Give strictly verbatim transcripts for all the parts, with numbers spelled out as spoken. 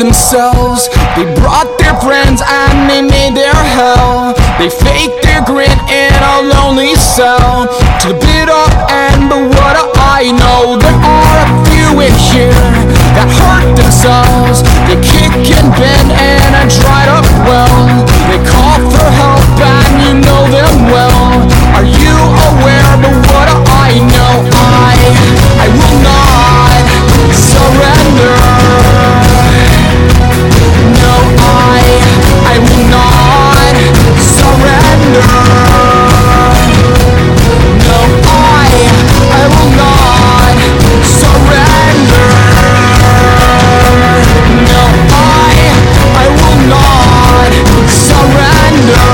themselves. They brought their friends and they made their hell. They faked their grin in a lonely cell to the bitter end, but what do I know? There are a few in here that hurt themselves. They kick and bend in a dried up well. They call for help and you know them well. Are you aware? But what do I know? I, I will not surrender. No, I, I will not surrender. No, I, I will not surrender. No, I, I will not surrender.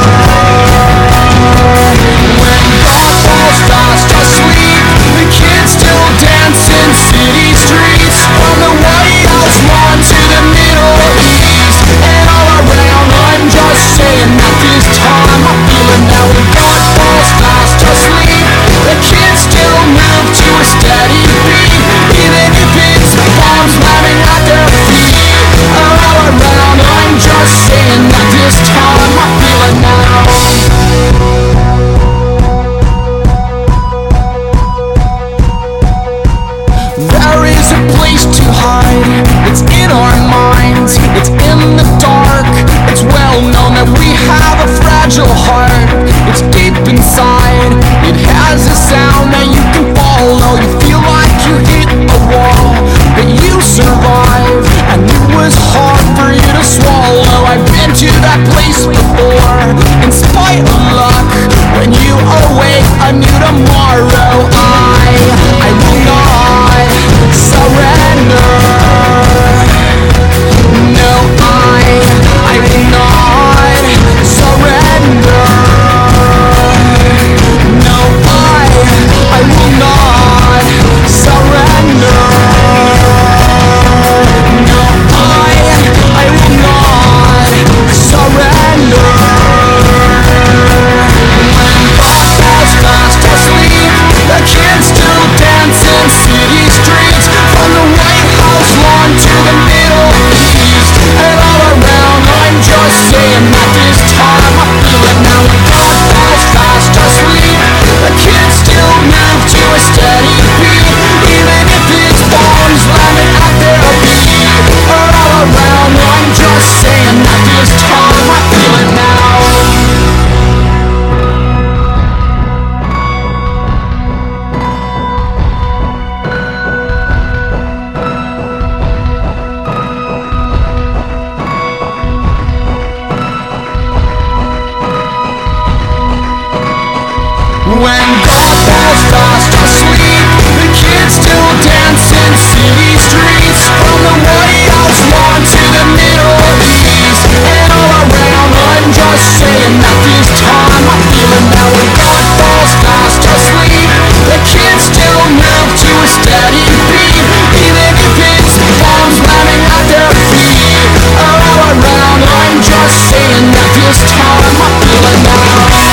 When God falls fast asleep, the kids still dance in city streets. From the White House lawn to the Middle East, and all around I'm just saying that this time I feel it now. When God falls fast asleep, the kids still move to a steady beat, even if it's bombs landing at their feet. And all around I'm just saying that this time I feel it now. There is a place to hide, it's in our minds, it's in the dark. It's well known that we have a fragile heart. It's deep inside, it has a sound that you can follow. You feel like you hit a wall, but you survive, and it was hard for you to swallow. I've been to that place before, in spite of luck. When you awake a new tomorrow, I, I will not surrender. No, I, I will not surrender. No, I, I will not surrender. No, I, I will not surrender. When God falls fast asleep, the kids still dance in city streets. From the White House lawn to the Middle East, and all around I'm just saying that this time I feel it now. When God falls fast asleep, the kids still move to a steady beat, even if it's bombs landing at their feet. And all around I'm just saying that this time I feel it now. When God falls fast asleep, the kids still dance in city streets. From the White House lawn to the Middle East, and all around I'm just saying that this time I feel it now. When God falls fast asleep, the kids still move to a steady beat, even if it's bombs landing at their feet. And all around I'm just saying that this time I feel it now.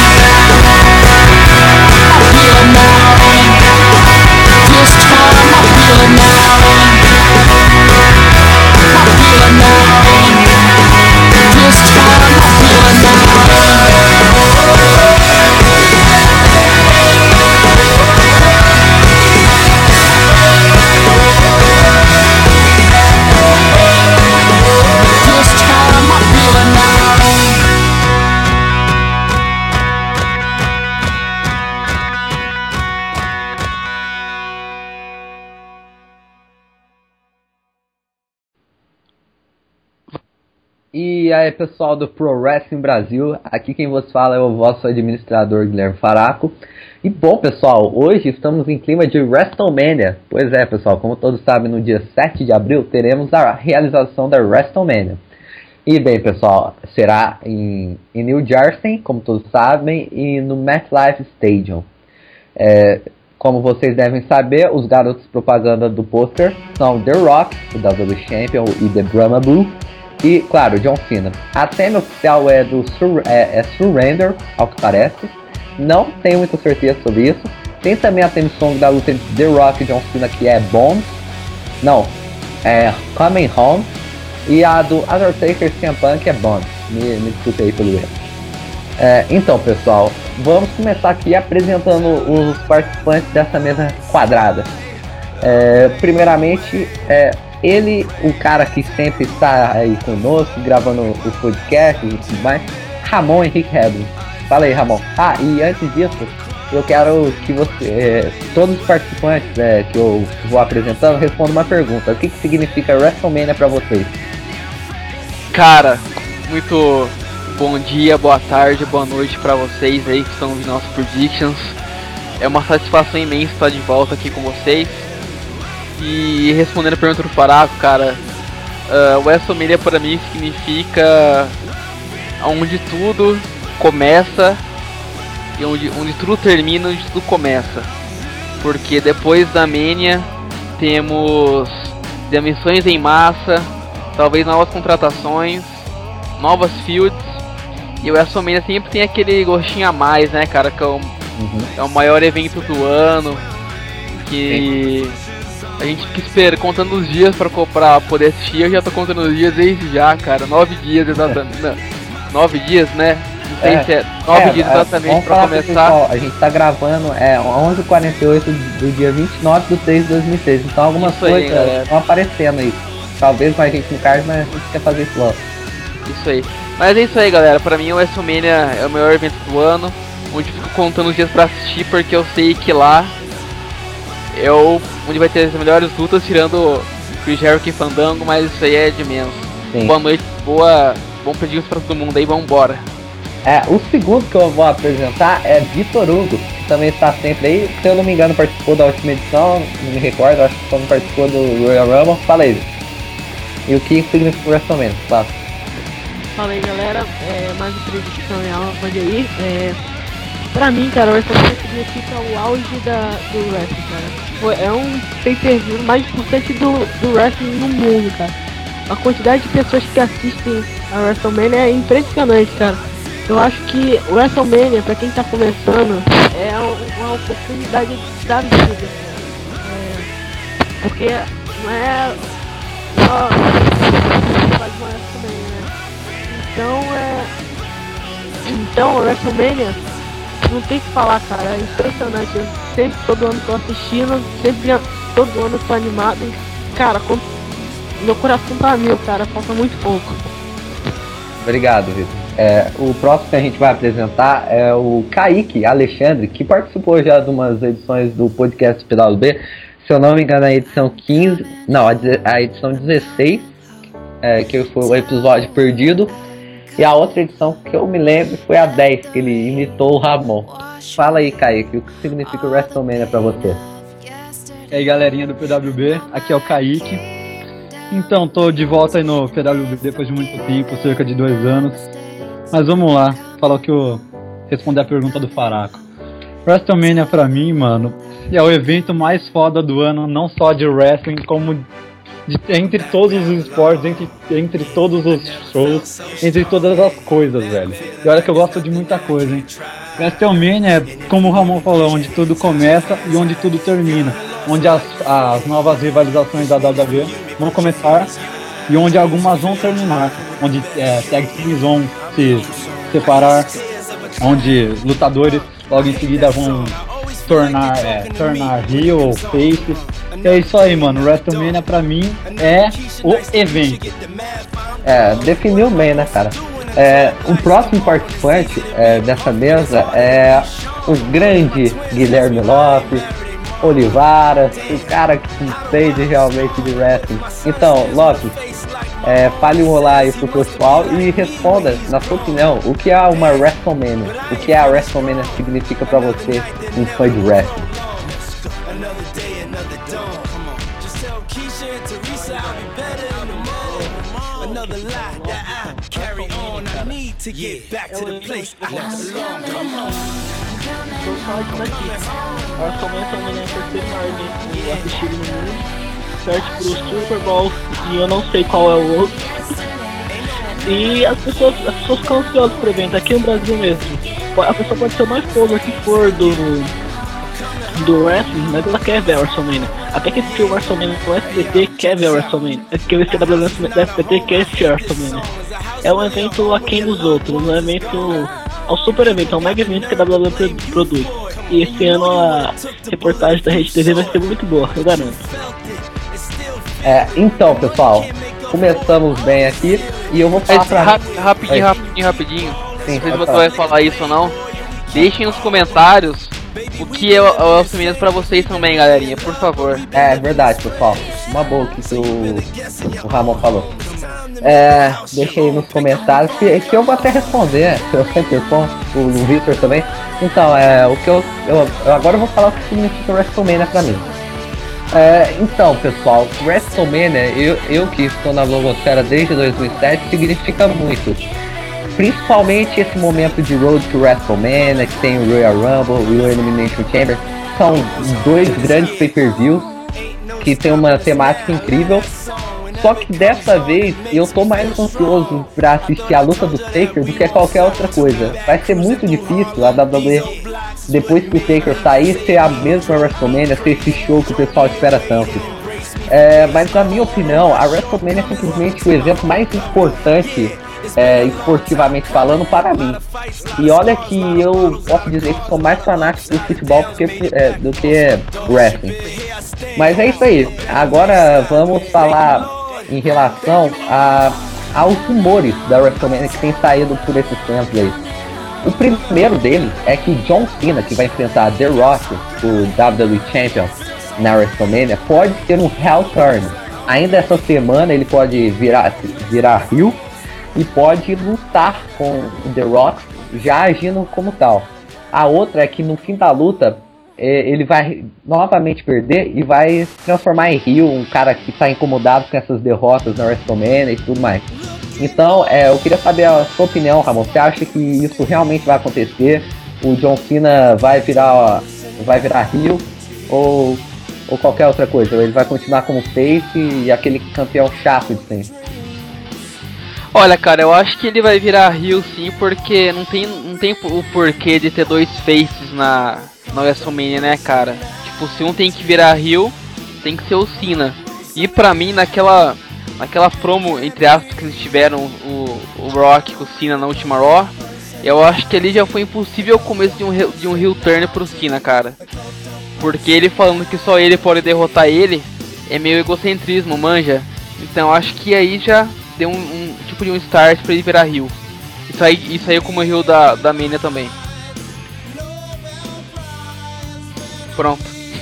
E aí pessoal do Pro Wrestling Brasil, aqui quem vos fala é o vosso administrador Guilherme Faraco. E bom pessoal, hoje estamos em clima de WrestleMania. Pois é pessoal, como todos sabem, no dia sete de abril teremos a realização da WrestleMania. E bem pessoal, será em, em New Jersey, como todos sabem, e no MetLife Stadium. É, como vocês devem saber, os garotos propaganda do pôster são The Rock, o W W E Champion, e The Brahma Bull. E, claro, John Cena. A theme oficial é do Sur é, é Surrender, ao que parece. Não tenho muita certeza sobre isso. Tem também a theme song da luta entre The Rock e John Cena, que é Bones. Não, é Coming Home. E a do Undertaker C M Punk é bônus. Me, me desculpe aí pelo erro. É, então, pessoal, vamos começar aqui apresentando os participantes dessa mesa quadrada. É, primeiramente, é, ele, o cara que sempre está aí conosco, gravando os podcasts e tudo mais, Ramon Henrique Hedlund. Fala aí, Ramon. Ah, e antes disso, eu quero que você, é, todos os participantes é, que eu vou apresentando, respondam uma pergunta. O que, que significa WrestleMania pra vocês? Cara, muito bom dia, boa tarde, boa noite pra vocês aí que estão ouvindo nossos predictions. É uma satisfação imensa estar de volta aqui com vocês. E respondendo a pergunta do Faraco, cara, uh, WrestleMania pra mim significa onde tudo começa e onde, onde tudo termina, onde tudo começa. Porque depois da Mania temos demissões em massa, talvez novas contratações, novas fields, e o WrestleMania sempre tem aquele gostinho a mais, né, cara, que é o, uhum. é o maior evento do ano, que Sim. a gente fica esperando, contando os dias pra, pra poder assistir. Eu já tô contando os dias desde já, cara, nove dias exatamente, não, nove dias, né, não sei é, se é nove é, dias exatamente é, pra começar. Pessoal, a gente tá gravando é onze e quarenta e oito do dia vinte e nove de três de dois mil e seis, então algumas Isso coisas estão aparecendo aí. Talvez mais gente no card, mas a gente quer fazer isso logo. Isso aí. Mas é isso aí, galera. Pra mim o WrestleMania é o maior evento do ano, onde fico contando os dias pra assistir, porque eu sei que lá é o, onde vai ter as melhores lutas, tirando Chris Jericho e Fandango, mas isso aí é de menos. Sim. Boa noite, boa, bom pedidos pra todo mundo aí, vambora. É, o segundo que eu vou apresentar é Vitor Hugo, que também está sempre aí. Se eu não me engano, participou da última edição, não me recordo, acho que não participou do Royal Rumble. Fala aí. E o que significa o WrestleMania? Tá. Fala aí, galera, é, mais um predição real, pode aí. É, pra mim, cara, o WrestleMania significa o auge da, do wrestling, cara. É um pay-per-view mais importante do, do wrestling no mundo, cara. A quantidade de pessoas que assistem a WrestleMania é impressionante, cara. Eu acho que o WrestleMania, pra quem tá começando, é uma oportunidade da vida. É, porque não é só faz uma WrestleMania, né? Então é. Então o WrestleMania não tem que falar, cara, é impressionante. Eu sempre, todo ano tô assistindo, sempre todo ano tô animado. E, cara, com... meu coração tá mil, cara, falta muito pouco. Obrigado, Vitor. É, o próximo que a gente vai apresentar é o Kaique Alexandre, que participou já de umas edições do podcast P W B. Se eu não me engano, a edição quinze, não, a edição dezesseis, é, que foi o episódio perdido. E a outra edição que eu me lembro foi a dez, que ele imitou o Ramon. Fala aí, Kaique, o que significa o WrestleMania pra você? E aí, galerinha do P W B, aqui é o Kaique. Então, tô de volta aí no P W B depois de muito tempo, cerca de dois anos. Mas vamos lá, falar que eu responder a pergunta do Faraco. WrestleMania pra mim, mano, é o evento mais foda do ano, não só de wrestling, como de, entre todos os esportes, entre, entre todos os shows, entre todas as coisas, velho. E olha que eu gosto de muita coisa, hein. WrestleMania é, como o Ramon falou, onde tudo começa e onde tudo termina. Onde as, as novas rivalizações da W W E vão começar e onde algumas vão terminar. Onde é, tag teams vão se separar, onde lutadores logo em seguida vão tornar, é, tornar heel ou face. E é isso aí, mano. WrestleMania pra mim é o evento. É, definiu bem, né, cara? É, o próximo participante é, dessa mesa é o grande Guilherme Lopes Olivara, o cara que entende realmente de wrestling. Então, Lopes, é, fale um olá aí pro pessoal e responda, na sua opinião, o que é uma WrestleMania? O que a WrestleMania significa pra você, um fã de wrestling? Vou falar disso aqui. A WrestleMania é o terceiro maior evento assistido no mundo, certo pro Super Bowl, e eu não sei qual é o outro. E as pessoas, as pessoas ficam ansiosas pro evento, aqui no Brasil mesmo. A pessoa pode ser o mais pobre que for do, do wrestling, mas ela quer ver a WrestleMania. Até que assistiu o WrestleMania com o S B T quer ver a WrestleMania. É que o C W do S B T quer assistir a WrestleMania. É um evento aquém dos outros, um evento, é um super evento, é um mega evento que a W W E produz. E esse ano a reportagem da Rede T V vai ser muito boa, eu garanto. É, então pessoal, começamos bem aqui e eu vou falar Mas, pra... rap, rapidinho, é. rapidinho, rapidinho. Sim, não sei se pode você falar. vai falar isso ou não. Deixem nos comentários o que é o WrestleMania pra vocês também, galerinha, por favor. É verdade, pessoal. Uma boa que o, o Ramon falou. É, deixa aí nos comentários que, que eu vou até responder. Eu sempre respondo, o, o Victor também. Então, é, o que eu, eu, eu agora eu vou falar o que significa WrestleMania pra mim. É, então, pessoal, WrestleMania, eu, eu que estou na blogosfera desde dois mil e sete, significa muito. Principalmente esse momento de Road to WrestleMania, que tem o Royal Rumble e o Elimination Chamber. São dois grandes pay-per-views que tem uma temática incrível. Só que dessa vez eu tô mais ansioso pra assistir a luta do Taker do que qualquer outra coisa. Vai ser muito difícil a W W E, depois que o Taker sair, ser a mesma WrestleMania, ser esse show que o pessoal espera tanto. É, mas na minha opinião, a WrestleMania é simplesmente o evento mais importante, é, esportivamente falando, para mim. E olha que eu posso dizer que sou mais fanático do futebol do que, é, do que wrestling. Mas é isso aí. Agora vamos falar em relação a, aos rumores da WrestleMania que tem saído por esses tempos aí. O primeiro deles é que John Cena, que vai enfrentar The Rock, o W W E Champion, na WrestleMania, pode ter um heel turn. Ainda essa semana ele pode virar, virar heel e pode lutar com o The Rock, já agindo como tal. A outra é que no fim da luta ele vai novamente perder e vai se transformar em heel, um cara que está incomodado com essas derrotas na WrestleMania e tudo mais. Então, é, eu queria saber a sua opinião, Ramon. Você acha que isso realmente vai acontecer? O John Cena vai virar, vai virar heel ou, ou qualquer outra coisa? Ou ele vai continuar como face e aquele campeão chato de sempre? Olha, cara, eu acho que ele vai virar heel sim, porque não tem, não tem o porquê de ter dois faces na, na WrestleMania, né, cara? Tipo, se um tem que virar heel, tem que ser o Cena. E pra mim, naquela, naquela promo, entre aspas, que eles tiveram, o, o Rock com o Cena na última Raw, eu acho que ali já foi impossível o começo de um, de um heel turn pro Cena, cara. Porque ele falando que só ele pode derrotar ele, é meio egocentrismo, manja? Então eu acho que aí já deu um, um tipo de um start pra ele virar heel. Isso aí, isso aí é como heel da, da Mania também. Pronto.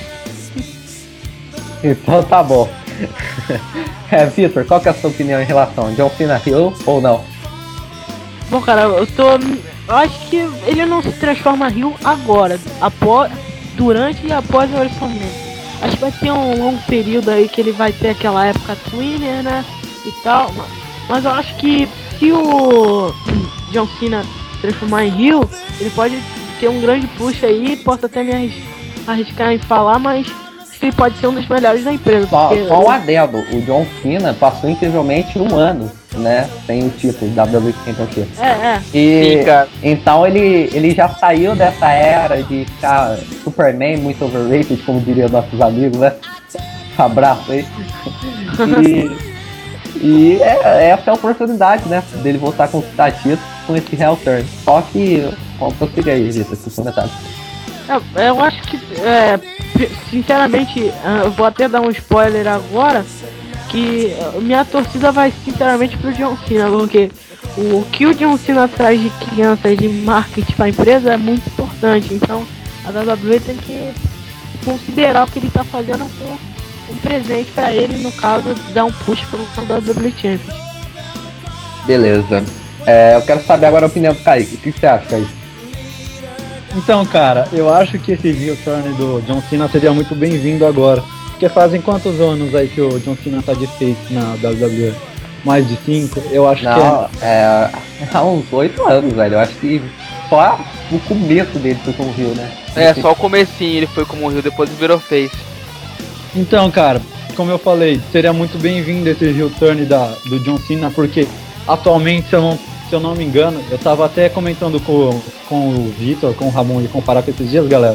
Então tá bom. É, Victor, qual que é a sua opinião em relação a John Cena heel ou não? Bom, cara, eu tô... Eu acho que ele não se transforma heel agora, após, durante e após a WrestleMania. Acho que vai ter um longo período aí que ele vai ter aquela época Twinner, né, e tal. Mas eu acho que se o John Cena se transformar em heel, ele pode ter um grande push aí, posso até me arris- arriscar em falar, mas ele pode ser um dos melhores da empresa. Só, porque só um eu- adendo, o John Cena passou incrivelmente um ano, né, sem o título W W E Championship. É, é. E Sim, cara. então ele, ele já saiu dessa era de ficar Superman muito overrated, como diriam nossos amigos, né? Abraço aí. E, e é, essa é a oportunidade, né, dele voltar a conquistar títulos com esse heel turn. Só que, vamos prosseguir aí, Vitor, esses comentários. É, eu acho que, é, sinceramente, eu vou até dar um spoiler agora, que minha torcida vai sinceramente pro John Cena, porque o que o John Cena traz de crianças de marketing para a empresa é muito importante, então a W W E tem que considerar o que ele tá fazendo com um presente para ele, no caso, dar um push pro W W E Champions. Beleza. É, eu quero saber agora a opinião do Kaique. O que você acha, Kaique? Então, cara, eu acho que esse heel turn do John Cena seria muito bem-vindo agora. Porque fazem quantos anos aí que o John Cena tá de face na W W E? Mais de cinco? Eu acho Não, é, há uns oito anos, velho. Eu acho que só o começo dele foi com o Rio, né? É, só o comecinho ele foi como heel, depois virou face. que... Então, cara, como eu falei, seria muito bem-vindo esse heel turn da, do John Cena, porque atualmente, se eu não, se eu não me engano, eu tava até comentando com, com o Victor, com o Ramon, e comparar com esses dias, galera,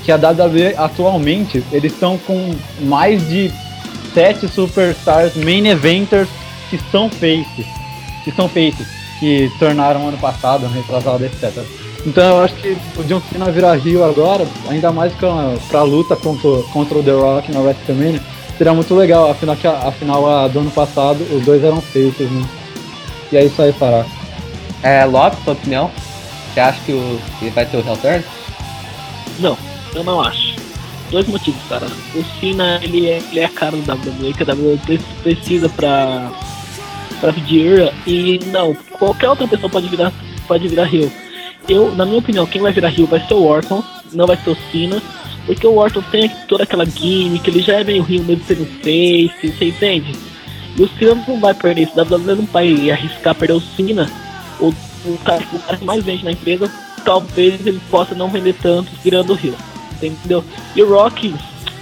que a W W E atualmente, eles estão com mais de sete superstars main eventers que são faces, que são faces, que tornaram ano passado, ano retrasado, etcétera. Então eu acho que o John Cena virar heel agora, ainda mais pra, pra luta contra, contra o The Rock na WrestleMania, seria muito legal, afinal, que, afinal a do ano passado os dois eram faces, né? E é isso aí, Pará. É, Lopes, sua opinião? Você acha que o, ele vai ter o heel turn? Não, eu não acho. Dois motivos, cara. O Cena, ele é, ele é a cara do W W E, que a W W E precisa pra, pra vir, e não, qualquer outra pessoa pode virar, pode virar heel. Eu, na minha opinião, quem vai virar heel vai ser o Orton, não vai ser o Cena, porque o Orton tem toda aquela gimmick, ele já é meio heel mesmo sendo face, você entende? E o Cena não vai perder isso, o W W E não vai arriscar perder o Cena, o, o, cara, o cara que mais vende na empresa, talvez ele possa não vender tanto virando heel, entendeu? E o Rock,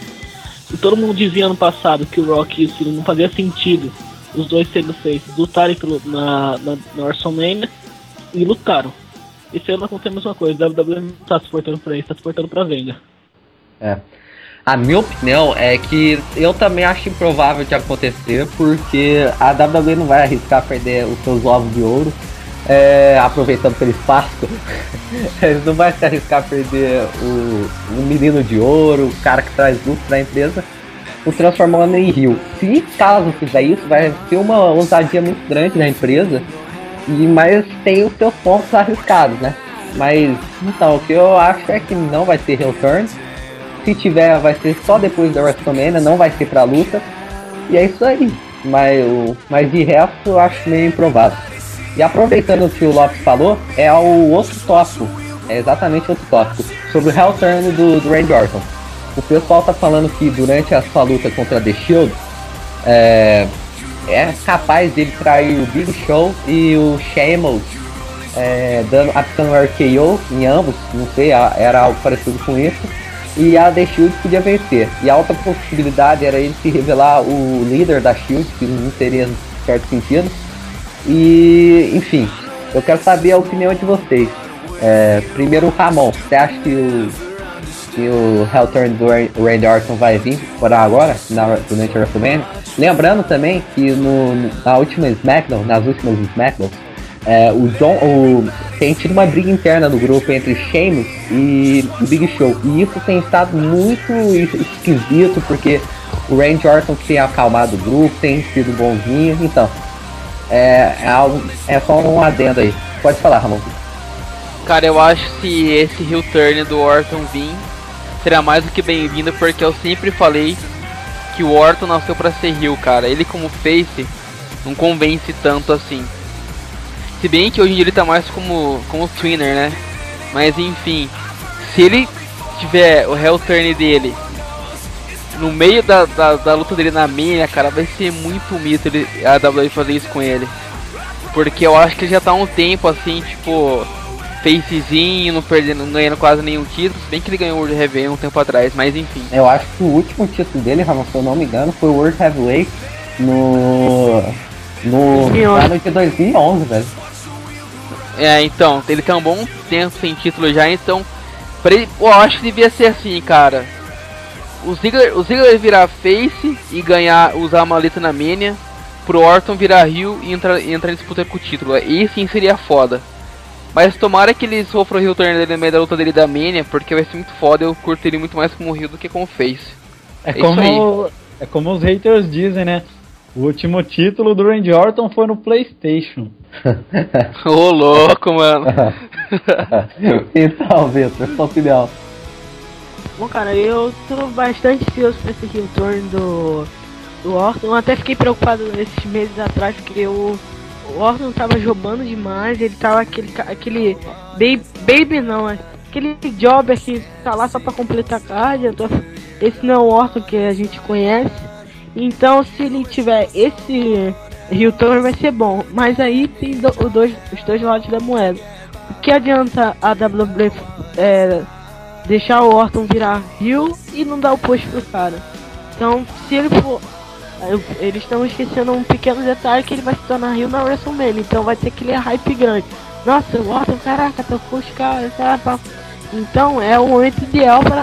todo mundo dizia ano passado que o Rock e o Cena não fazia sentido, os dois sendo faces, lutarem pelo, na, na, na WrestleMania, e lutaram. Esse ano aconteceu a mesma coisa, o W W E não tá se portando pra isso, tá se portando pra venda. É. A minha opinião é que eu também acho improvável de acontecer, porque a W W E não vai arriscar perder os seus ovos de ouro, é, aproveitando pelo espaço. Eles não vai se arriscar perder o, o menino de ouro, o cara que traz lucro pra empresa, o transformando em heel. Se caso fizer isso, vai ser uma ousadia muito grande na empresa. E, mas tem os seus pontos arriscados, né? Mas, então, o que eu acho é que não vai ter heel turn. Se tiver, vai ser só depois da WrestleMania, não vai ser pra luta. E é isso aí. Mas, mas de resto, eu acho meio improvável. E aproveitando o que o Lopes falou, é o outro tópico. É exatamente outro tópico. Sobre o heel turn do, do Randy Orton. O pessoal tá falando que durante a sua luta contra The Shield, é... é capaz dele trair o Big Show e o Sheamus, é, dando, aplicando um R K O em ambos, não sei, era algo parecido com isso, e a The Shield podia vencer. E a outra possibilidade era ele se revelar o líder da Shield, que não teria certo sentido. E, enfim, eu quero saber a opinião de vocês. É, primeiro o Ramon, você acha que o, que o heel turn do Randy Orton vai vir por agora, na, durante a WrestleMania? Lembrando também que no, na última SmackDown, nas últimas SmackDown, é, o John, o, tem tido uma briga interna no grupo entre Sheamus e o Big Show. E isso tem estado muito esquisito, porque o Randy Orton tem acalmado o grupo, tem sido bonzinho. Então, é, é, algo, é só um adendo aí. Pode falar, Ramon. Cara, eu acho que se esse heel turn do Orton vir, será mais do que bem-vindo, porque eu sempre falei que o Orton nasceu pra ser heel, cara. Ele como face não convence tanto assim. Se bem que hoje em dia ele tá mais como, como twinner, né? Mas enfim, se ele tiver o heel turn dele no meio da, da, da luta dele na Mania, cara, vai ser muito mito ele, a W W E fazer isso com ele. Porque eu acho que ele já tá há um tempo assim, tipo, facezinho, não perdendo, não ganhando quase nenhum título, se bem que ele ganhou o World Heavyweight um tempo atrás, mas enfim. Eu acho que o último título dele, Ramon, se eu não me engano, foi o World Heavyweight no... no ano de dois mil e onze, velho. É, então, ele tem um bom tempo sem título já, então, pra ele, eu acho que devia ser assim, cara. O Ziggler, o Ziggler virar face e ganhar, usar a maleta na Mania, pro Orton virar heel e entrar, e entrar em disputa com o título. E sim seria foda. Mas tomara que ele sofra o heel turn dele no meio da luta dele da Mania, porque vai ser muito foda, eu curto ele muito mais como heel do que como face. É, é como, é como os haters dizem, né? O último título do Randy Orton foi no PlayStation. Ô oh, louco, mano. Então, Vitor, sua opinião. Bom, cara, eu tô bastante ansioso pra esse heel turn do, do Orton. Eu até fiquei preocupado esses meses atrás, porque o, o Orton tava jogando demais. Ele tava aquele, aquele baby, baby não, aquele jobber que tá lá só pra completar a card. Esse não é o Orton que a gente conhece. Então, se ele tiver esse heel turn, vai ser bom. Mas aí tem do, o dois, os dois lados da moeda. O que adianta a W W E é, deixar o Orton virar heel e não dar o push pro cara? Então, se ele for... Eles estão esquecendo um pequeno detalhe, que ele vai se tornar heel na WrestleMania. Então vai ter aquele hype grande. Nossa, o Orton, caraca, tocou os caras, caraca. Então é o momento ideal para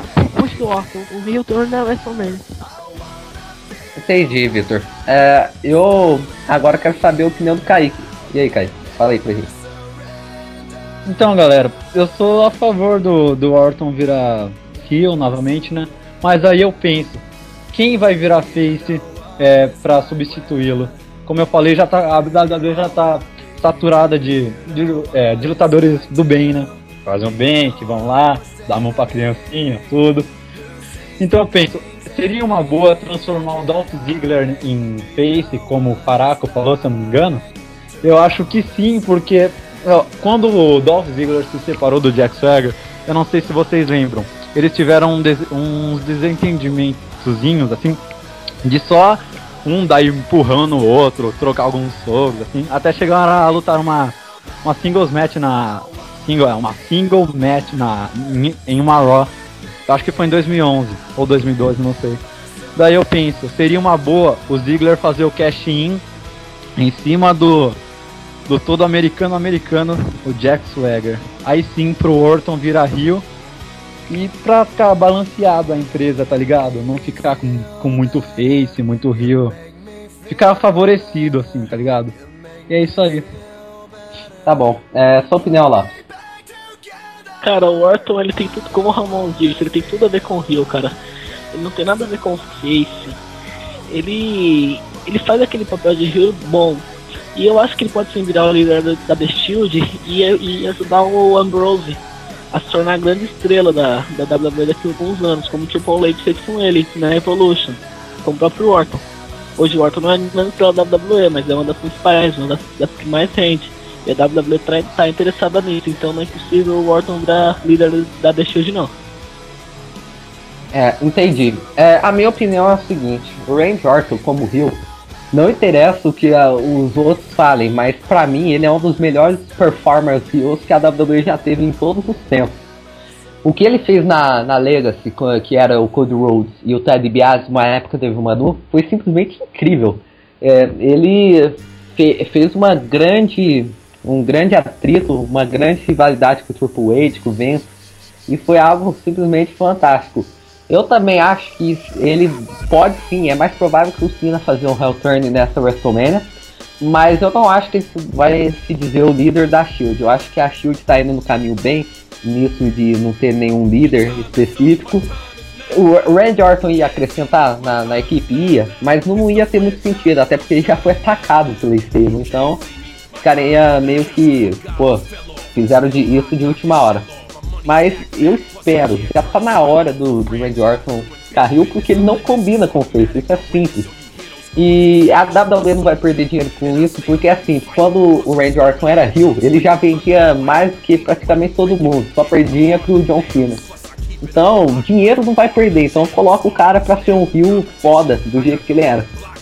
depois do Orton, o heel turn da WrestleMania. Entendi, Victor. É, eu agora quero saber a opinião do Kaique. E aí, Kaique? Fala aí pra gente. Então, galera, eu sou a favor do, do Orton virar heel novamente, né? Mas aí eu penso, quem vai virar face é, pra substituí-lo? Como eu falei, já tá, a W W E já tá saturada de, de, é, de lutadores do bem, né? Fazem o bem, que vão lá, dá a mão pra criancinha, tudo. Então eu penso, seria uma boa transformar o Dolph Ziggler em face, como o Faraco falou, se eu não me engano? Eu acho que sim, porque ó, quando o Dolph Ziggler se separou do Jack Swagger, eu não sei se vocês lembram, eles tiveram um des- uns desentendimentozinhos, assim, de só um daí empurrando o outro, trocar alguns socos, assim, até chegar a lutar uma, uma singles match na... Single, uma single match na, em, em uma Raw. Eu acho que foi em dois mil e onze ou dois mil e doze, não sei. Daí eu penso, seria uma boa o Ziggler fazer o cash-in em cima do do todo americano americano, o Jack Swagger. Aí sim pro Orton virar heel e pra ficar balanceado a empresa, tá ligado? Não ficar com, com muito face, muito heel. Ficar favorecido assim, tá ligado? E é isso aí. Tá bom, é, sua opinião lá. Cara, o Orton, ele tem tudo, como o Ramon disse, ele tem tudo a ver com o heel, cara. Ele não tem nada a ver com o face. Ele ele faz aquele papel de heel bom. E eu acho que ele pode sim virar o líder da The Shield e, e ajudar o Ambrose a se tornar a grande estrela da, da W W E daqui a alguns anos, como o Triple H fez com ele na Evolution, como o próprio Orton. Hoje o Orton não é uma estrela da W W E, mas é uma das principais, uma das, das que mais rende. E a W W E está interessada nisso, então não é possível o Orton virar líder da The Shield, não. É, entendi. É, a minha opinião é a seguinte, o Randy Orton como heel, não interessa o que a, os outros falem, mas pra mim ele é um dos melhores performers heels que a W W E já teve em todos os tempos. O que ele fez na, na Legacy, que era o Cody Rhodes e o Ted DiBiase, uma época teve uma Manu, foi simplesmente incrível. É, ele fe, fez uma grande... um grande atrito, uma grande rivalidade com o Triple H, com o Vince, e foi algo simplesmente fantástico. Eu também acho que ele pode sim, é mais provável que o Cena fazer um heel turn nessa WrestleMania, mas eu não acho que ele vai se dizer o líder da Shield. Eu acho que a Shield está indo no caminho bem, nisso de não ter nenhum líder específico. O Randy Orton ia acrescentar na, na equipe, ia, mas não ia ter muito sentido, até porque ele já foi atacado pelo Stable, então ficaria meio que, pô, fizeram de, isso de última hora. Mas eu espero, já tá na hora do, do Randy Orton ficar heel, porque ele não combina com o Face, isso é simples. E a W W E não vai perder dinheiro com isso, porque assim, quando o Randy Orton era heel, ele já vendia mais do que praticamente todo mundo, só perdia pro John Cena. Então, dinheiro não vai perder, então coloca o cara pra ser um heel foda, do jeito que ele era.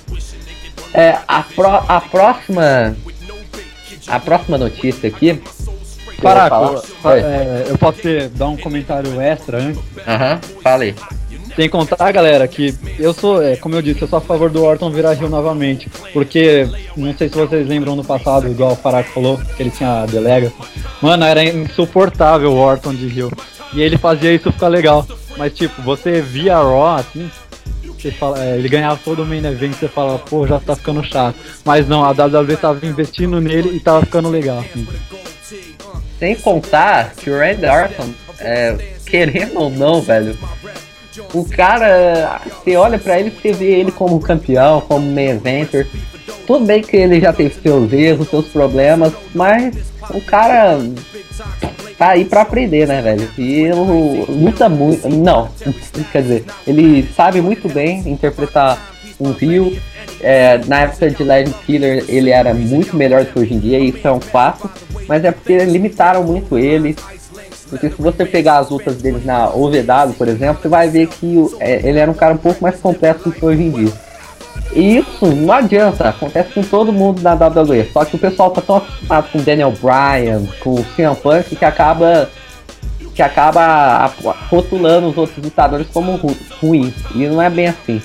É, a, pro, a próxima... A próxima notícia aqui... Faraco, é, eu posso ter, dar um comentário extra antes? Aham, uhum, fala aí. Tem que contar, galera, que eu sou, é, como eu disse, eu sou a favor do Orton virar heel novamente. Porque, não sei se vocês lembram no passado, igual o Faraco falou, que ele tinha The Legacy. Mano, era insuportável o Orton de heel. E ele fazia isso ficar legal. Mas tipo, você via Raw assim, você fala, é, ele ganhava todo o main event, você fala, pô, já tá ficando chato. Mas não, a W W E tava investindo nele e tava ficando legal, assim. Sem contar que o Randy Orton, é, querendo ou não, velho, o cara, você olha pra ele, você vê ele como campeão, como main eventer. Tudo bem que ele já teve seus erros, seus problemas, mas o cara tá aí pra aprender, né, velho? E ele luta muito, não, quer dizer, ele sabe muito bem interpretar um heel. É, na época de Legend Killer ele era muito melhor do que hoje em dia, isso é um fato, mas é porque limitaram muito ele. Porque se você pegar as lutas deles na O V W, por exemplo, você vai ver que é, ele era um cara um pouco mais completo do que hoje em dia. E isso não adianta, acontece com todo mundo na W W E, só que o pessoal tá tão acostumado com Daniel Bryan, com o C M Punk, que acaba que acaba rotulando os outros lutadores como ru ruins, e não é bem assim.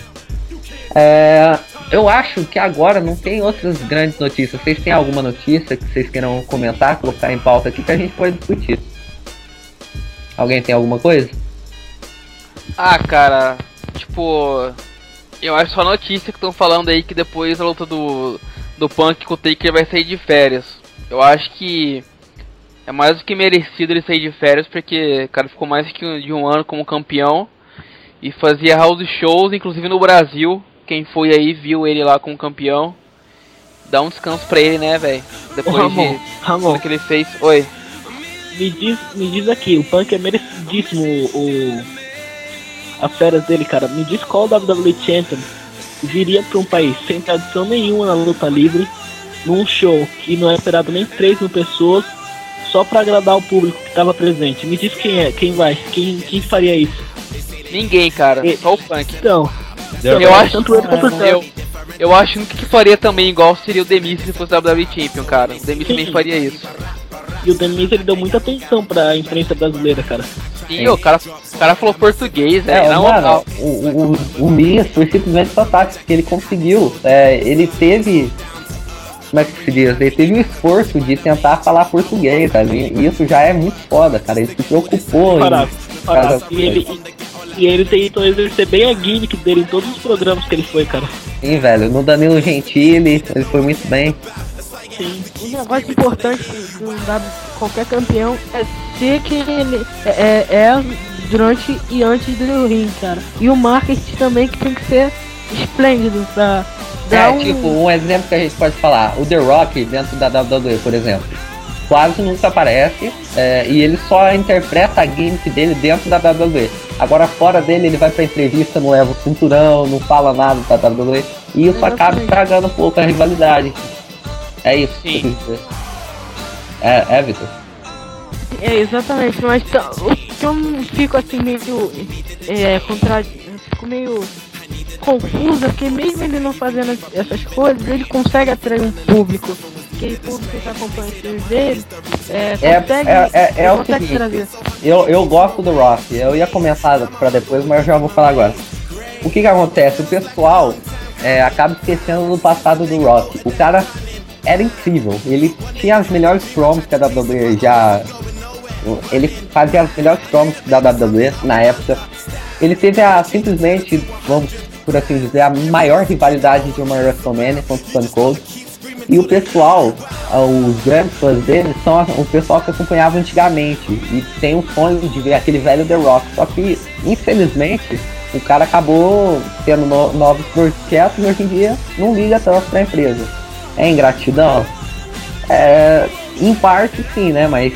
É, eu acho que agora não tem outras grandes notícias. Vocês têm alguma notícia que vocês queiram comentar, colocar em pauta aqui que a gente pode discutir? Alguém tem alguma coisa? Ah, cara, tipo, eu acho só notícia que estão falando aí que depois da luta do, do Punk com o Taker vai sair de férias. Eu acho que é mais do que merecido ele sair de férias, porque o cara ficou mais de um ano como campeão e fazia house shows, inclusive no Brasil. Quem foi aí viu ele lá como campeão. Dá um descanso pra ele, né, velho? Depois Ô, Ramon, de Ramon. tudo que ele fez. Oi. Me diz, me diz aqui, o Punk é merecidíssimo o, as férias dele, cara. Me diz qual W W E Champion viria pra um país sem tradição nenhuma na luta livre, num show que não é esperado nem três mil pessoas, só pra agradar o público que tava presente. Me diz quem é, quem vai, quem, quem faria isso? Ninguém, cara. E- Só o Punk. Então, Eu acho, tanto ele quanto o eu, Punk. eu acho que o que faria também igual seria o Demis se fosse W W E Champion, cara. O Demis também Sim. faria isso. E o Demis, ele deu muita atenção pra imprensa brasileira, cara. Sim, o cara, o cara falou português, É, é, na mano, moral. o, o, o, o Miz foi simplesmente fantástico, porque ele conseguiu, é, ele teve, como é que se diz, ele teve o esforço de tentar falar português, cara, e isso já é muito foda, cara, ele se preocupou. em- Parado, parado. Cara, E ele, e, e ele tentou exercer bem a gimmick dele em todos os programas que ele foi, cara. Sim, velho, no Danilo Gentili, ele foi muito bem. Sim. Um negócio importante de um W- qualquer campeão é ser que ele é, é, é durante e antes do ringue, cara. E o marketing também que tem que ser esplêndido pra dar É, um... tipo, um exemplo que a gente pode falar, o The Rock dentro da W W E, por exemplo, quase nunca aparece, é, e ele só interpreta a gimmick dele dentro da W W E. Agora fora dele, ele vai pra entrevista, não leva o cinturão, não fala nada da W W E, e isso acaba Exatamente. estragando um pouco a rivalidade. É isso. que eu Sim. quis dizer. É, é, Vitor. É, exatamente, mas tá- o que eu não fico assim meio é, contra... eu fico meio confusa, porque mesmo ele não fazendo essas coisas, ele consegue atrair um público. Aquele público que acompanha os filmes dele, é, É, consegue, é, é, é ele o consegue seguinte, trazer. eu, eu gosto do Rock, eu ia comentar pra depois, mas eu já vou falar agora. O que que acontece? O pessoal é, acaba esquecendo do passado do Rock. O cara era incrível, ele tinha as melhores promos que a W W E já... Ele fazia as melhores promos da W W E na época. Ele teve a, simplesmente, vamos por assim dizer, a maior rivalidade de uma WrestleMania contra o Stone Cold. E o pessoal, os grandes fãs dele, são o pessoal que acompanhava antigamente e tem o sonho de ver aquele velho The Rock. Só que, infelizmente, o cara acabou tendo no, novos projetos e hoje em dia não liga tanto pra empresa. É ingratidão? É, em parte sim, né? Mas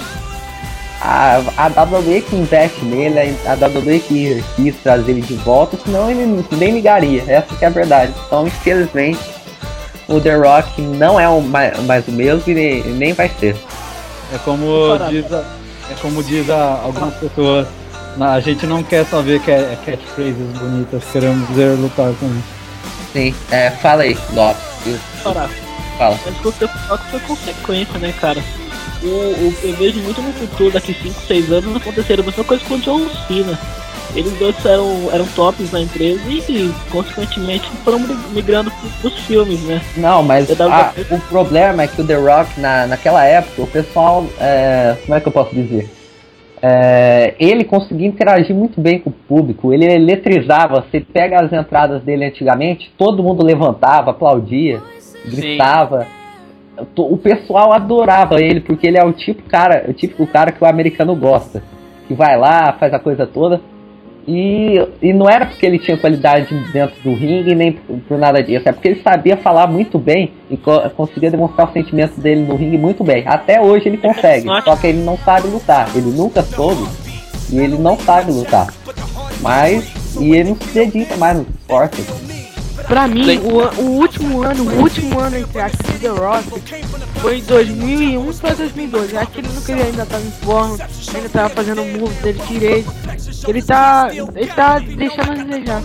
a, a W W E que investe nele, a W W E que quis trazer ele de volta, senão ele nem ligaria. Essa que é a verdade. Então, infelizmente, o The Rock não é o mais, mais o mesmo e nem, nem vai ser. É como diz, a, é como diz a, algumas pessoas, na- a gente não quer só ver ca- catchphrases bonitas, queremos ver lutar também. Sim, é, fala aí, Lopes. Isso, Parar. fala. Mas você fala que foi consequência, né, cara? O, o, eu vejo muito no futuro, daqui cinco, seis anos, acontecer a mesma coisa com o John Cena. Eles dois eram, eram tops na empresa e, consequentemente, foram mi- migrando pro- pros filmes, né? Não, mas Eu tava- ah, o problema é que o The Rock, na, naquela época, o pessoal, é, como é que eu posso dizer? É, ele conseguia interagir muito bem com o público, ele eletrizava. Você pega as entradas dele antigamente, todo mundo levantava, aplaudia, gritava. O pessoal adorava ele, porque ele é o tipo cara, o típico cara que o americano gosta, que vai lá, faz a coisa toda. E, e não era porque ele tinha qualidade dentro do ringue, nem por, por nada disso. É porque ele sabia falar muito bem e co conseguia demonstrar o sentimento dele no ringue muito bem. Até hoje ele consegue, só que ele não sabe lutar. Ele nunca soube e ele não sabe lutar. Mas, e ele não se dedica mais no esporte. Pra mim, o, an- o último ano, o último ano entre aspas de The Rock foi dois mil e um para dois mil e dois. Acho que ele nunca ele ainda tava em forma, ainda tava fazendo o move dele direito. Ele tá, ele tá deixando a desejar.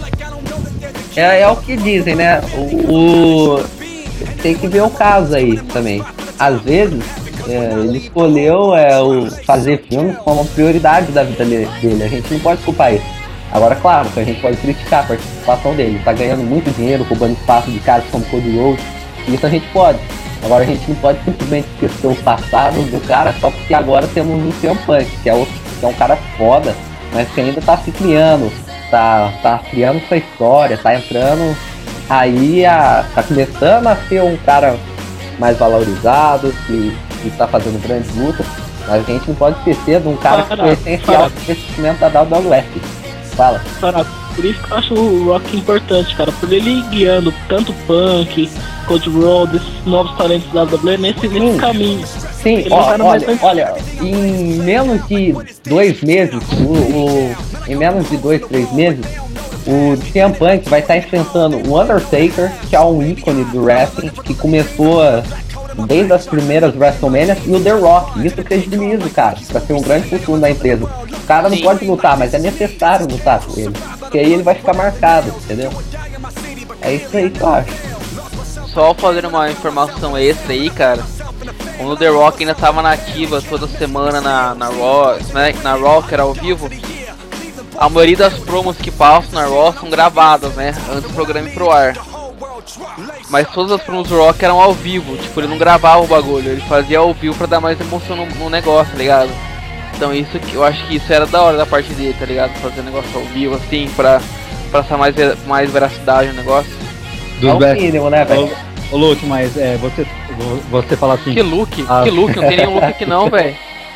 É, é o que dizem, né? O, o- tem que ver o caso aí também. Às vezes, é, ele escolheu é, o, fazer filmes como prioridade da vida dele. A gente não pode culpar isso. Agora, claro, que a gente pode criticar a participação dele. Ele tá ganhando muito dinheiro, roubando espaço de caras como Cody Rhodes. Isso a gente pode. Agora, a gente não pode simplesmente esquecer o passado do cara só porque agora temos o C M Punk, que é, outro, que é um cara foda, mas que ainda tá se criando. tá, tá criando sua história, tá entrando aí, a, tá começando a ser um cara mais valorizado, que, que tá fazendo grandes lutas, mas a gente não pode esquecer de um cara que foi essencial pro crescimento da W W F. Fala. Caraca, por isso que eu acho o Rock importante, cara, por ele ir guiando tanto Punk, Cody Rhodes, esses novos talentos da W W E nesse, nesse caminho. Sim, ó, olha, olha, em menos de dois meses, o, o, em menos de dois, três meses, o C M Punk vai estar enfrentando o Undertaker, que é um ícone do wrestling, que começou desde as primeiras WrestleMania, e o The Rock. Isso credibiliza, cara, pra ser um grande futuro da empresa. O cara não Sim. pode lutar, mas é necessário lutar com ele, porque aí ele vai ficar marcado, entendeu? É isso aí que eu acho. Só fazendo uma informação extra aí, cara. Quando o The Rock ainda tava na ativa toda semana na, na Raw, Smack, na Raw, que era ao vivo, a maioria das promos que passam na Raw são gravadas, né? Antes do programa ir pro ar. Mas todas as promos do Rock eram ao vivo, tipo, ele não gravava o bagulho, ele fazia ao vivo pra dar mais emoção no, no negócio, tá ligado? Então isso, eu acho que isso era da hora da parte dele, tá ligado? Fazer negócio ao vivo, assim, pra passar mais, mais veracidade no negócio. Dos é o mínimo, né, velho? Ô Luke, mas é, você, você fala assim... Que Luke? As... Que Luke? Não tem nenhum Luke aqui não, velho.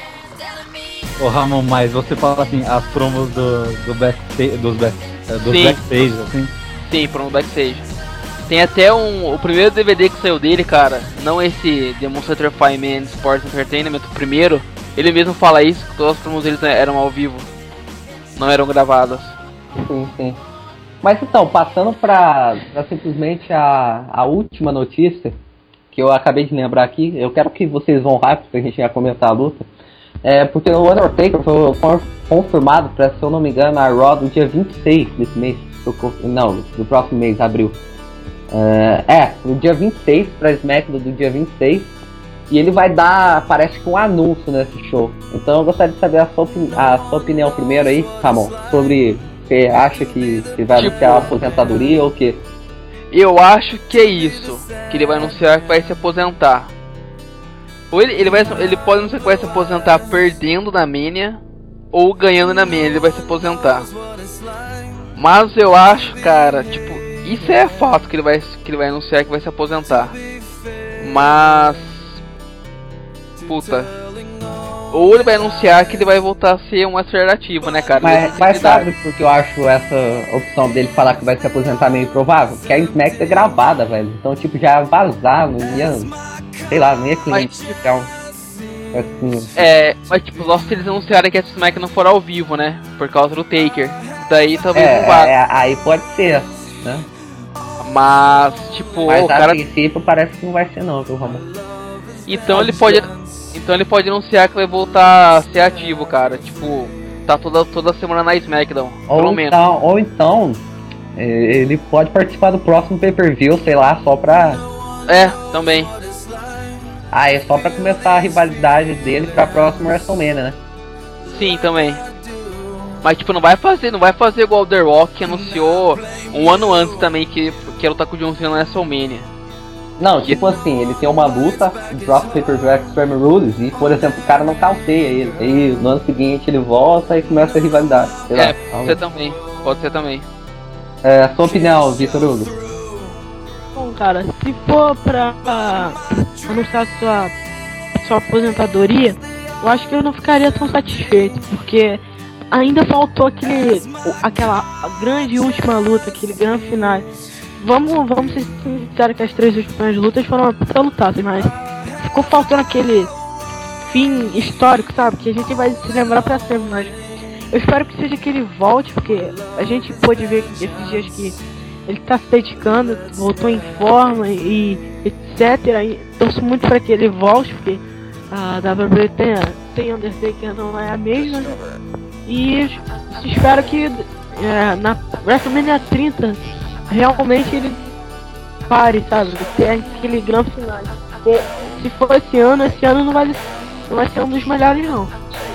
Ô Ramon, mas você fala assim, as promos do, do backstage, dos, back, dos Sim. backstage, assim? Sim, promo backstage. Tem até um, o primeiro D V D que saiu dele, cara, não esse Demonstrator Fireman Sports Entertainment, o primeiro, ele mesmo fala isso, que todas as promos deles eram ao vivo, não eram gravadas. Sim, sim. Mas então, passando pra, pra simplesmente a, a última notícia, que eu acabei de lembrar aqui, eu quero que vocês vão rápido, porque a gente vai comentar a luta, é porque o Undertaker foi confirmado para, se eu não me engano, a Raw do dia vinte e seis desse mês, não, do próximo mês, abril. Uh, é, no dia vinte e seis, pra SmackDown do dia vinte e seis, e ele vai dar, parece que um anúncio nesse show. Então eu gostaria de saber a sua, a sua opinião primeiro aí, Ramon, sobre... Você acha que, que vai tipo, anunciar a aposentadoria ou o quê? Eu acho que é isso, que ele vai anunciar que vai se aposentar. Ou ele, ele, vai, ele pode anunciar que vai se aposentar perdendo na Mania, ou ganhando na Mania, ele vai se aposentar. Mas eu acho, cara, tipo, isso é fato que ele vai, que ele vai anunciar que vai se aposentar. Mas... Puta... Ou ele vai anunciar que ele vai voltar a ser um alternativo, né, cara? Mas, mas sabe porque eu acho essa opção dele falar que vai se aposentar meio improvável? Porque a SmackDown é gravada, velho. Então, tipo, já ia vazar, não ia... Sei lá, não ia cliente. Então, assim... É, mas tipo, só se eles anunciarem que a SmackDown não for ao vivo, né? Por causa do Taker. Daí talvez é, não vá. É, aí pode ser, né? Mas, tipo... Mas o a cara... princípio parece que não vai ser não, viu, Ramon? Então ele pode... Então ele pode anunciar que vai voltar a ser ativo, cara. Tipo, tá toda, toda semana na SmackDown, ou pelo menos. Então, ou então, ele pode participar do próximo pay-per-view, sei lá, só pra... É, também. Ah, é só pra começar a rivalidade dele pra próxima WrestleMania, né? Sim, também. Mas tipo, não vai fazer, não vai fazer igual o The Rock, que anunciou um ano antes também que, que ia lutar com o John Cena na WrestleMania. Não, tipo assim, ele tem uma luta no próximo pay-per-view Extreme Rules e, por exemplo, o cara não cauteia ele. Aí no ano seguinte ele volta e começa a rivalidade. Sei é, lá, pode ser também, pode ser também. É, sua opinião, Vitor Hugo? Bom, cara, se for pra uh, anunciar sua, sua aposentadoria, eu acho que eu não ficaria tão satisfeito, porque ainda faltou aquele, aquela grande última luta, aquele grande final. Vamos, vamos ser sinceros que as três últimas lutas foram uma puta lutadas, mas ficou faltando aquele fim histórico, sabe? Que a gente vai se lembrar pra sempre, mas eu espero que seja que ele volte, porque a gente pôde ver esses dias que ele tá se dedicando, voltou em forma e, e etcétera. E torço muito pra que ele volte, porque a W W E tem, tem Undertaker, não é a mesma. E espero que é, na WrestleMania trinta realmente ele pare, sabe? Ter aquele grande final. Porque se for esse ano, esse ano não vai, não vai ser um dos melhores não.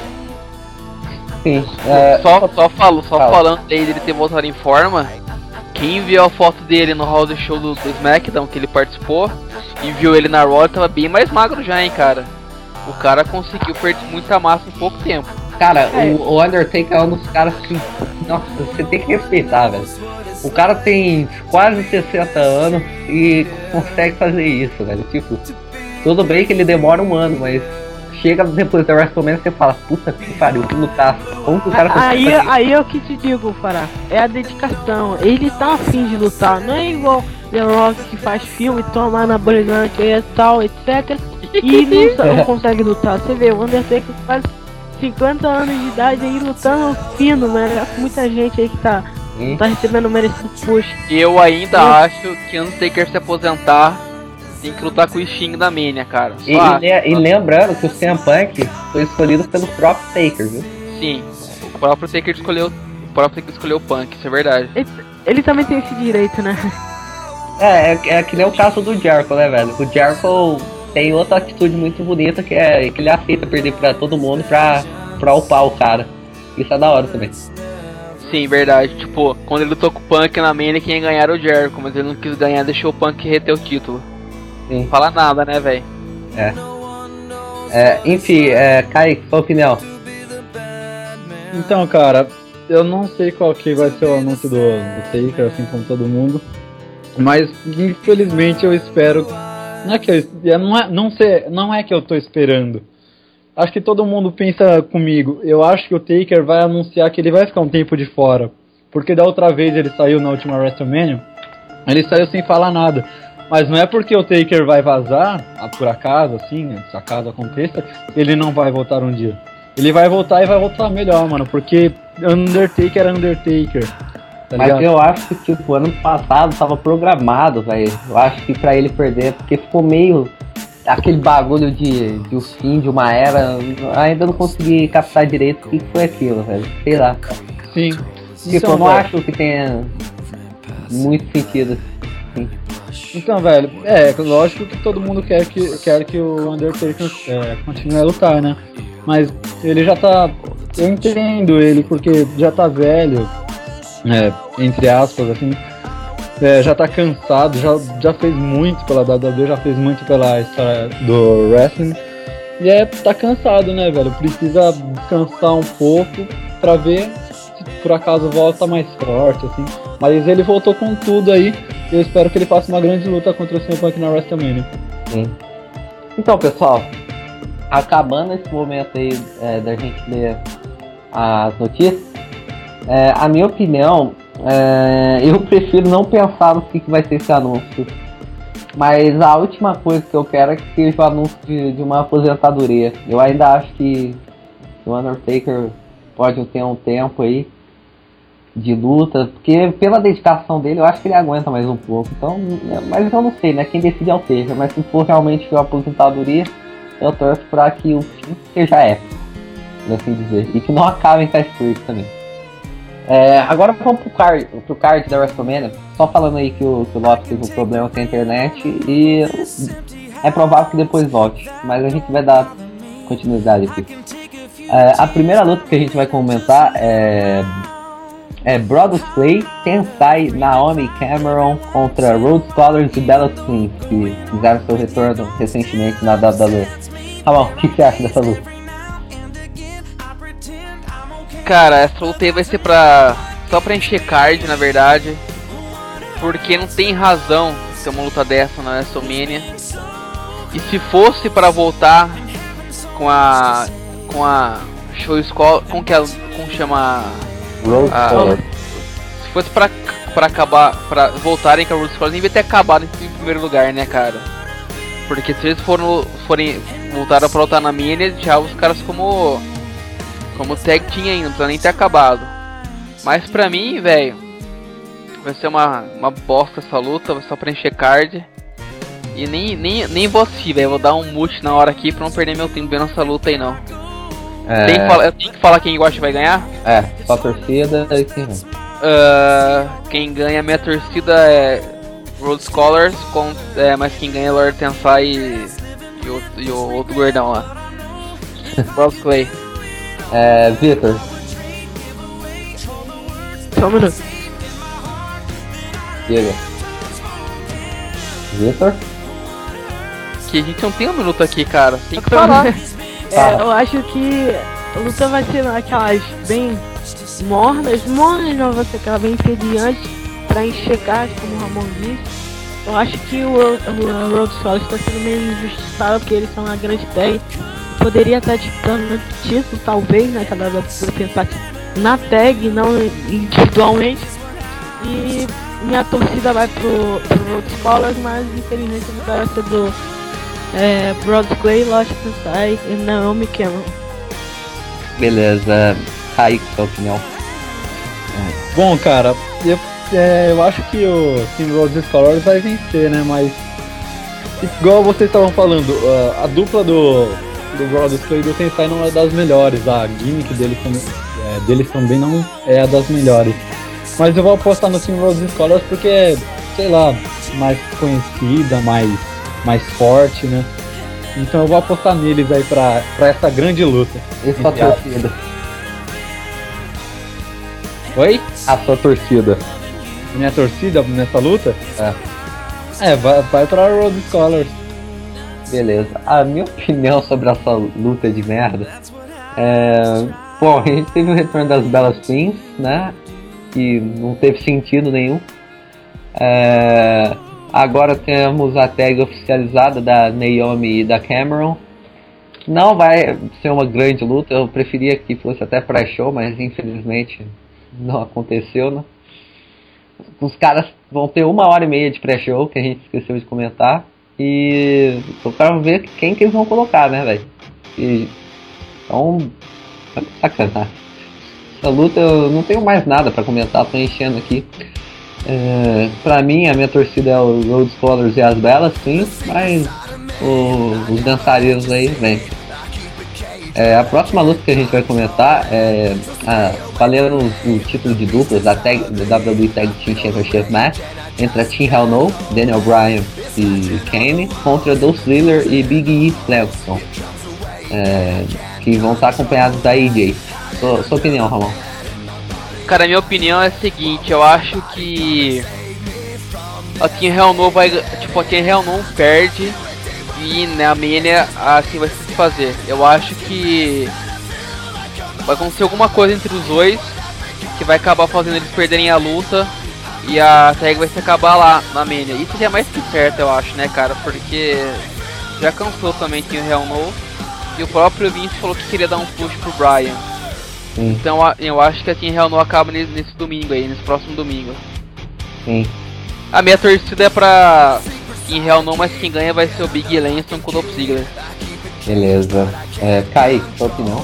Sim. É... Só, só, falo, só Fala. falando dele ter voltado em forma, quem viu a foto dele no House Show do, do SmackDown que ele participou e viu ele na Raw, tava bem mais magro já, hein, cara. O cara conseguiu perder muita massa em pouco tempo. Cara, É. o, o Undertaker é um dos caras que. Nossa, você tem que respeitar, velho. O cara tem quase sessenta anos e consegue fazer isso, velho. Tipo, tudo bem que ele demora um ano, mas chega depois da WrestleMania e você fala, puta que pariu, que lutar. Como que o cara consegue Aí, fazer isso? aí é o que te digo, Fará. É a dedicação. Ele tá afim de lutar. Não é igual The Rock que faz filme, toma anabolizante e tal, etcétera. E não, sa- não consegue lutar. Você vê, o Undertaker faz cinquenta anos de idade aí lutando fino, né? Muita gente aí que tá, Hum. tá recebendo merecido push. Eu ainda acho que Undertaker se aposentar tem que lutar com o Sting da Mania, cara. Só E, e, acho. le- e lembrando que o C M Punk foi escolhido pelo próprio Taker, viu? Sim, o próprio Taker escolheu. O próprio Taker escolheu o Punk, isso é verdade. Ele, ele também tem esse direito, né? É, é, é que nem o caso do Jericho, né, velho? O Jericho tem outra atitude muito bonita que é que ele aceita perder pra todo mundo pra, pra upar o cara. Isso é da hora também. Sim, verdade. Tipo, quando ele lutou com o Punk na Mania, quem ia ganhar era o Jericho, mas ele não quis ganhar, deixou o Punk reter o título. Sim. Não fala nada, né, velho? É. É, enfim, é, Kaique, sua opinião. Então, cara, eu não sei qual que vai ser o anúncio do, do Taker, assim como todo mundo. Mas, infelizmente, eu espero... Não é que eu... é, Não é, não sei, não é que eu tô esperando. Acho que todo mundo pensa comigo. Eu acho que o Taker vai anunciar que ele vai ficar um tempo de fora. Porque da outra vez ele saiu na última WrestleMania, ele saiu sem falar nada. Mas não é porque o Taker vai vazar, ah, por acaso, assim, se acaso aconteça, ele não vai voltar um dia. Ele vai voltar e vai voltar melhor, mano, porque Undertaker é Undertaker. Tá Mas ligado? eu acho que, tipo, ano passado tava programado, velho. Eu acho que pra ele perder, porque ficou meio... Aquele bagulho de, de o fim de uma era, ainda não consegui captar direito o que que foi aquilo, velho. Sei lá. Sim. Tipo, Então, eu não velho, acho que tenha muito sentido. Assim. então, velho, é, lógico que todo mundo quer que, quer que o Undertaker é, continue a lutar, né? Mas ele já tá... Eu entendo ele, porque já tá velho, é, entre aspas, assim... É, já tá cansado, já, já fez muito pela W W E, já fez muito pela história do wrestling. E é, tá cansado, né, velho? Precisa descansar um pouco pra ver se por acaso volta mais forte, assim. Mas ele voltou com tudo aí. E eu espero que ele faça uma grande luta contra o C M Punk na WrestleMania. Sim. Então, pessoal, acabando esse momento aí é, da gente ler as notícias, é, a minha opinião, é, eu prefiro não pensar no que, que vai ser esse anúncio. Mas a última coisa que eu quero é que seja o anúncio de, de uma aposentadoria. Eu ainda acho que o Undertaker pode ter um tempo aí de luta, porque pela dedicação dele eu acho que ele aguenta mais um pouco. Então, mas eu não sei, né? Quem decide é o Taker. Mas se for realmente uma aposentadoria, eu torço para que o fim seja épico, por assim dizer, e que não acabe em Cash Freak também. É, agora vamos pro card, pro card da WrestleMania. Só falando aí que o, que o Lopes teve um problema com a internet e é provável que depois volte, mas a gente vai dar continuidade aqui. É, a primeira luta que a gente vai comentar é, é Brodus Clay, Tensai, Naomi Cameron contra Road Scholars e Bella Twins, que fizeram seu retorno recentemente na W W E. Tá bom, o que você acha dessa luta? Cara, essa luta aí vai ser pra... só pra encher card, na verdade. Porque não tem razão ter uma luta dessa na WrestleMania. E se fosse pra voltar com a... com a... Show School... como que é... como chama... Road a, Scholars. se fosse pra, pra acabar... pra voltarem com a Road Scholars, devia ter acabado em, em primeiro lugar, né, cara? Porque se eles foram... forem... voltaram pra lutar na Mania, já os caras como... como tag tinha ainda, não precisa nem ter acabado. Mas pra mim, velho, vai ser uma, uma bosta essa luta, vai só pra encher card. E nem, nem, nem vou assistir, velho, vou dar um mute na hora aqui pra não perder meu tempo vendo essa luta aí não. É, Tem que falar, eu tenho que falar quem eu acho que vai ganhar? é, só a torcida e quem vai. Uh, quem ganha, minha torcida é Road Scholars, com, é, mas quem ganha é Lord Tensai e, e, o, e o outro gordão lá. Brodus Clay. É, Victor. Só um minuto. Diga. Victor? Que a gente não tem um minuto aqui, cara. Tem que Tô- falar. É, eu acho que a luta vai ser aquelas bem mornas, mornas não vai ser aquela bem entediante pra encher gás, como o Ramon disse. Eu acho que o, o, o Road Solid está sendo meio injustiçado porque eles são uma grande tag. Poderia estar disputando o título, talvez, né? Cada vez por pensar na tag, não individualmente. E minha torcida vai pro, pro Road Scholars, mas infelizmente eu vou dar do é, Brody Clay, Lost Inside e Naomi Cameron. Beleza, Kaique, sua opinião. Bom, cara, eu, é, eu acho que o Team Road Scholars vai vencer, né? Mas, igual vocês estavam falando, a, a dupla do, do Brody Clay e do Tensai não é das melhores. A gimmick deles, é, deles também não é a das melhores. Mas eu vou apostar no Team Road Scholars porque é, sei lá, mais conhecida, mais, mais forte, né? Então eu vou apostar neles aí pra, pra essa grande luta. E sua torcida? Oi? A sua torcida. Minha torcida nessa luta? É. É, vai, vai pra Road Scholars. Beleza. A minha opinião sobre essa luta de merda é... Bom, a gente teve o retorno das Bellas Queens, né? Que não teve sentido nenhum. É... Agora temos a tag oficializada da Naomi e da Cameron. Não vai ser uma grande luta, eu preferia que fosse até pré-show, mas infelizmente não aconteceu, né? Os caras vão ter uma hora e meia de pré-show, que a gente esqueceu de comentar. E eu quero ver quem que eles vão colocar, né, velho? Então, sacanagem. Essa luta eu não tenho mais nada pra comentar, tô enchendo aqui. É, pra mim, a minha torcida é o Road Scholars e as Bellas, sim, mas o, os dançarinos aí, vem. É, a próxima luta que a gente vai comentar é a, valendo o, o título de duplas da, tag, da W W E Tag Team Championship Match entre a Team Hell No, Daniel Bryan e Kane, contra Dolph Ziggler e Big E Langston, é, que vão estar acompanhados da A J. Sua, sua opinião, Ramon? Cara, a minha opinião é a seguinte, eu acho que a Team Hell No vai, tipo, a Team Hell No perde e na Mania assim vai se fazer. Eu acho que vai acontecer alguma coisa entre os dois que vai acabar fazendo eles perderem a luta e a tag vai se acabar lá na Mania. Isso seria mais que certo, eu acho, né, cara, porque já cansou também Team Hell No e o próprio Vince falou que queria dar um push pro Bryan. Sim. Então eu acho que a Team Hell No acaba nesse, nesse domingo aí, nesse próximo domingo. Sim. A minha torcida é pra Team Hell No, mas quem ganha vai ser o Big E Langston com o Dolph Ziggler. Beleza. É, Kaique, sua opinião?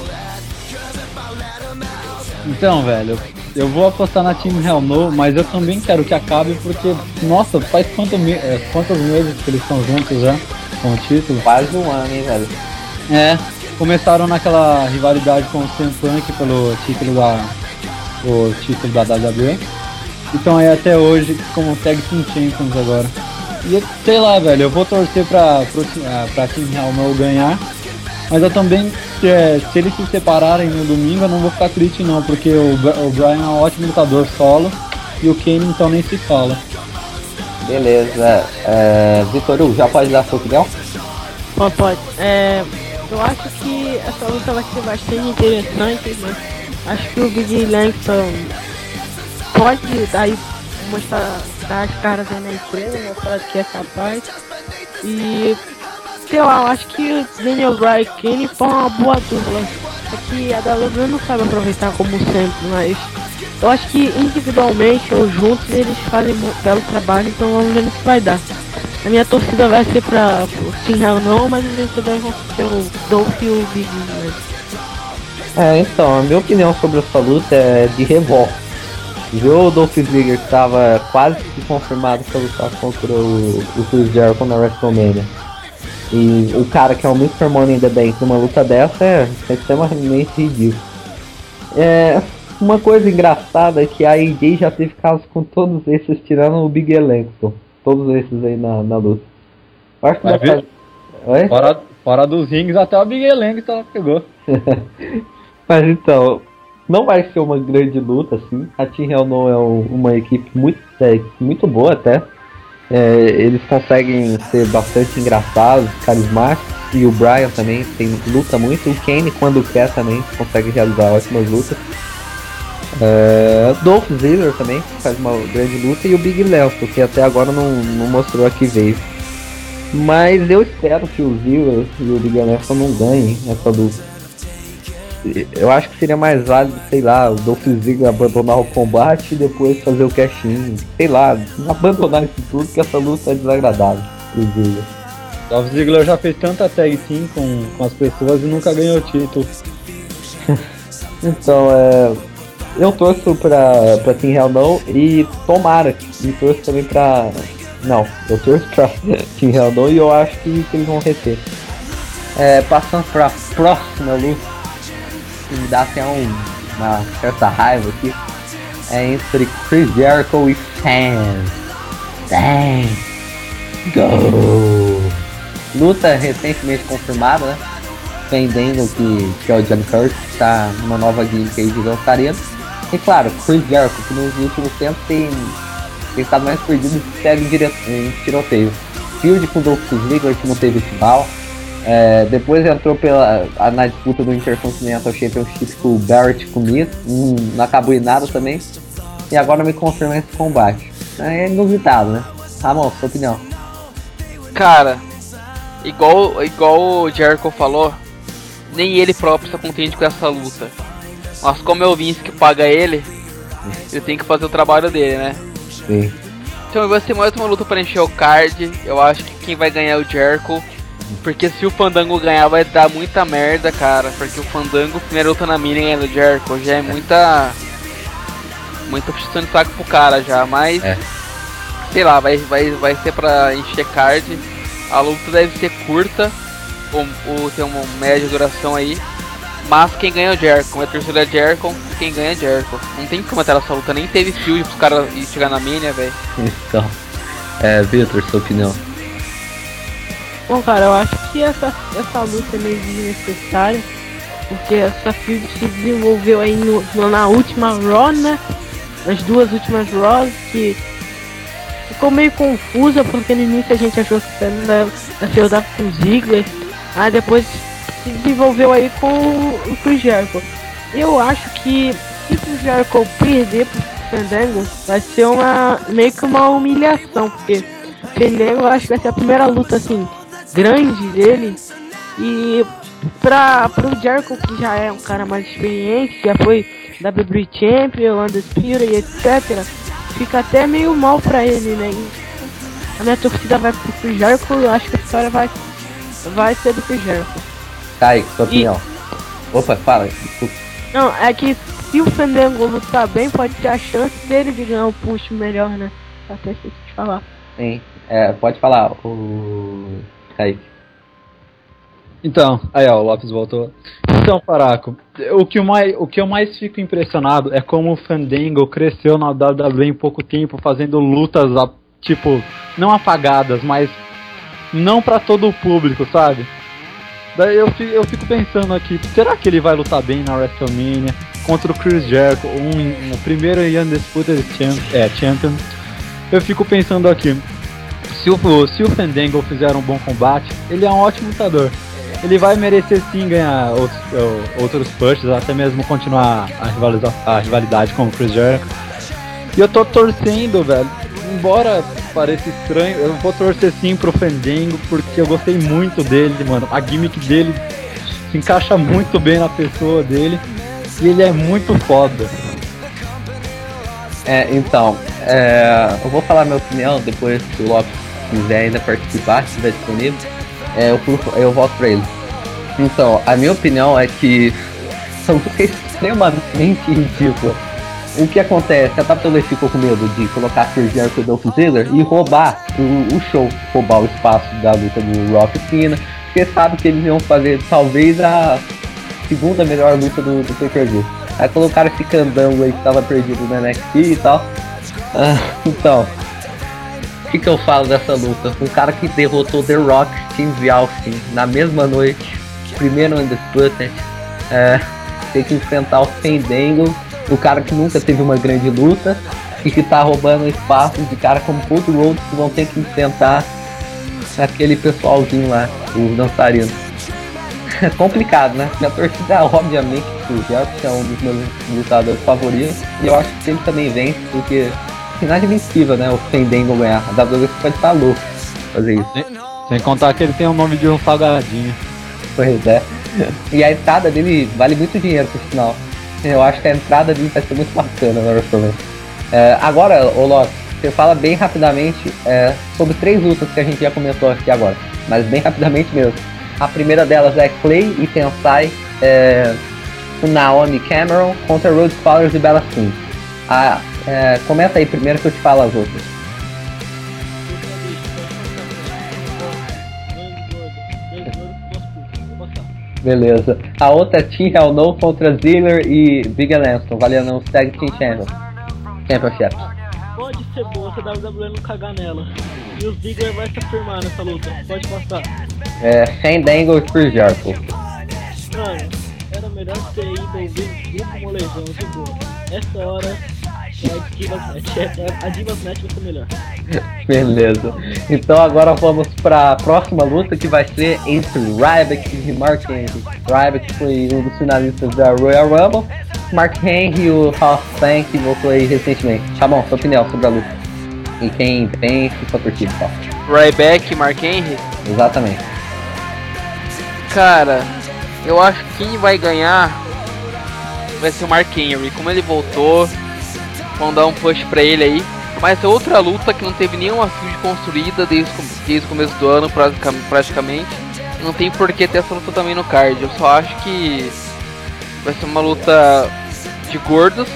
Então, velho, eu vou apostar na Team Hell No, mas eu também quero que acabe porque, nossa, faz quanto me é, quantos meses que eles estão juntos já com o título? Quase um ano, hein, velho? É. Começaram naquela rivalidade com o C M Punk pelo título da o título da W W E. Então aí até hoje como Tag Team Champions agora. E sei lá, velho, eu vou torcer pra, pro, pra Team Hell No ganhar. Mas eu também, se, é, se eles se separarem no domingo, eu não vou ficar triste não, porque o, o Bryan é um ótimo lutador solo e o Kane então nem se fala. Beleza. É, Vitor Hugo, já pode dar sua opinião? Pode, pode. É... Eu acho que essa luta vai ser bastante interessante, mas acho que o Big Langston pode daí mostrar, dar as caras aí na empresa, mostrar que é capaz. E sei lá, eu acho que o Daniel Bryan e Kane foi uma boa dupla. É que a W W E não sabe aproveitar como sempre, mas eu acho que individualmente ou juntos eles fazem um belo trabalho, então vamos ver no que vai dar. A minha torcida vai ser pra Team Hell No, mas os vencedores vão ser o Dolph e o Big E. É, então, a minha opinião sobre essa luta é de revolta. Ver o Dolph Ziggler que estava quase confirmado para lutar contra o, o Chris Jericho na WrestleMania. E o cara que é o mister Money in the Bank numa luta dessa é, é extremamente ridículo. É, uma coisa engraçada é que a A J já teve casos com todos esses, tirando o Big E Langston. Todos esses aí na, na luta. Eu acho que vai fazer... Oi? Fora, fora dos rings, até o Big E Langston ela pegou. Mas então, não vai ser uma grande luta, assim. A Team Hell No é um, uma equipe muito, é, muito boa até. É, eles conseguem ser bastante engraçados, carismáticos. e o Bryan também tem, luta muito. O Kane, quando quer, também consegue realizar ótimas lutas. Uh, Dolph Ziggler também faz uma grande luta. E o Big Lelso, que até agora não, não mostrou a que veio. Mas eu espero que o Ziggler e o Big Lelso não ganhem essa luta. Eu acho que seria mais válido, sei lá, o Dolph Ziggler abandonar o combate e depois fazer o cash-in. Sei lá, abandonar isso tudo, que essa luta é desagradável pro Ziggler. Dolph Ziggler já fez tanta tag team com, com as pessoas e nunca ganhou o título. Então, é... eu torço pra, pra Team Hell No e tomara, e torço também pra... Não, eu torço pra Team Hell No e eu acho que, que eles vão reter. É, passando pra próxima luta, que me dá até um, uma certa raiva aqui, é entre Chris Jericho e Fans. Dang! Go! Luta recentemente confirmada, né? Vendendo que, que é o Johnny Curtis, que está numa nova gimmick aí de dançarino. E claro, Chris Jericho, que nos últimos tempos tem, tem estado mais perdido que segue em, dire... em tiroteio. Field com Dolph Ziggler, que não teve final. É, depois entrou pela, a, na disputa do Intercontinental Championship com o Barrett com o Miz, hum, não acabou em nada também. E agora me confirma esse combate. É inusitado, né? Ramon, sua opinião? Cara, igual, igual o Jericho falou, nem ele próprio está contente com essa luta. Mas como é o Vince que paga ele, ele tem que fazer o trabalho dele, né? Sim. Então vai ser mais uma luta para encher o card. Eu acho que quem vai ganhar é o Jericho. Porque se o Fandango ganhar vai dar muita merda, cara. Porque o Fandango, primeira luta na mini ganha do Jericho, já é muita... Muita puxação de saco pro cara já, mas... É. Sei lá, vai, vai, vai ser pra encher card. A luta deve ser curta, ou, ou ter uma média duração aí. Mas quem ganha é o Jericho, a terceira é Jericho, quem ganha é Jericho. Não tem que comentar essa luta, nem teve field pros caras chegar na mini, velho. Então, é, Victor, sua opinião? Bom, cara, eu acho que essa, essa luta é meio desnecessária, porque essa field se desenvolveu aí no, no, na última Raw, né? Nas duas últimas Raws, que ficou meio confusa, porque no início a gente achou que ia ser o com o Ziggler, aí depois se desenvolveu aí com o Chris Jericho. Eu acho que se o Chris Jericho perder pro Fandango, vai ser uma, meio que uma humilhação, porque Fandango eu acho que vai ser a primeira luta assim grande dele, e pra, pro Jericho, que já é um cara mais experiente, já foi W W E Champion, Undisputed e etc, fica até meio mal pra ele, né? E a minha torcida vai pro Chris Jericho, eu acho que a história vai, vai ser do Chris Jericho. Tá aí, sua opinião. E... Opa, fala, desculpa. Não, é que se o Fandango lutar bem, pode ter a chance dele de ganhar um push melhor, né? Até esqueci de falar. Sim, é, pode falar, o... Kaique. Então, aí ó, o Lopes voltou. Então, Faraco, o que, eu mais, o que eu mais fico impressionado é como o Fandango cresceu na W W E em pouco tempo, fazendo lutas, tipo, não apagadas, mas não pra todo o público, sabe? Daí eu fico, eu fico pensando aqui, será que ele vai lutar bem na WrestleMania contra o Chris Jericho, um, um, o primeiro Undisputed champ, é, Champion? Eu fico pensando aqui, se o, se o Fandango fizer um bom combate, ele é um ótimo lutador. Ele vai merecer sim ganhar outros, outros pushes, até mesmo continuar a, rivaliza, a rivalidade com o Chris Jericho. E eu tô torcendo, velho, embora pareça estranho, eu vou torcer sim pro Fandango, porque eu gostei muito dele, mano. A gimmick dele se encaixa muito bem na pessoa dele, e ele é muito foda. É, então, é, eu vou falar minha opinião depois que o Lopes quiser ainda participar, se estiver disponível. É, eu, eu volto pra ele. Então, a minha opinião é que são extremamente ridículas. O que acontece? A W W E ficou com medo de colocar Chris Jericho e Dolph Ziggler e roubar o, o show, roubar o espaço da luta do Rock e Cena, porque sabe que eles iam fazer talvez a segunda melhor luta do, do pay-per-view. Aí colocaram esse candango aí que tava perdido no N X T e tal. Ah, então, o que, que eu falo dessa luta? Um cara que derrotou The Rock, Steve Austin na mesma noite, primeiro Undisputed, é, tem que enfrentar o Fandango, o cara que nunca teve uma grande luta e que tá roubando espaço de cara como Cody Rhodes, que vão ter que enfrentar aquele pessoalzinho lá, os dançarinos. complicado, né? Minha torcida, obviamente, o Jefferson é um dos meus lutadores favoritos. E eu acho que ele também vence, porque é inadmissível, né? O Fandango ganhar. A W W E pode estar louco fazer isso. Sem, sem contar que ele tem o nome de um salgadinho. Pois é. E a entrada dele vale muito dinheiro, por sinal. Eu acho que a entrada dele vai ser muito bacana na WrestleMania. É, agora, ô Loki, você fala bem rapidamente é, sobre três lutas que a gente já comentou aqui agora. Mas bem rapidamente mesmo. A primeira delas é Clay e Tensai é, com Naomi Cameron contra Rhodes Fowler e Bella Twin. Ah, é, comenta aí primeiro que eu te falo as outras. Beleza. A outra é Team Hell No contra Ziggler e Big Lanston, valendo os Tag Team Champions. Championship. Pode ser boa se a W W E não cagar nela. E o Ziggler vai se afirmar nessa luta. Pode passar. É, Fandango e Chris Jericho. Mano, era melhor ter ido ouvir grupo molejão de boa. Essa hora é a Divas Match. A Divas Match vai ser melhor. Beleza. Então agora vamos pra próxima luta, que vai ser entre Ryback e Mark Henry. Ryback foi um dos finalistas da Royal Rumble. Mark Henry e o House Tank que voltou aí recentemente. Tá bom, sua opinião sobre a luta. E quem vence sua torcida, tá? Ryback e Mark Henry? Exatamente. Cara, eu acho que quem vai ganhar vai ser o Mark Henry. Como ele voltou, vão dar um push pra ele aí. Mas é outra luta que não teve nenhuma field construída desde, desde o começo do ano, praticamente. Não tem por que ter essa luta também no card. Eu só acho que vai ser uma luta de gordos.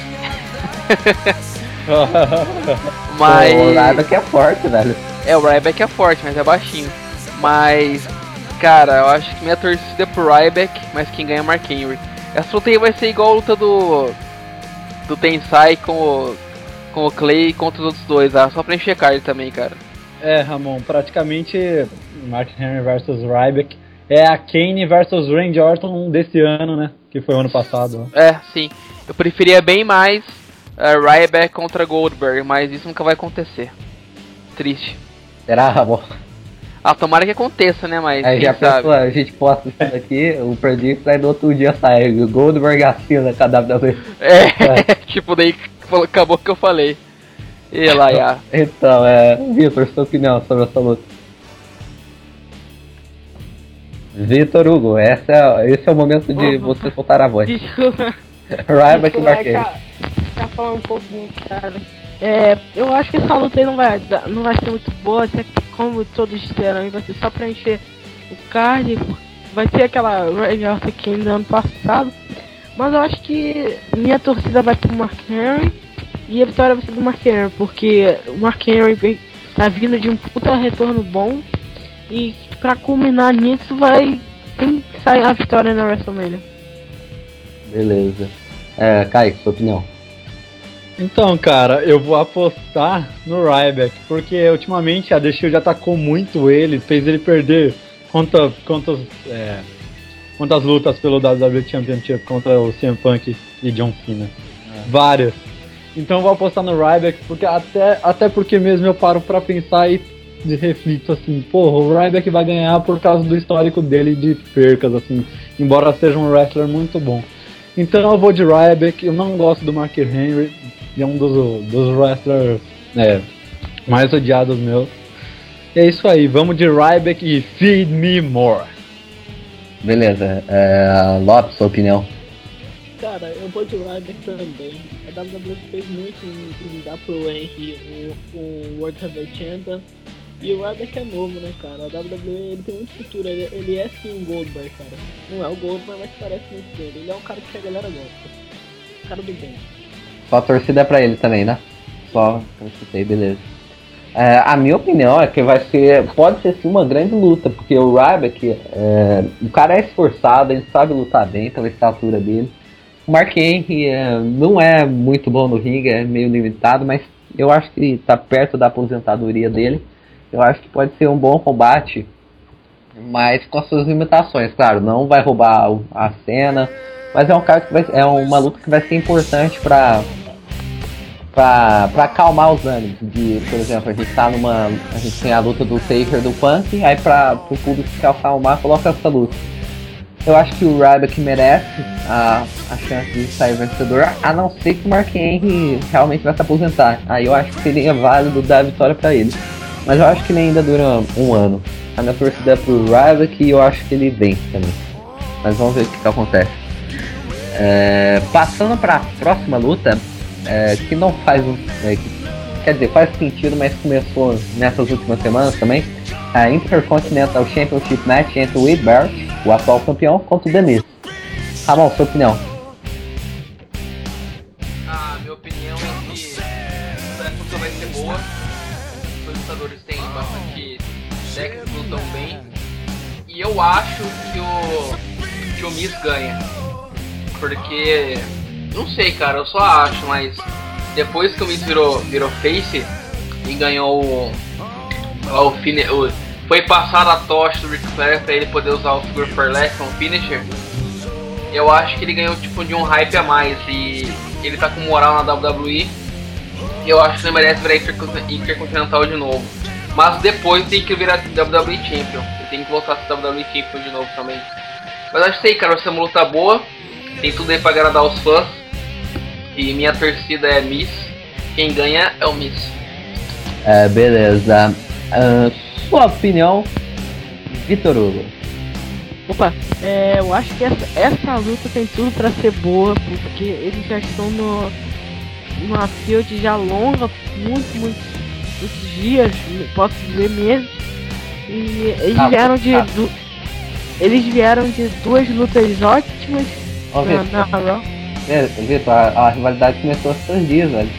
Mas... o Ryback é forte, velho. É, o Ryback é forte, mas é baixinho. Mas, cara, eu acho que minha torcida é pro Ryback, mas quem ganha é Mark Henry. Essa luta aí vai ser igual a luta do do Tensai com o, com o Clay contra os outros dois, ah, só pra encher card também, cara. É, Ramon, praticamente Mark Henry versus Ryback é a Kane versus Randy Orton desse ano, né? Que foi o ano passado. É, sim. Eu preferia bem mais uh, Ryback contra Goldberg, mas isso nunca vai acontecer. Triste. Será, Ramon? Ah, tomara que aconteça, né, mas Aí quem já sabe. pensou, a gente posta isso aqui, o Predict, aí no outro dia sai o Goldberg assina com a W W E. É, é. Tipo, daí acabou o que eu falei. E lá, já. Então, é... Vitor, sua opinião sobre essa luta? Vitor Hugo, essa é, esse é o momento de você soltar a voz. Desculpa. Ryback e Mark Henry. Tá falando um pouquinho, cara. É, eu acho que essa luta aí não vai, não vai ser muito boa, é como todos disseram, vai ser só pra encher o card, vai ser aquela Randy Orton que do ano passado, mas eu acho que minha torcida vai pro Mark Henry e a vitória vai ser do Mark Henry, porque o Mark Henry vem, tá vindo de um puta retorno bom e pra culminar nisso vai tem que sair a vitória na WrestleMania. Beleza. É, Kaique, sua opinião? Então, cara, eu vou apostar no Ryback, porque ultimamente a The Shield atacou muito ele, fez ele perder quantas, quantas, é, quantas lutas pelo W W E Championship contra o C M Punk e John Cena. É. Várias. Então eu vou apostar no Ryback, porque até, até porque mesmo eu paro pra pensar e de reflito assim, porra, o Ryback vai ganhar por causa do histórico dele de percas, assim, embora seja um wrestler muito bom. Então eu vou de Ryback, eu não gosto do Mark Henry, é um dos, dos wrestlers é, mais odiados meus. E é isso aí, vamos de Ryback e Feed Me More. Beleza, é, Lopes, sua opinião? Cara, eu vou de Ryback também. A W W E fez muito em, em dar pro Henry o, o World Heavyweight Champion. E o Ryback é novo, né, cara? A W W E ele tem muita cultura, ele, ele é sim um Goldberg, cara. Não é o Goldberg, mas parece muito dele. Ele é um cara que a galera gosta. Cara do bem. Só a torcida é pra ele também, né? Só torcida, beleza. É, a minha opinião é que vai ser, pode ser sim uma grande luta, porque o Ryback, é, o cara é esforçado, ele sabe lutar bem pela estatura dele. O Mark Henry é, não é muito bom no ringue, é meio limitado, mas eu acho que ele tá perto da aposentadoria dele. Eu acho que pode ser um bom combate, mas com as suas limitações, claro, não vai roubar a cena, mas é um cara que vai, é uma luta que vai ser importante pra, pra, pra acalmar os ânimos. De, por exemplo, a gente tá numa. A gente tem a luta do Taker do Punk, aí pra o público se acalmar, coloca essa luta. eu acho que o Ryback merece a, a chance de sair vencedor, a não ser que o Mark Henry realmente vai se aposentar. Aí eu acho que seria válido dar a vitória pra ele. Mas eu acho que ele ainda dura um ano. A minha torcida é pro Ryback e eu acho que ele vence também. Mas vamos ver o que, que acontece. É, passando pra próxima luta, é, que não faz um. É, que, quer dizer, faz sentido, mas começou nessas últimas semanas também. A Intercontinental Championship Match entre o Wade Barrett, o atual campeão, contra o The Miz. Ramon, sua opinião? A minha opinião é que essa luta vai ser boa. Os lutadores têm bastante técnica, lutam bem. E eu acho que o, que o Miz ganha. Porque, não sei, cara, eu só acho, mas depois que o Miz virou, virou face e ganhou o, o, o foi passada a tocha do Ric Flair pra ele poder usar o Figure four Leg como finisher, eu acho que ele ganhou tipo de um hype a mais e ele tá com moral na W W E. Eu acho que ele merece virar Intercontinental de novo. Mas depois tem que virar W W E Champion. Ele tem que voltar a ser W W E Champion de novo também. Mas acho que sei, cara, vai ser uma luta boa. Tem tudo aí pra agradar os fãs. E minha torcida é Miz. Quem ganha é o Miz. É, beleza. Uh, sua opinião, Vitor Hugo? Opa, é, eu acho que essa, essa luta tem tudo pra ser boa, porque eles já estão no, numa field já longa, muito, muito, muitos dias, posso dizer meses. E eles ah, vieram de ah. du, eles vieram de duas lutas ótimas. Ó, na, Vitor, na Raw. é, Vitor, a, a rivalidade começou há três dias, velho.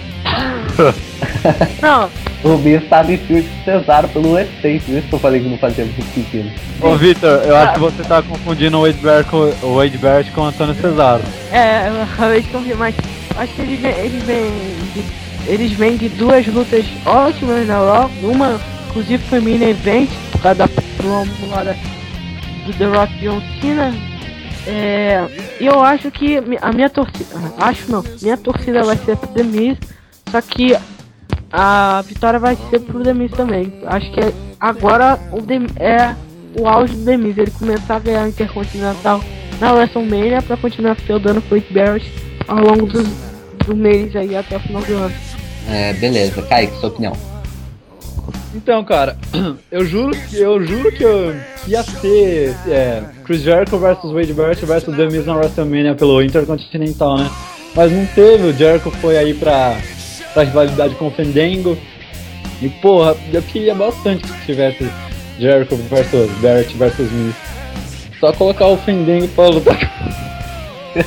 Não. O Miz estava em fio de Cesaro pelo U F C, por isso que eu falei que não fazia muito sentido. Ô Vitor, eu acho que você tá confundindo o Wade Barrett com o, Wade Barrett com o Antônio Cesaro. É, eu acabei de confirmar, mas acho que eles vêm eles vêm de, eles vêm de duas lutas ótimas na Raw, uma inclusive foi main event, por causa da promo lá da, do The Rock e John Cena. É, e eu acho que a minha torcida, acho não, minha torcida vai ser pro The Miz, só que a vitória vai ser pro The Miz também. Acho que agora o The, é o auge do The Miz, ele começar a ganhar o Intercontinental na WrestleMania pra continuar feudando com o Wade Barrett ao longo do, do mês aí até o final do ano. É, beleza. Kaique, sua opinião? Então, cara, eu juro que eu juro que eu ia ser é, Chris Jericho versus Wade Barrett versus The Miz na WrestleMania pelo Intercontinental, né? Mas não teve, o Jericho foi aí pra, pra rivalidade com o Fandango. E porra, eu queria bastante que tivesse Jericho versus Barrett versus Miz. Só colocar o Fandango pra lutar com...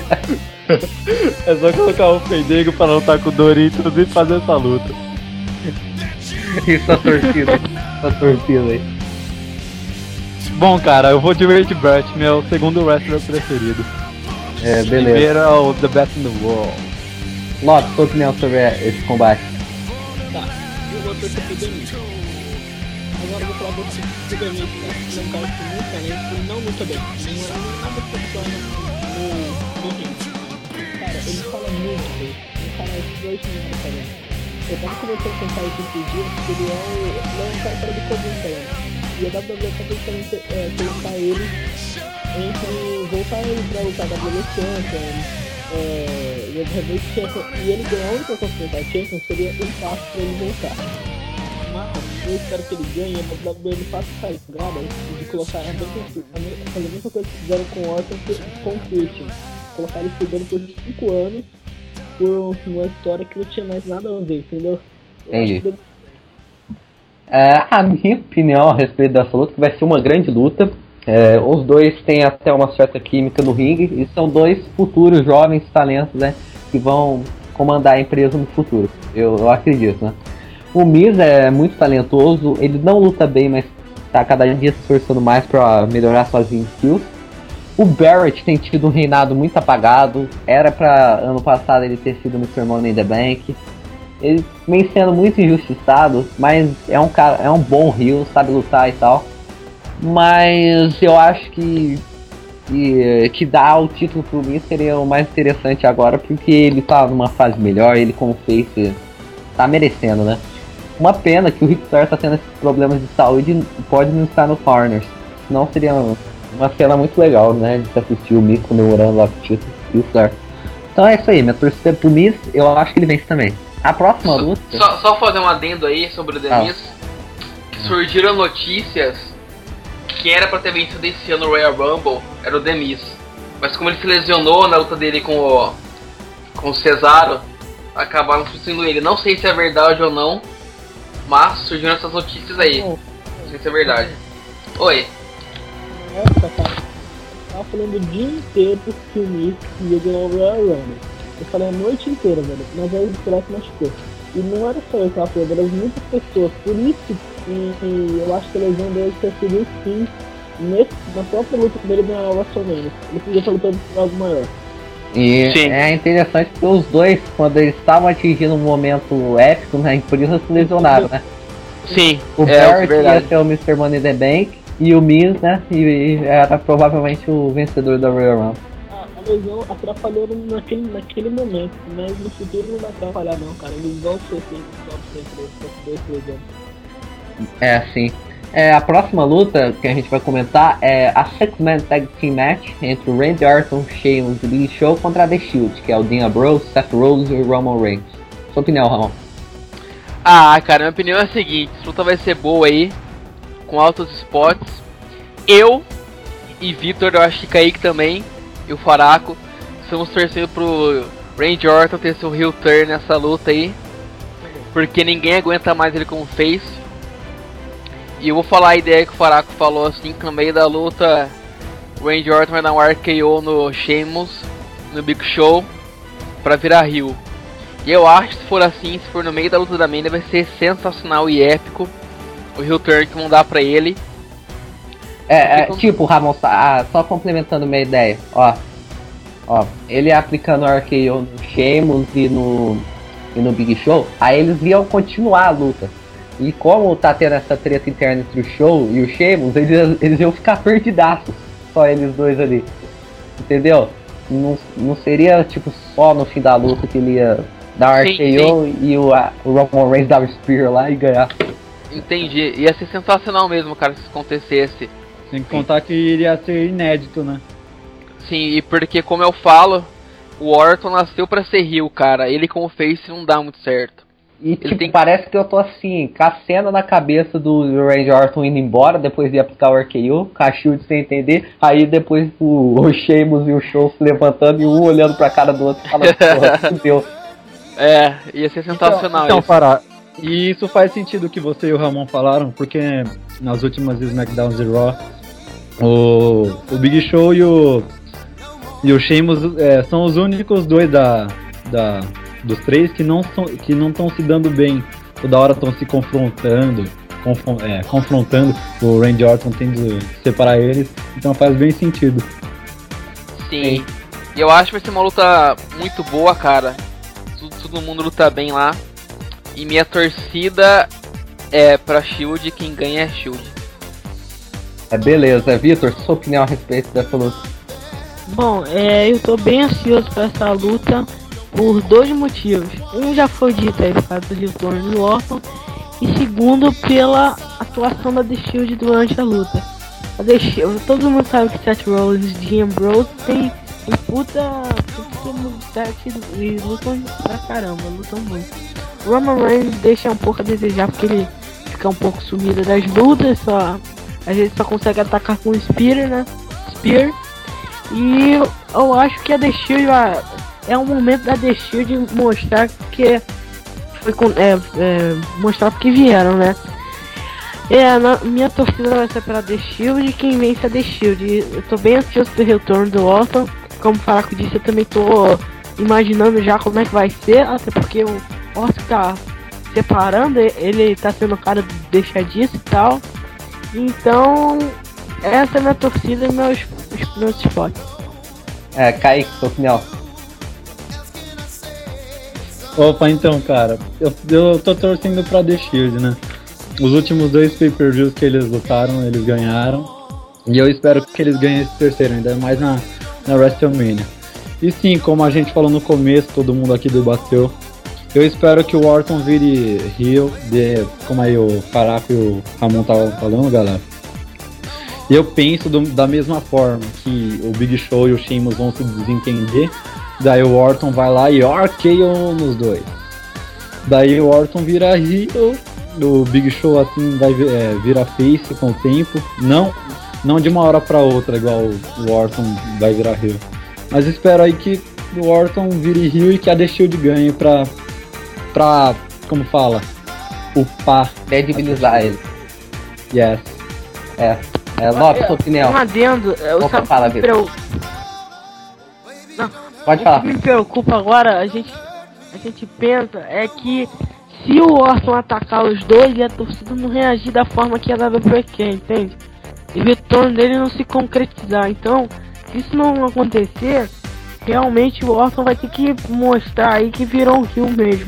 É só colocar o Fandango pra lutar com o Doritos e fazer essa luta. Isso, a torcida. A torcida aí. Bom, cara, eu vou de Wade Barrett, meu segundo wrestler preferido. É, beleza. Primeiro é o The Best in the World. Lopes, sua opinião sobre esse combate? Tá, eu vou torcer pro The Miz. Agora eu vou falar do The Miz, né? Ele é um cara com muito talento e não luta bem. Não é nada funciona no, no ringue. Cara, ele fala muito bem. Um cara de dois milhões de talento. Eu tava conversando com o cara esses dias, que ele é, ele é um cara fora do comum, tá? E a W W E tá tentando é, colocar ele entre voltar ele pra lutar W W E Champion, é, e Heavyweight Champion, e ele ganhar a única Continental Champion seria um passo pra ele voltar. Mas eu espero que ele ganhe, a W W E ele faça essa jogada de colocar a mesma, a mesma coisa que fizeram com o Orton com o Christian, colocar ele estudando por cinco anos por uma história que não tinha mais nada a ver, entendeu? Entendi. É, a minha opinião a respeito dessa luta que vai ser uma grande luta. É, os dois têm até uma certa química no ringue e são dois futuros jovens talentos, né, que vão comandar a empresa no futuro. Eu, eu acredito, né? O Miz é muito talentoso, ele não luta bem, mas tá cada dia se esforçando mais para melhorar suas skills. O Barrett tem tido um reinado muito apagado. Era pra ano passado ele ter sido mister Money in the Bank. Ele vem sendo muito injustiçado, mas é um cara, é um bom heel, sabe lutar e tal. Mas eu acho que que, que dar o título pro mim seria o mais interessante agora, porque ele tá numa fase melhor, ele como face tá merecendo, né? Uma pena que o Ric Flair tá tendo esses problemas de saúde e pode não estar no Corners. Senão seria uma cena muito legal, né? De se assistir o Miz comemorando lá com o título e o Flair. Então é isso aí, minha torcida pro Miz, eu acho que ele vence também. A próxima luta... Só, só fazer um adendo aí sobre o The Ah. Miz, que surgiram notícias que era pra ter vencido esse ano o Royal Rumble, era o The Miz. Mas como ele se lesionou na luta dele com o, com o Cesaro, acabaram substituindo ele. Não sei se é verdade ou não, mas surgiram essas notícias aí. Não sei se é verdade. Oi. Nossa, cara, eu tava falando o dia inteiro que o Miz ia ganhar o Royal Rumble. Eu falei a noite inteira, velho, mas aí o Flair machucou. E não era só eu que tava falando, eram muitas pessoas. Por isso que que eu acho que a lesão dele seria sim nesse, na própria luta dele ganhar o WrestleMania. Ele podia estar lutando por algo maior. E Sim. é interessante porque os dois, quando eles estavam atingindo um momento épico na empresa, se lesionaram, né? Sim, O é Barrett ia verdade. ser o mister Money in the Bank e o Miz, né? E, e era provavelmente o vencedor da Royal Rumble. A, a lesão atrapalhou naquele, naquele momento, mas no futuro não vai atrapalhar não, cara. Eles vão ser sempre top sempre esses dois lesões. É, sim. É, a próxima luta que a gente vai comentar é a Six-Man Tag Team Match entre o Randy Orton, Sheamus e Big Show contra a The Shield, que é o Dean Ambrose, Seth Rollins e o Roman Reigns. Sua opinião, Ramon? Ah, cara, minha opinião é a seguinte, essa luta vai ser boa aí, com altos spots. Eu e Vitor, eu acho que Kaique também, e o Faraco, estamos torcendo pro Randy Orton ter seu heel turn nessa luta aí, porque ninguém aguenta mais ele como face. E eu vou falar a ideia que o Faraco falou assim, que no meio da luta o Randy Orton vai dar um R K O no Sheamus, no Big Show, pra virar heel. E eu acho que se for assim, se for no meio da luta da Mania, vai ser sensacional e épico o heel turn que vão dar pra ele. É, é tipo, Ramon, ah, só complementando minha ideia, ó. Ó, ele aplicando o R K O no Sheamus e no, e no Big Show, aí eles iam continuar a luta. E como tá tendo essa treta interna entre o Show e o Sheamus, eles, eles iam ficar perdidaços, só eles dois ali. Entendeu? Não, não seria tipo só no fim da luta que ele ia dar Sim, R K O e o, a, o Roman Reigns dar o Spear lá e ganhar. Entendi, ia ser sensacional mesmo, cara, se isso acontecesse. Sem contar que iria ser inédito, né? Sim, e porque como eu falo, o Orton nasceu pra ser heel, cara. Ele como face não dá muito certo. E tipo, tem- parece que eu tô assim, com a cena na cabeça do Randy Orton indo embora, depois de aplicar o R K O, com a Shield sem entender, aí depois o, o Sheamus e o Show se levantando e um olhando pra cara do outro e falando, porra, fudeu. É, ia ser sensacional Então, isso. Pará, e isso faz sentido o que você e o Ramon falaram, porque nas últimas SmackDowns e Raw, o, o Big Show e o, e o Sheamus é, são os únicos dois da, da, dos três que não são, que não estão se dando bem. Toda hora estão se confrontando, confron, é, confrontando, o Randy Orton tendo que separar eles, então faz bem sentido. Sim. E eu acho que vai ser uma luta muito boa, cara. Todo, todo mundo luta bem lá. E minha torcida é pra Shield, quem ganha é Shield. É beleza, Vitor, sua opinião a respeito dessa luta? Bom, é, eu tô bem ansioso pra essa luta por dois motivos. Um já foi dito aí por causa do retorno do Orton. E segundo, pela atuação da The Shield durante a luta. A The Shield, todo mundo sabe que Seth Rollins e Dean Ambrose tem, tem puta, puta mobilidade e lutam pra caramba, lutam muito. O Roman Reigns deixa um pouco a desejar porque ele fica um pouco sumido das lutas, só, às vezes só consegue atacar com o Spear, né? Spear. E eu, eu acho que a The Shield vai, é um momento da The Shield mostrar que foi com, é, é, mostrar porque vieram, né? É, na, minha torcida vai ser pela The Shield e quem vence é a The Shield. E eu tô bem ansioso pelo retorno do Orton. Como o Faraco disse, eu também tô imaginando já como é que vai ser, até porque o Orton tá separando, ele tá sendo um cara deixadiço e tal. Então, essa é a minha torcida e meus, os meus spots. É, Kaique, sua opinião? Opa, então, cara, eu, eu tô torcendo pra The Shield, né? Os últimos dois pay-per-views que eles lutaram, eles ganharam. E eu espero que eles ganhem esse terceiro, ainda mais na, na WrestleMania. E sim, como a gente falou no começo, todo mundo aqui debateu, eu espero que o Orton vire heel, de, como aí o Faraco e o Ramon estavam falando, galera. Eu penso do, da mesma forma que o Big Show e o Sheamus vão se desentender. Daí o Orton vai lá e R K O nos dois. Daí o Orton vira heel. O Big Show assim vai é, virar face com o tempo. Não, não de uma hora pra outra, igual o Orton vai virar heel. Mas espero aí que o Orton vire heel e que a The Shield ganhe pra, pra como fala, upar. Credibilizar ele. Yes. É. É, Lopes, sua opinião. Um adendo, eu Opa, sabe fala, que me Vitor. preo- Não, Pode o falar. que me preocupa agora, a gente, a gente pensa, é que se o Orton atacar os dois e a torcida não reagir da forma que a W W E quer, entende? E o retorno dele não se concretizar. Então, se isso não acontecer, realmente o Orton vai ter que mostrar aí que virou um heel mesmo.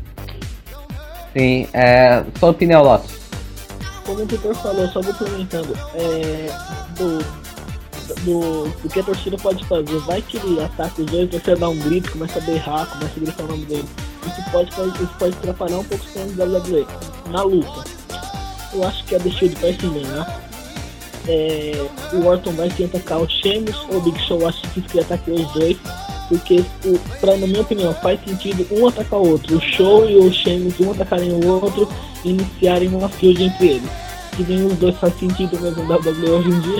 Sim, é. Sua opinião, Lopes. Como o Vitor falou, só complementando, é, do, do, do que a torcida pode fazer, vai que ele ataca os dois, você dá um grito, começa a berrar, começa a gritar o nome dele. Isso pode, isso pode atrapalhar um pouco os planos da W W E na luta. Eu acho que a The Shield vai se enganar. É, o Orton vai tentar atacar o Sheamus ou o Big Show, acho que ele ataque os dois, porque, o, pra, na minha opinião, faz sentido um atacar o outro. O Show e o Sheamus, um atacarem o outro e iniciarem uma feud entre eles. Que nem os dois faz sentido mesmo na W W E hoje em dia.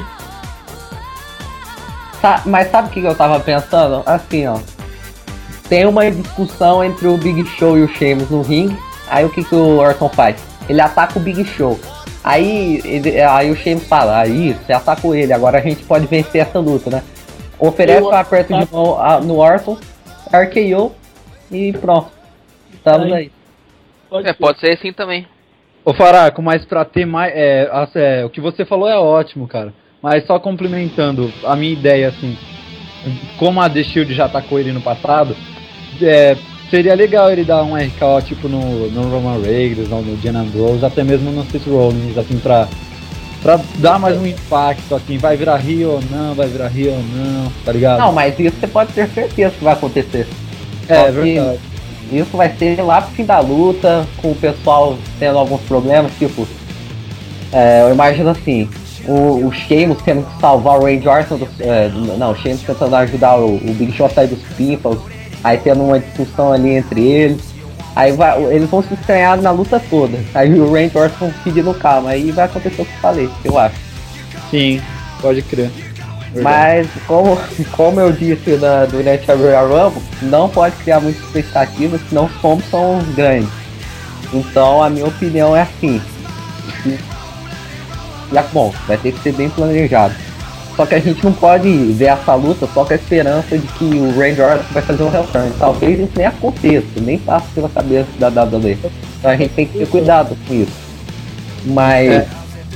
Tá, mas sabe o que eu tava pensando? Assim, ó. Tem uma discussão entre o Big Show e o Sheamus no ringue. Aí o que, que o Orton faz? Ele ataca o Big Show. Aí, ele, aí o Sheamus fala, aí você atacou ele, agora a gente pode vencer essa luta, né? Oferece um aperto de mão a, no Orton, R K O e pronto. Estamos aí. Pode É, ser. pode ser assim também. Ô Faraco, mas pra ter mais. É, as- é, o que você falou é ótimo, cara. Mas só complementando a minha ideia, assim. Como a The Shield já atacou ele no passado, é, seria legal ele dar um R K O tipo no, no Roman Reigns, ou no Dean Ambrose, até mesmo no Seth Rollins, assim, pra, pra dar mais um impacto, assim. Vai virar heel ou não, vai virar heel ou não, tá ligado? Não, mas isso você pode ter certeza que vai acontecer. é, só é que- verdade. Isso vai ser lá pro fim da luta, com o pessoal tendo alguns problemas, tipo, é, eu imagino assim, o, o Sheamus tendo que salvar o Randy Orton, do, é, não, o Sheamus tentando ajudar o, o Big Show a sair dos pinfalls, aí tendo uma discussão ali entre eles, aí vai, eles vão se estranhar na luta toda, aí o Randy Orton pedindo calma, aí vai acontecer o que eu falei, eu acho. Sim, pode crer. Verdade. Mas, como, como eu disse na, durante a Royal Rumble, não pode criar muitas expectativas, senão os pombos são grandes. Então, a minha opinião é assim. E, e, bom, vai ter que ser bem planejado. Só que a gente não pode ver essa luta só com a esperança de que o Randy Orton vai fazer um return. Talvez isso nem aconteça, nem passe pela cabeça da W W E. Então a gente tem que ter cuidado com isso. Mas, É.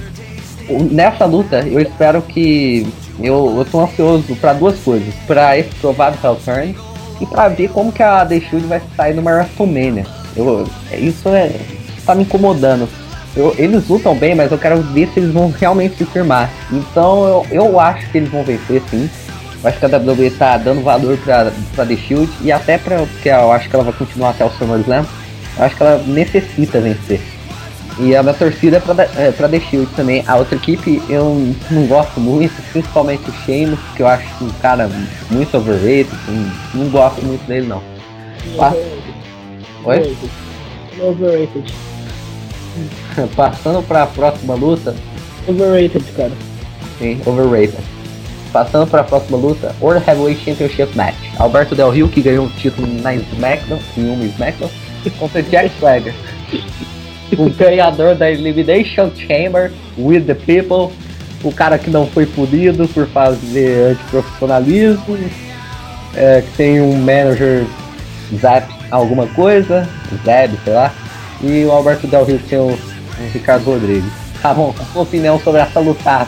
o- nessa luta, eu espero que... Eu, eu tô ansioso pra duas coisas, pra esse provável return e pra ver como que a The Shield vai sair numa WrestleMania. Eu, isso é, tá me incomodando. Eu, eles lutam bem, mas eu quero ver se eles vão realmente se firmar. Então eu, eu acho que eles vão vencer, sim. Eu acho que a W W E tá dando valor pra, pra The Shield e até pra, porque eu acho que ela vai continuar até o SummerSlam. Eu acho que ela necessita vencer. E a minha torcida é pra, da- é pra The Shield também. A outra equipe eu não gosto muito, principalmente o Sheamus, que eu acho um cara muito overrated. Não, não gosto muito dele, não. Pa- Oi? Overrated. Passando pra próxima luta, Overrated, cara. sim, overrated. Passando pra próxima luta, World Heavyweight Championship Match. Alberto Del Rio, que ganhou o título na SmackDown, em uma SmackDown, contra Jack Swagger. O ganhador da Elimination Chamber, With the People, o cara que não foi punido por fazer antiprofissionalismo, é, que tem um manager Zap alguma coisa, Zeb, sei lá, e o Alberto Del Rio que tem o, o Ricardo Rodrigues. Tá bom, a sua opinião sobre essa luta?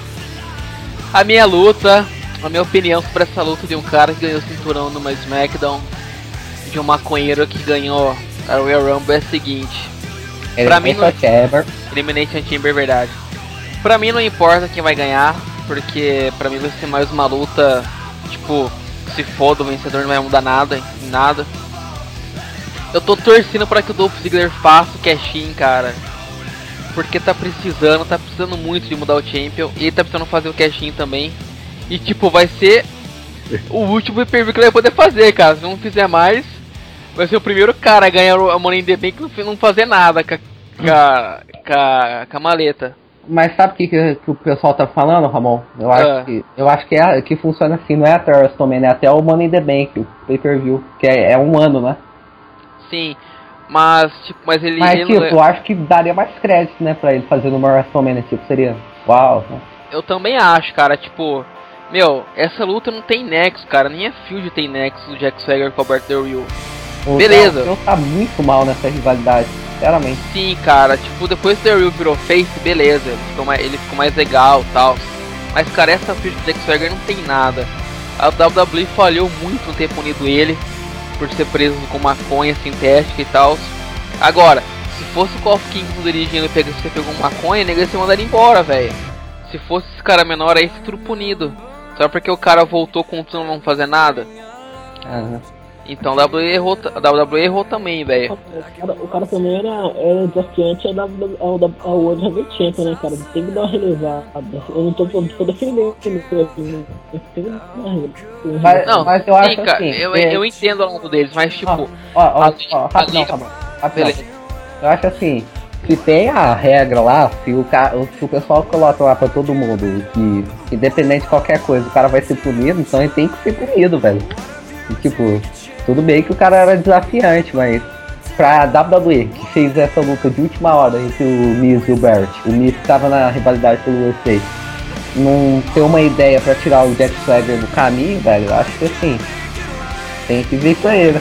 A minha luta, a minha opinião sobre essa luta de um cara que ganhou o cinturão numa SmackDown, de um maconheiro que ganhou a Royal Rumble é a seguinte. Pra mim não- Chamber. Elimination Chamber, verdade. Pra mim não importa quem vai ganhar, porque pra mim vai ser mais uma luta, tipo, se foda, o vencedor não vai mudar nada, em nada. Eu tô torcendo pra que o Dolph Ziggler faça o cash-in, cara. porque tá precisando, tá precisando muito de mudar o Champion, e ele tá precisando fazer o cash-in também. E tipo, vai ser o último pay-per-view que ele vai poder fazer, cara. Se não fizer mais, vai ser o primeiro cara a ganhar a Money in the Bank que não fazer nada com a, com a, com a, com a maleta. Mas sabe o que, que, que o pessoal tá falando, Ramon? Eu acho, Ah. que, eu acho que, é, que funciona assim, não é até o WrestleMania, é até o Money in the Bank, o pay-per-view, que é, é um ano, né? Sim, mas tipo, mas ele... Mas ele tipo, não é- eu acho que daria mais crédito, né, pra ele fazer numa WrestleMania, tipo, seria uau, né? Eu também acho, cara, tipo... Meu, essa luta não tem nexo, cara, nem a Field tem nexo do Jack Swagger com o Alberto Del Rio. O Beleza. Del Rio tá muito mal nessa rivalidade, sinceramente. Sim, cara, tipo, depois que o Del Rio virou face, beleza, ele ficou mais, ele ficou mais legal e tal. Mas, cara, essa Field do Jack Swagger não tem nada. A W W E falhou muito no ter punido ele por ser preso com maconha sintética e tal. Agora, se fosse o Kofi Kingston dirigindo e pega- você pegou maconha, nego ia ser mandado embora, velho. Se fosse esse cara menor aí, tudo punido. Só porque o cara voltou com tudo, não vão fazer nada. Aham. Então a W W E errou, a W W E errou também, velho. O cara, o cara também era, era desafiante ao, W- ao, ao, ao World Heavyweight Champion, né, cara? Tem que dar uma relevada. Eu não tô, tô, tô defendendo ele, mas tem que dar uma relevada. Mas, Não, mas eu sim, acho cara, assim, eu, é- eu entendo o lado deles, mas tipo... Ó, ó, ó, a- ó, a rapidão, liga- rapidão, rapidão. Beleza. Eu acho assim, se tem a regra lá, se o, ca... se o pessoal coloca lá pra todo mundo que, independente de qualquer coisa, o cara vai ser punido, então ele tem que ser punido, velho. E, tipo, tudo bem que o cara era desafiante, mas pra W W E, que fez essa luta de última hora entre o Miz e o Barrett, o Miz tava na rivalidade pelo U S A, não ter uma ideia pra tirar o Jack Swagger do caminho, velho, eu acho que assim, tem que ver com ele.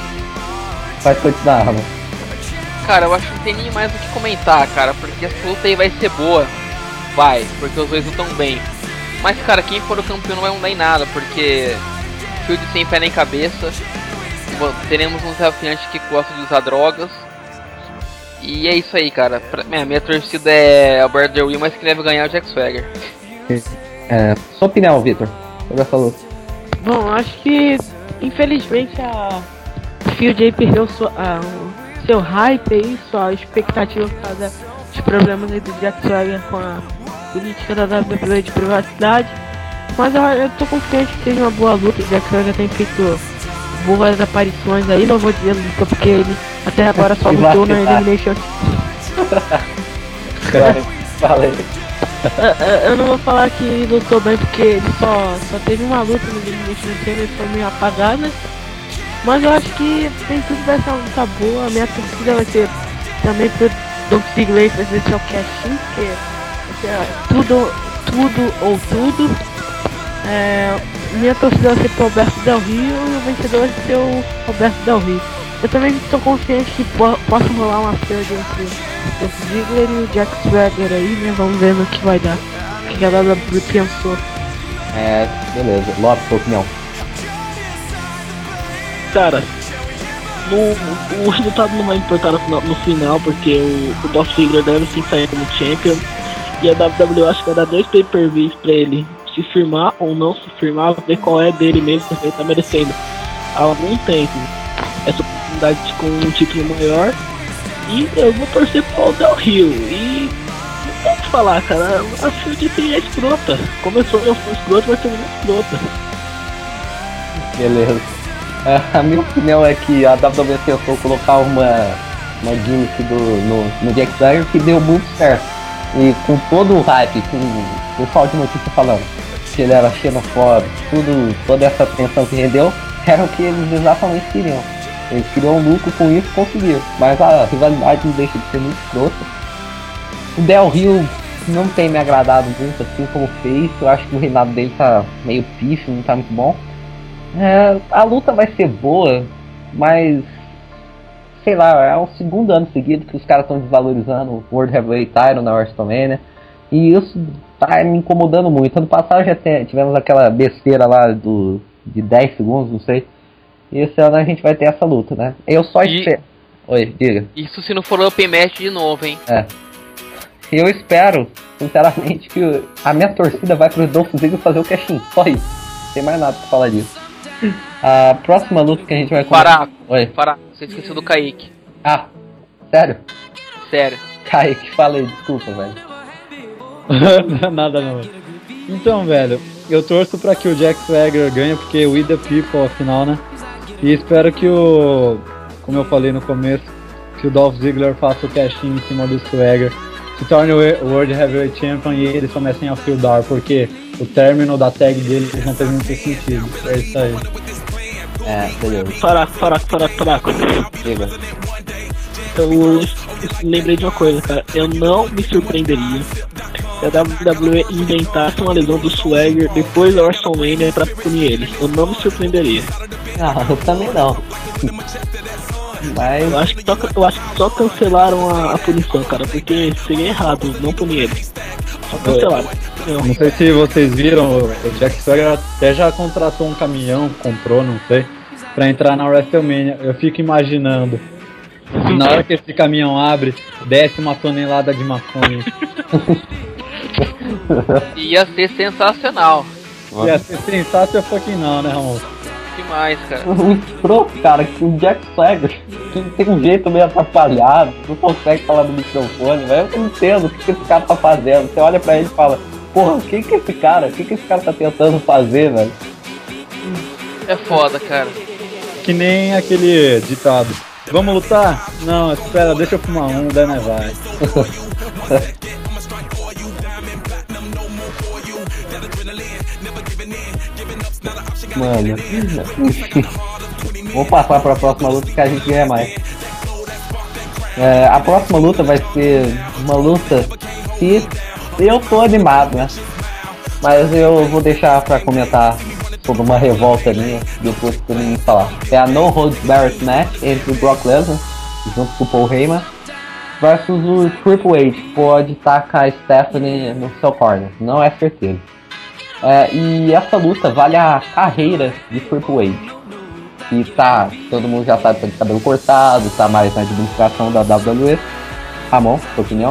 Pode continuar, Ramon. Cara, eu acho que não tem nem mais o que comentar, cara, porque essa luta aí vai ser boa. Vai, porque os dois lutam bem. Mas, cara, quem for o campeão não vai mudar em nada, porque Field sem pé nem cabeça. Bom, teremos um desafiante que gosta de usar drogas. E é isso aí, cara. Pra, minha, minha torcida é Alberto Del Rio, mas quem deve ganhar é o Jack Swagger. É, sua opinião, Victor, sobre essa luta? Bom, acho que infelizmente a Field aí perdeu sua, a, o seu hype aí, sua expectativa por causa dos problemas aí do Jack Swagger com a política da W W E de privacidade. Mas eu, eu tô confiante que seja uma boa luta. O Jack Swagger tem feito boas aparições aí, não vou dizer luta porque ele até agora só lutou na Elimination. Falei. Eu não vou falar que ele lutou bem porque ele só, só teve uma luta no Elimination Chamber e foi meio apagada. Mas eu acho que tem tudo vai ser uma luta boa. A minha torcida vai ser também pro Dolph Ziggler fazer seu cash-in, porque vai ser tudo, tudo ou tudo. É, minha torcida vai ser pro Alberto Del Rio e o vencedor vai ser o Alberto Del Rio. Eu também estou confiante que po possa rolar uma feud entre o Dolph Ziggler e o Jack Swagger aí, né? Vamos ver no que vai dar. O que a W W E pensou. É, beleza. Lopes, sua opinião. Cara, no, o resultado não vai importar no final, no final porque o, o Dolph Ziggler deve sim sair como champion. E a W W E acho que vai dar dois pay-per-views pra ele se firmar ou não se firmar, ver qual é dele mesmo, se ele tá merecendo há algum tempo essa oportunidade com um título maior. E eu vou torcer pro Del Rio. E não tem o que falar, cara, a Field é escrota. Começou eu fui escroto, vai ser muito escrota. Beleza. É, a minha opinião é que a W W E tentou colocar uma, uma gimmick do, no, no Jack Swagger que deu muito certo. E com todo o hype, com o pessoal de notícia falando que ele era xenofóbico, tudo, toda essa atenção que rendeu, era o que eles exatamente queriam. Eles queriam um lucro com isso e conseguiram. Mas a rivalidade não deixa de ser muito escrota. O Del Rio não tem me agradado muito assim como fez. Eu acho que o reinado dele tá meio pífio, não tá muito bom. É, a luta vai ser boa, mas sei lá, é o segundo ano seguido que os caras estão desvalorizando o World Heavyweight Title na WrestleMania. E isso tá me incomodando muito. Ano passado já te, tivemos aquela besteira lá do, de dez segundos, não sei. E esse ano a gente vai ter essa luta, né? Eu só E- espero. Oi, diga. Isso se não for Open Match de novo, hein? É. Eu espero, sinceramente, que a minha torcida vai pro Dolph Ziggler fazer o cash-in. Só isso. Não tem mais nada pra falar disso. A próxima luta que a gente vai Paraco. Oi. Paraco, você esqueceu do Kaique. Ah, sério? Sério. Kaique, fala aí, desculpa, velho. Nada não. Então, velho, eu torço pra que o Jack Swagger ganhe, porque We The People, afinal, né? E espero que o, como eu falei no começo, que o Dolph Ziggler faça o cash-in em cima do Swagger, se torne o World Heavyweight Champion e eles comecem a feudar, porque o término da tag deles não fez muito sentido. É isso aí. É, beleza. Faraco, faraco, faraco, faraco. Chega. Eu lembrei de uma coisa, cara. Eu não me surpreenderia se a W W E inventasse uma lesão do Swagger depois da WrestleMania pra punir eles. Eu não me surpreenderia. Ah, eu também não. Mas... Eu acho que só, eu acho que só cancelaram a, a punição, cara, porque seria errado não punir eles. Só cancelaram. Eu. Não sei se vocês viram, o Jack Swagger até já contratou um caminhão, comprou, não sei, pra entrar na WrestleMania. Eu fico imaginando, na hora que esse caminhão abre, desce uma tonelada de maconha. Ia ser sensacional. Ia ser sensacional fucking não, né, Ramon? Demais, cara. Muito escroto, cara, que o Jack Swagger que tem um jeito meio atrapalhado, não consegue falar no microfone, velho. Eu não entendo o que, que esse cara tá fazendo. Você olha pra ele e fala, porra, o que que esse cara, o que que esse cara tá tentando fazer, velho? É foda, cara. Que nem aquele ditado. Vamos lutar? Não, espera, deixa eu fumar um, daí nós vai. Mano, vou passar pra próxima luta que a gente ganha mais. É, a próxima luta vai ser uma luta que eu tô animado, né? Mas eu vou deixar pra comentar sobre uma revolta minha depois que todo mundo falar. É a No Holds Barred Match entre o Brock Lesnar junto com o Paul Heyman versus o Triple H, que pode tacar a Stephanie no seu corner, não é certeza. É, e essa luta vale a carreira de Triple H. E tá, todo mundo já sabe que tá de cabelo cortado, tá mais na administração da W W E. Ramon, sua opinião?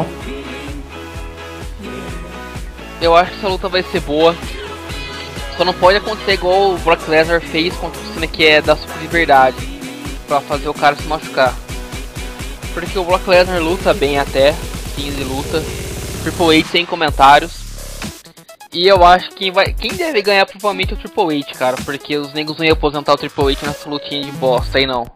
Eu acho que essa luta vai ser boa. Só não pode acontecer igual o Brock Lesnar fez contra o Cena, que é dar suco de verdade, pra fazer o cara se machucar. Porque o Brock Lesnar luta bem até, sim, ele luta. Triple H sem comentários. E eu acho que quem, vai, quem deve ganhar provavelmente é o Triple H, cara. Porque os negros não iam aposentar o Triple H nessa lutinha de bosta aí, não.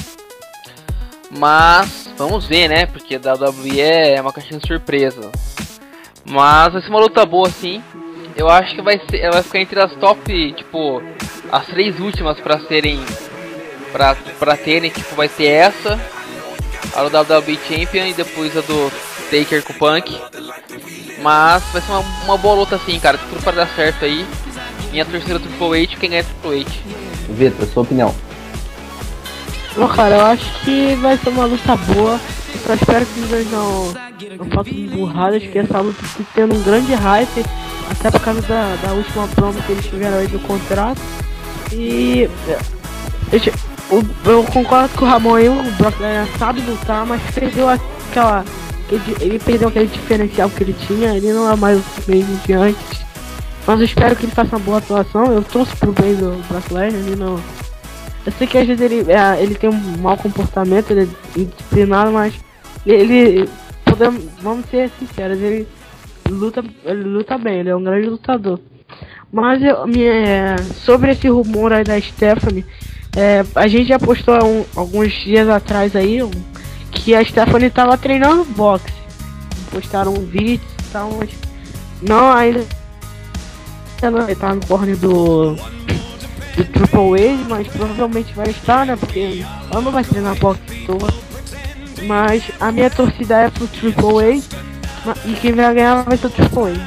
Mas, vamos ver, né? Porque a W W E é uma caixinha de surpresa. Mas vai ser uma luta boa, sim. Eu acho que vai ser, ela vai ficar entre as top, tipo, as três últimas pra serem, pra, pra terem, tipo, vai ser essa, a do W W E Champion e depois a do Taker com o Punk. Mas vai ser uma, uma boa luta assim, cara, tudo para dar certo aí. Minha terceira Triple H, quem ganha é Triple H. Vitor, sua opinião? Não, cara, eu acho que vai ser uma luta boa. Eu só espero que eles não, não façam burradas, que essa luta está tendo um grande hype, até por causa da, da última promo que eles tiveram aí do contrato. E eu, eu concordo com o Ramon aí, o Brock Lesnar sabe lutar, mas perdeu aquela... Ele, ele perdeu aquele diferencial que ele tinha, ele não é mais o mesmo de antes. Mas eu espero que ele faça uma boa atuação. Eu torço pro bem do Brock Lesnar, ele não... Eu sei que às vezes ele, é, ele tem um mau comportamento, ele é indisciplinado, mas ele, ele podemos, vamos ser sinceros, ele luta, ele luta bem, ele é um grande lutador. Mas eu, minha, sobre esse rumor aí da Stephanie, é, a gente já postou um, alguns dias atrás aí um, que a Stephanie tava treinando boxe. Postaram um vídeo e tal, mas não ainda ela tá no corner do, do Triple H, mas provavelmente vai estar, né? Porque ela não vai treinar boxe toda. Mas a minha torcida é pro Triple H e quem vai ganhar vai ser o Triple H.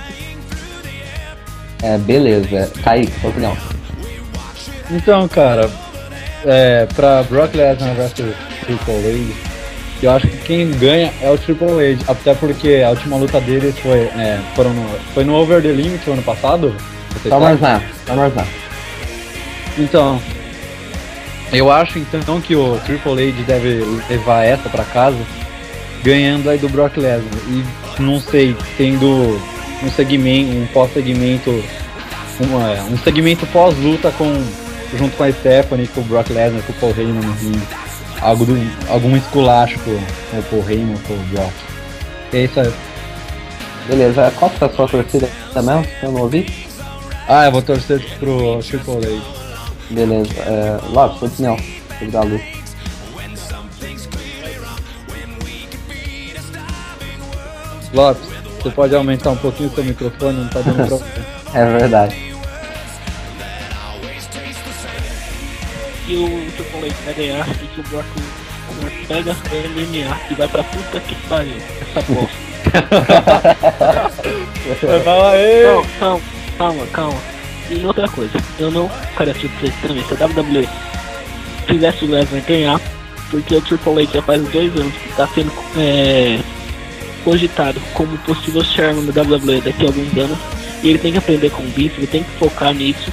É, beleza. Kaique, sua opinião? Então, cara, é, pra Brock Lesnar versus Triple H, eu acho que quem ganha é o Triple H, até porque a última luta deles foi, é, foram no, foi no Over the Limit o ano passado. Só mais nada, só mais nada. Então, eu acho então que o Triple H deve levar essa pra casa, ganhando aí do Brock Lesnar. E não sei, tendo um segmento, um pós-segmento, um, um segmento pós-luta com, junto com a Stephanie, com o Brock Lesnar, com o Paul Heyman no ringue. Algo do, algum esculacho com, com o Paul Heyman, com o Brock. É isso aí. Beleza, qual que é a sua torcida também? Eu não ouvi? Ah, eu vou torcer pro Triple H. Beleza, é, Lopes, sua opinião sobre a luta. Lopes, você pode aumentar um pouquinho o seu microfone, não tá dando pra... É verdade. E o Triple H vai ganhar e que o Brock Lesnar pega a M M A e vai pra puta que pariu. Essa bosta. Fala aí! Não, calma, calma, calma. E outra coisa, eu não ficaria surpreso também se a W W E fizesse o Lesnar ganhar, porque o Triple H já faz dois anos que está sendo é, cogitado como possível chairman da W W E daqui a alguns anos, e ele tem que aprender com o Vince, ele tem que focar nisso.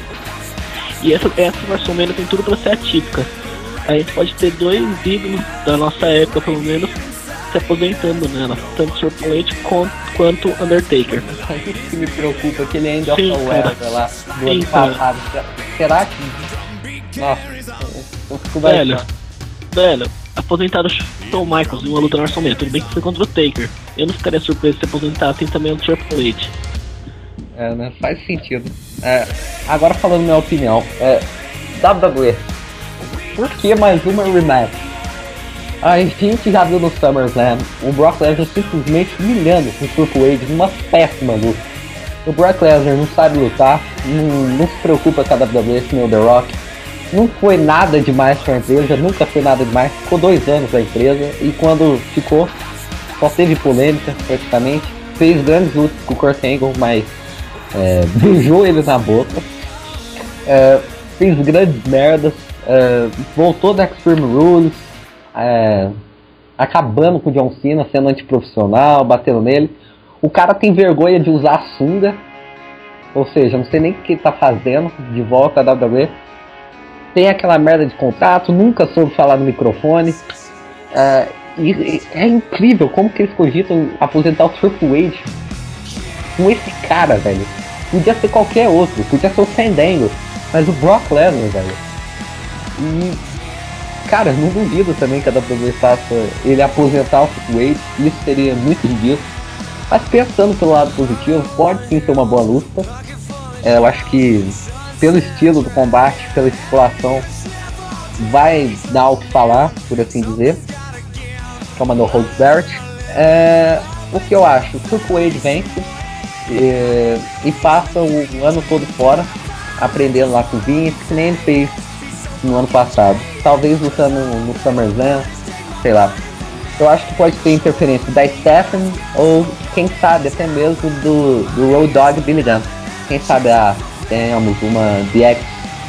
E essa, essa WrestleMania tem tudo pra ser atípica. A gente pode ter dois ídolos da nossa época, pelo menos, se aposentando nela, tanto Triple H quanto, quanto Undertaker. O que me preocupa é que ele ainda Sim, é o cara. Wesley lá do ano Sim, cara. passado. Será que. Nossa, eu fico Velho, baixando. velho, aposentado o Shawn Michaels em uma luta na WrestleMania, tudo bem que foi contra o Taker. Eu não ficaria surpreso se aposentassem também o Triple H. É, né? Faz sentido. É, agora falando minha opinião, é, W W E, por que mais uma rematch? A gente já viu no SummerSlam o Brock Lesnar simplesmente humilhando o Triple H numa péssima luta. O Brock Lesnar não sabe lutar, não, não se preocupa com a W W E, que nem o The Rock. Não foi nada demais pra empresa, nunca foi nada demais. Ficou dois anos na empresa e quando ficou, só teve polêmica praticamente. Fez grandes lutas com o Kurt Angle, mas é, beijou ele na boca. É, fez grandes merdas. É, voltou da Extreme Rules. É, acabando com o John Cena, sendo antiprofissional, batendo nele. O cara tem vergonha de usar a sunga. Ou seja, não sei nem o que ele tá fazendo de volta à W W E. Tem aquela merda de contrato, nunca soube falar no microfone. É, e, e é incrível como que eles cogitam aposentar o Triple H com esse cara, velho. Podia ser qualquer outro, podia ser o Fandango, mas o Brock Lesnar, velho. E, cara, não duvido também que a W W E faça ele aposentar o Triple H, isso seria muito ridículo. Mas pensando pelo lado positivo, pode sim ser uma boa luta. É, eu acho que pelo estilo do combate, pela estipulação, vai dar o que falar, por assim dizer. Como a No Holds Barrett. É, o que eu acho? O Triple H vence e, e passa o ano todo fora, aprendendo lá com o Vince, que nem ele fez no ano passado. Talvez lutando no SummerSlam, sei lá. Eu acho que pode ter interferência da Stephanie ou, quem sabe, até mesmo do, do Road Dogg Billy Gunn. Quem sabe a temos uma D X,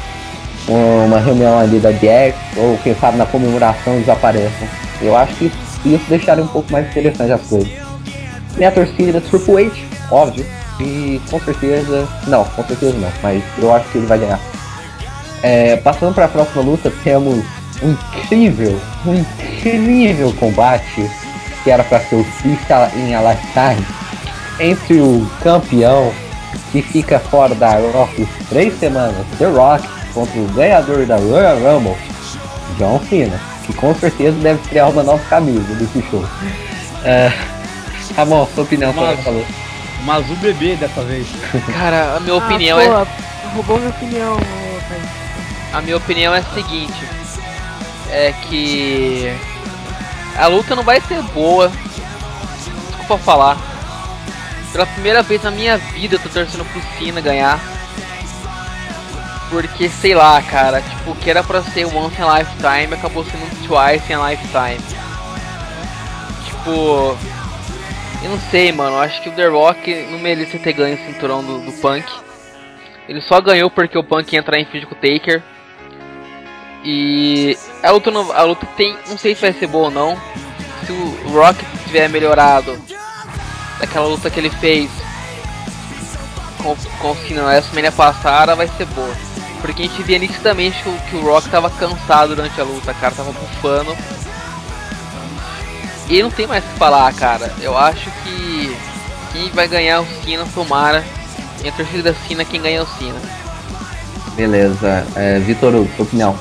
uma reunião ali da D X, ou quem sabe na comemoração eles apareçam. Eu acho que isso deixaria um pouco mais interessante as coisas. Minha torcida é Triple H, óbvio, e com certeza, não, com certeza não, mas eu acho que ele vai ganhar. É, passando para a próxima luta, temos um incrível, um incrível combate que era para ser o Freestyle em a Lifetime entre o campeão que fica fora da Rock por três semanas, The Rock, contra o ganhador da Royal Rumble, John Cena, que com certeza deve criar uma nova camisa desse show. É, tá bom, sua opinião sobre essa luta? Mas o bebê dessa vez. Cara, a minha Ah, opinião pô, é. roubou minha opinião, ô, Thaís. A minha opinião é a seguinte. É que a luta não vai ser boa. Desculpa falar. Pela primeira vez na minha vida eu tô torcendo pro Cena ganhar. Porque, sei lá, cara, tipo, que era pra ser once in a lifetime, acabou sendo twice in a lifetime. Tipo, eu não sei, mano, eu acho que o The Rock não merecia ter ganho o cinturão do, do Punk. Ele só ganhou porque o Punk ia entrar em feud com o Taker. E a luta, não, a luta tem, não sei se vai ser boa ou não. Se o Rock tiver melhorado daquela luta que ele fez com, com o Cena na WrestleMania passada, vai ser boa. Porque a gente via nitidamente que o, que o Rock tava cansado durante a luta, cara, tava bufando. E não tem mais o que falar, cara. Eu acho que quem vai ganhar o Cena, tomara. Minha torcida da Cena, quem ganha é o Cena. Beleza, é, Vitor Hugo, sua opinião?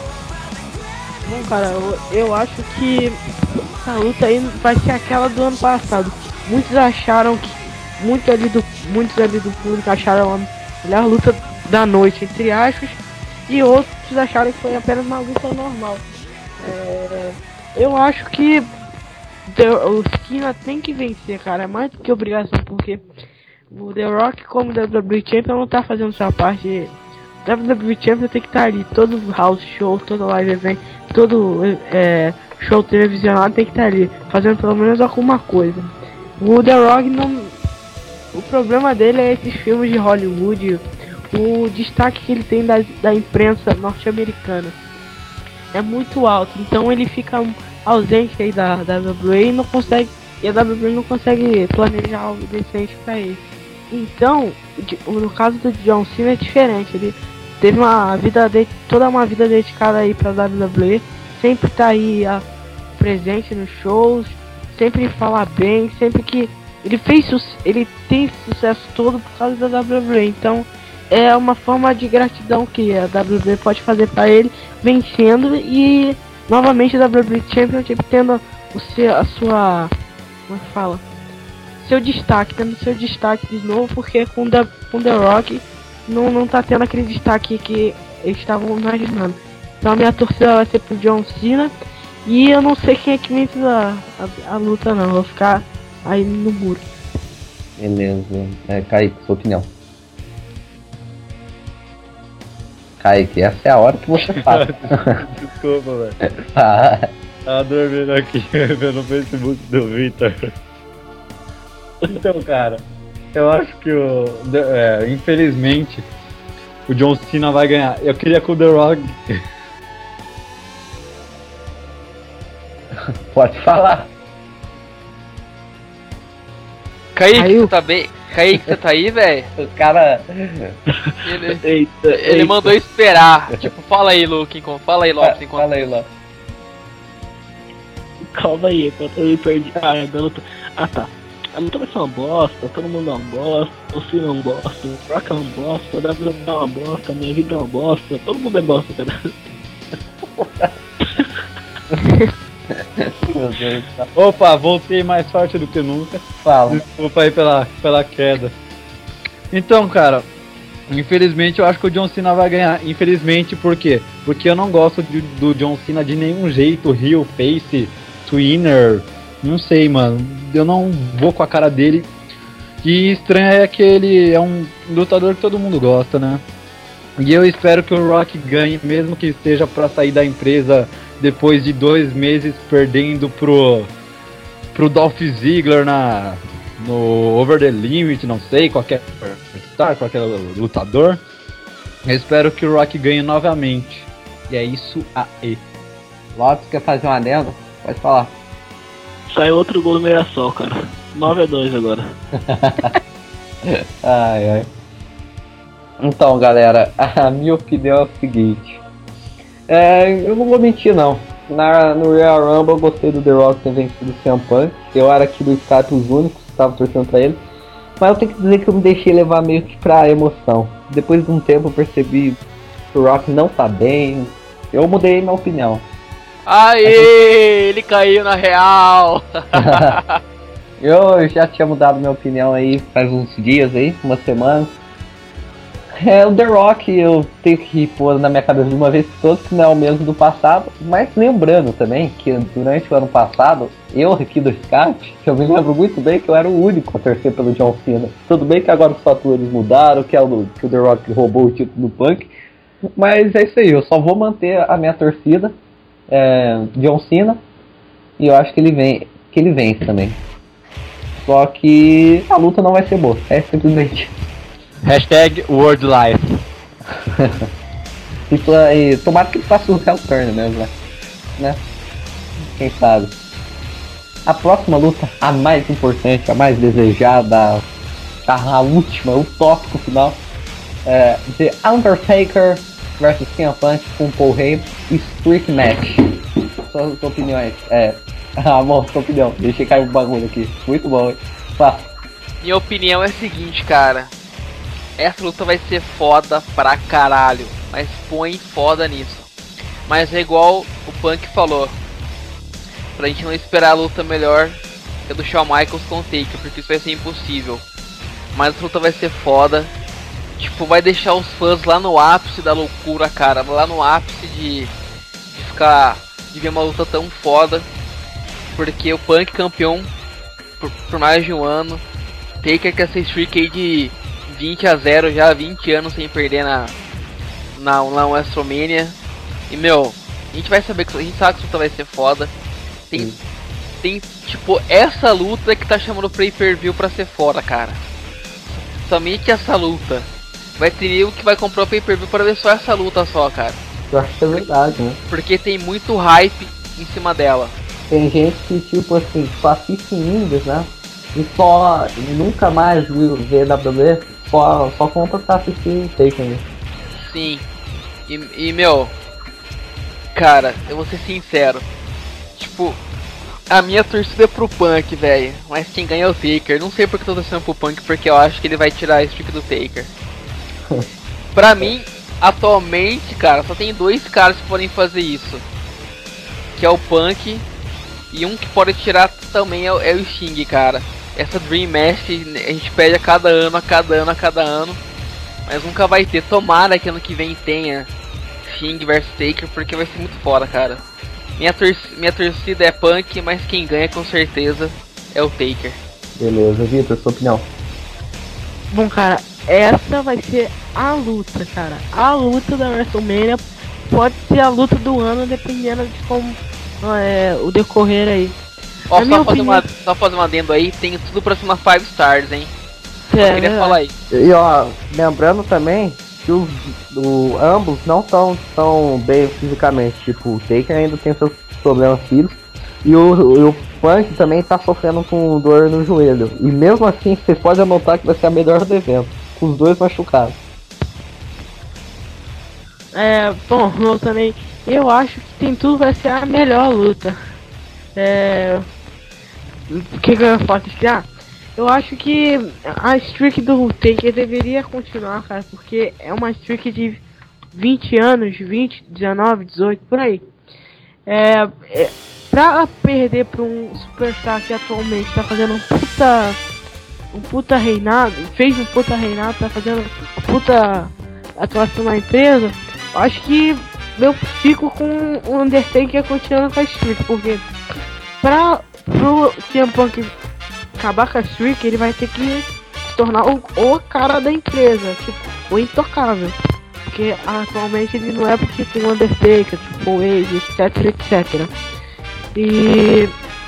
Bom, cara, eu, eu acho que essa luta aí vai ser aquela do ano passado. muitos acharam que muitos ali do muitos ali do público acharam a melhor luta da noite, entre aspas, e outros acharam que foi apenas uma luta normal. É, eu acho que o Cena tem que vencer, cara, mais do que obrigação, porque o The Rock, como W W E Champion, não tá fazendo sua parte. W W E Champion tem que estar ali, todo house show, todo live event, todo é, show televisionado tem que estar ali, fazendo pelo menos alguma coisa. O The Rock não. O problema dele é esses filmes de Hollywood, o destaque que ele tem da, da imprensa norte-americana é muito alto, então ele fica ausente aí da, da W W E e não consegue, e a W W E não consegue planejar algo decente pra ele. Então, no caso do John Cena é diferente, ele teve uma vida, de, toda uma vida dedicada aí pra W W E, sempre tá aí a, presente nos shows, sempre fala bem, sempre que ele fez ele tem esse sucesso todo por causa da W W E, então é uma forma de gratidão que a W W E pode fazer pra ele, vencendo e novamente a W W E Championship tendo o seu, a sua, como é que fala? Seu destaque, tendo seu destaque de novo, porque com The, com The Rock não, não tá tendo aquele destaque que eles estavam imaginando. Então a minha torcida vai ser pro John Cena e eu não sei quem é que vence a, a, a luta não, eu vou ficar aí no muro. Beleza, é, Kaique, sua opinião. Kaique, essa é a hora que você fala. Desculpa, velho. Ah. Tava dormindo aqui no Facebook do Victor. Então, cara, eu acho que o. É, infelizmente, o John Cena vai ganhar. Eu queria que o The Rock. Pode falar. Kaique, Caiu. você tá bem? Kaique, você tá aí, velho? O cara. Ele, Eita, ele eita. mandou esperar. Tipo, fala aí, Luke. Fala aí, Lopes. enquanto- Fala aí, Lopes. Calma aí, eu me perdi. Ah, é da luta. Ah tá. A luta vai ser uma bosta, todo mundo é uma bosta, o Cena é uma bosta, o Rock é uma bosta, a W W E é uma bosta, a minha vida é uma bosta, todo mundo é bosta, cara. Meu Deus. Opa, voltei mais forte do que nunca. Fala. Desculpa aí pela, pela queda. Então, cara, infelizmente eu acho que o John Cena vai ganhar. Infelizmente, por quê? Porque eu não gosto de, do John Cena de nenhum jeito, heel, face, twinner, não sei, mano. Eu não vou com a cara dele. E estranho é que ele é um lutador que todo mundo gosta, né? E eu espero que o Rock ganhe, mesmo que seja pra sair da empresa depois de dois meses perdendo pro, pro Dolph Ziggler na, no Over the Limit, não sei, qualquer star, qualquer lutador. Eu espero que o Rock ganhe novamente. E é isso aí. Lopes quer fazer um adendo? Pode falar. Saiu outro gol do Mirassol, cara. nove a dois agora. Ai, ai. Então, galera, a minha opinião é o seguinte. É, eu não vou mentir, não. Na, no Royal Rumble eu gostei do The Rock ter vencido o C M Punk. Eu era aqui do Skype os únicos que estavam torcendo pra ele. Mas eu tenho que dizer que eu me deixei levar meio que pra emoção. Depois de um tempo eu percebi que o Rock não tá bem. Eu mudei minha opinião. Aê, ele caiu na real. Eu já tinha mudado minha opinião aí faz uns dias aí, uma semana. É, o The Rock eu tenho que pôr na minha cabeça de uma vez por todas que não é o mesmo do passado, mas lembrando também que durante o ano passado, eu aqui do Skype, eu me lembro muito bem que eu era o único a torcer pelo John Cena. Tudo bem que agora os fatores mudaram, que, é o, que o The Rock roubou o título do Punk, mas é isso aí, eu só vou manter a minha torcida, é, John Cena, e eu acho que ele, vem, que ele vence também. Só que a luta não vai ser boa, é simplesmente... Hashtag World Life. e, pla- e tomara que ele faça o Hell Turn mesmo, né? né? Quem sabe? A próxima luta, a mais importante, a mais desejada, a, a última, o tópico final, é The Undertaker versus C M Punk com Paul Heyman, Street Match. Suas suas opiniões? É. Ah, bom, sua opinião. Deixei cair um bagulho aqui. Muito bom, hein? Fala. Minha opinião é a seguinte, cara. Essa luta vai ser foda pra caralho. Mas põe foda nisso. Mas é igual o Punk falou. Pra gente não esperar a luta melhor, é do Shawn Michaels com o Taker, porque isso vai ser impossível. Mas essa luta vai ser foda. Tipo, vai deixar os fãs lá no ápice da loucura, cara. Lá no ápice de, de ficar... de ver uma luta tão foda. Porque o Punk campeão por, por mais de um ano. Taker com essa streak aí de vinte a zero já há vinte anos sem perder na, na, na WrestleMania. E meu, a gente vai saber que a gente sabe que essa luta vai ser foda. Tem, tem tipo, essa luta que tá chamando o pay-per-view pra ser foda, cara. Somente essa luta. Vai ter nego que vai comprar o pay-per-view pra ver só essa luta só, cara. Eu acho que é verdade, né? Porque tem muito hype em cima dela. Tem gente que, tipo assim, só assiste indies, né? E só nunca mais viu V W E, só, só compra pra assistir Taken, né? Sim. E, e meu, cara, eu vou ser sincero. Tipo, a minha torcida é pro Punk, velho. Mas quem ganha é o Taker. Não sei porque eu tô torcendo pro Punk, porque eu acho que ele vai tirar a streak do Taker. Pra mim, atualmente, cara, só tem dois caras que podem fazer isso. Que é o Punk. E um que pode tirar também é, é o Sting, cara. Essa Dream Match a gente pede a cada ano, a cada ano, a cada ano. Mas nunca vai ter. Tomara que ano que vem tenha Sting versus Taker, porque vai ser muito foda, cara. Minha, tor minha torcida é Punk, mas quem ganha com certeza é o Taker. Beleza, Vitor, sua opinião? Bom, cara, essa vai ser a luta, cara. A luta da WrestleMania pode ser a luta do ano, dependendo de como é, o decorrer aí. Ó, Na só minha fazer, opinião- uma, só fazer um adendo aí, tem tudo pra cima five stars, hein? É, Eu queria verdade. falar aí. E ó, lembrando também que os, o, ambos não estão tão bem fisicamente. Tipo, o Taker ainda tem seus problemas físicos. E o, e o Punk também tá sofrendo com dor no joelho. E mesmo assim, vocês podem anotar que vai ser a melhor do evento. Com os dois machucados. É, bom, eu também. Eu acho que tem tudo vai ser a melhor luta. É. O que, que eu posso explicar? Eu acho que a streak do Taker deveria continuar, cara, porque é uma streak de vinte anos, vinte, dezenove, dezoito, por aí. É, é, pra perder pra um superstar que atualmente tá fazendo um puta. Um puta reinado, fez um puta reinado, tá fazendo uma puta atuação na empresa, eu acho que eu fico com o Undertaker continuando com a streak, porque pra pro C M Punk acabar com a streak, ele vai ter que se tornar o, o cara da empresa, tipo, o intocável. Porque atualmente ele não é, porque tem o Undertaker, tipo, o Wade, etc, etcétera. E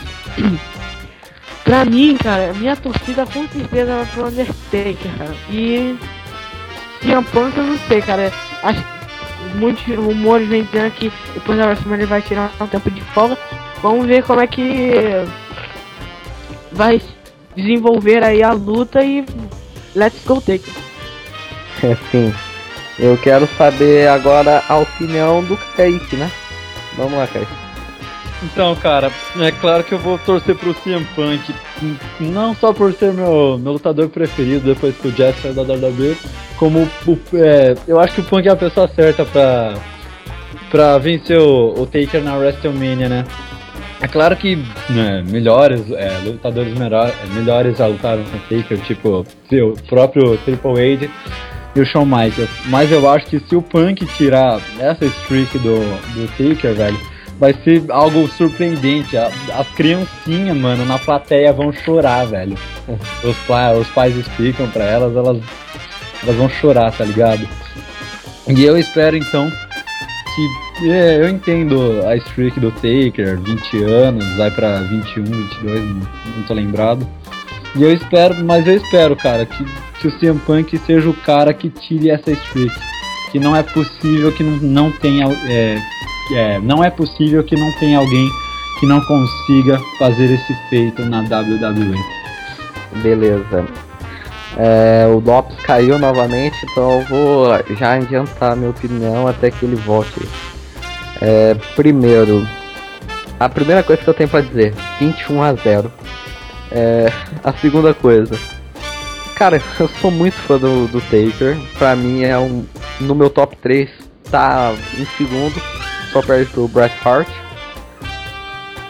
pra mim, cara, a minha torcida com certeza vai pro Undertaker, cara. E C M Punk eu não sei, cara. Acho muitos rumores vem dizendo que depois da WrestleMania ele vai tirar um tempo de folga. Vamos ver como é que vai desenvolver aí a luta e let's go Taker. Assim, eu quero saber agora a opinião do Kaique, né? Vamos lá, Kaique. Então, cara, é claro que eu vou torcer pro C M Punk, não só por ser meu, meu lutador preferido depois que o Jeff saiu da W W E, como o, é, eu acho que o Punk é a pessoa certa pra, pra vencer o, o Taker na WrestleMania, né? É claro que né, melhores, é, lutadores melhor, melhores já lutaram com o Taker, tipo o próprio Triple H e o Shawn Michaels, mas eu acho que se o Punk tirar essa streak do, do Taker, velho, vai ser algo surpreendente. As criancinhas, mano, na plateia vão chorar, velho. Os, pa os pais explicam pra elas, elas, elas vão chorar, tá ligado? E eu espero então que... É, eu entendo a streak do Taker, vinte anos, vai pra vinte e um, vinte e dois, não, não tô lembrado. E eu espero, mas eu espero, cara, que, que o C M Punk seja o cara que tire essa streak. Que não é possível que não, não tenha... É, É, não é possível que não tenha alguém que não consiga fazer esse feito na W W E. Beleza. É, o Lopes caiu novamente, então eu vou já adiantar minha opinião até que ele volte. É, primeiro, a primeira coisa que eu tenho pra dizer, vinte e um a zero. É, a segunda coisa, cara, eu sou muito fã do, do Taker. Pra mim é um, no meu top três, tá em segundo. Só perde pro Bret Hart.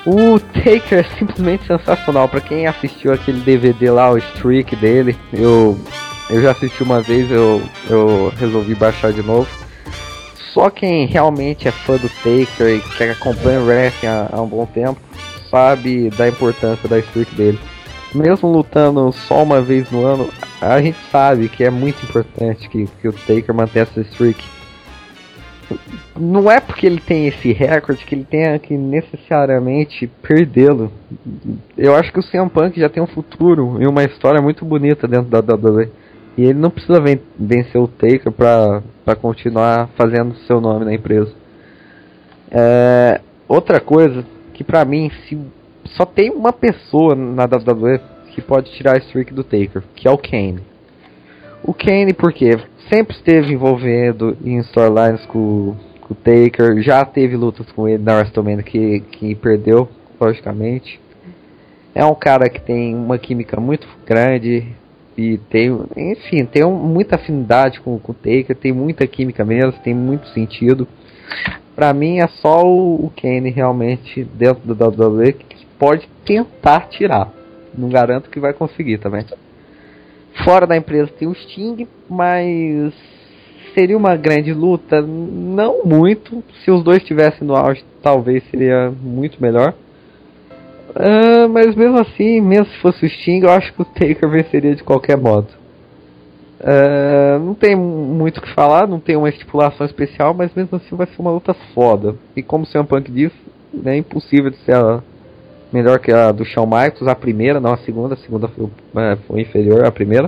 O Taker é simplesmente sensacional. Pra quem assistiu aquele D V D lá, o Streak dele, eu, eu já assisti uma vez, eu, eu resolvi baixar de novo. Só quem realmente é fã do Taker e que acompanha o wrestling há, há um bom tempo, sabe da importância da Streak dele. Mesmo lutando só uma vez no ano, a gente sabe que é muito importante que, que o Taker mantenha essa Streak. Não é porque ele tem esse recorde que ele tenha que necessariamente perdê-lo. Eu acho que o C M Punk já tem um futuro e uma história muito bonita dentro da W W E. E ele não precisa ven- vencer o Taker pra, pra continuar fazendo seu nome na empresa. É, outra coisa, que pra mim, se, só tem uma pessoa na W W E que pode tirar a streak do Taker, que é o Kane. O Kane, por quê? Sempre esteve envolvido em storylines com, com o Taker, já teve lutas com ele na WrestleMania que, que perdeu, logicamente. É um cara que tem uma química muito grande e tem, enfim, tem um, muita afinidade com, com o Taker, tem muita química mesmo, tem muito sentido. Pra mim é só o, o Kane realmente dentro do W W E que pode tentar tirar. Não garanto que vai conseguir também. Fora da empresa tem o Sting, mas seria uma grande luta? Não muito. Se os dois estivessem no auge, talvez seria muito melhor. Uh, mas mesmo assim, mesmo se fosse o Sting, eu acho que o Taker venceria de qualquer modo. Uh, não tem muito o que falar, não tem uma estipulação especial, mas mesmo assim vai ser uma luta foda. E como o C M Punk disse, é impossível de ser a melhor que a do Shawn Michaels, a primeira, não a segunda, a segunda foi, é, foi inferior à primeira.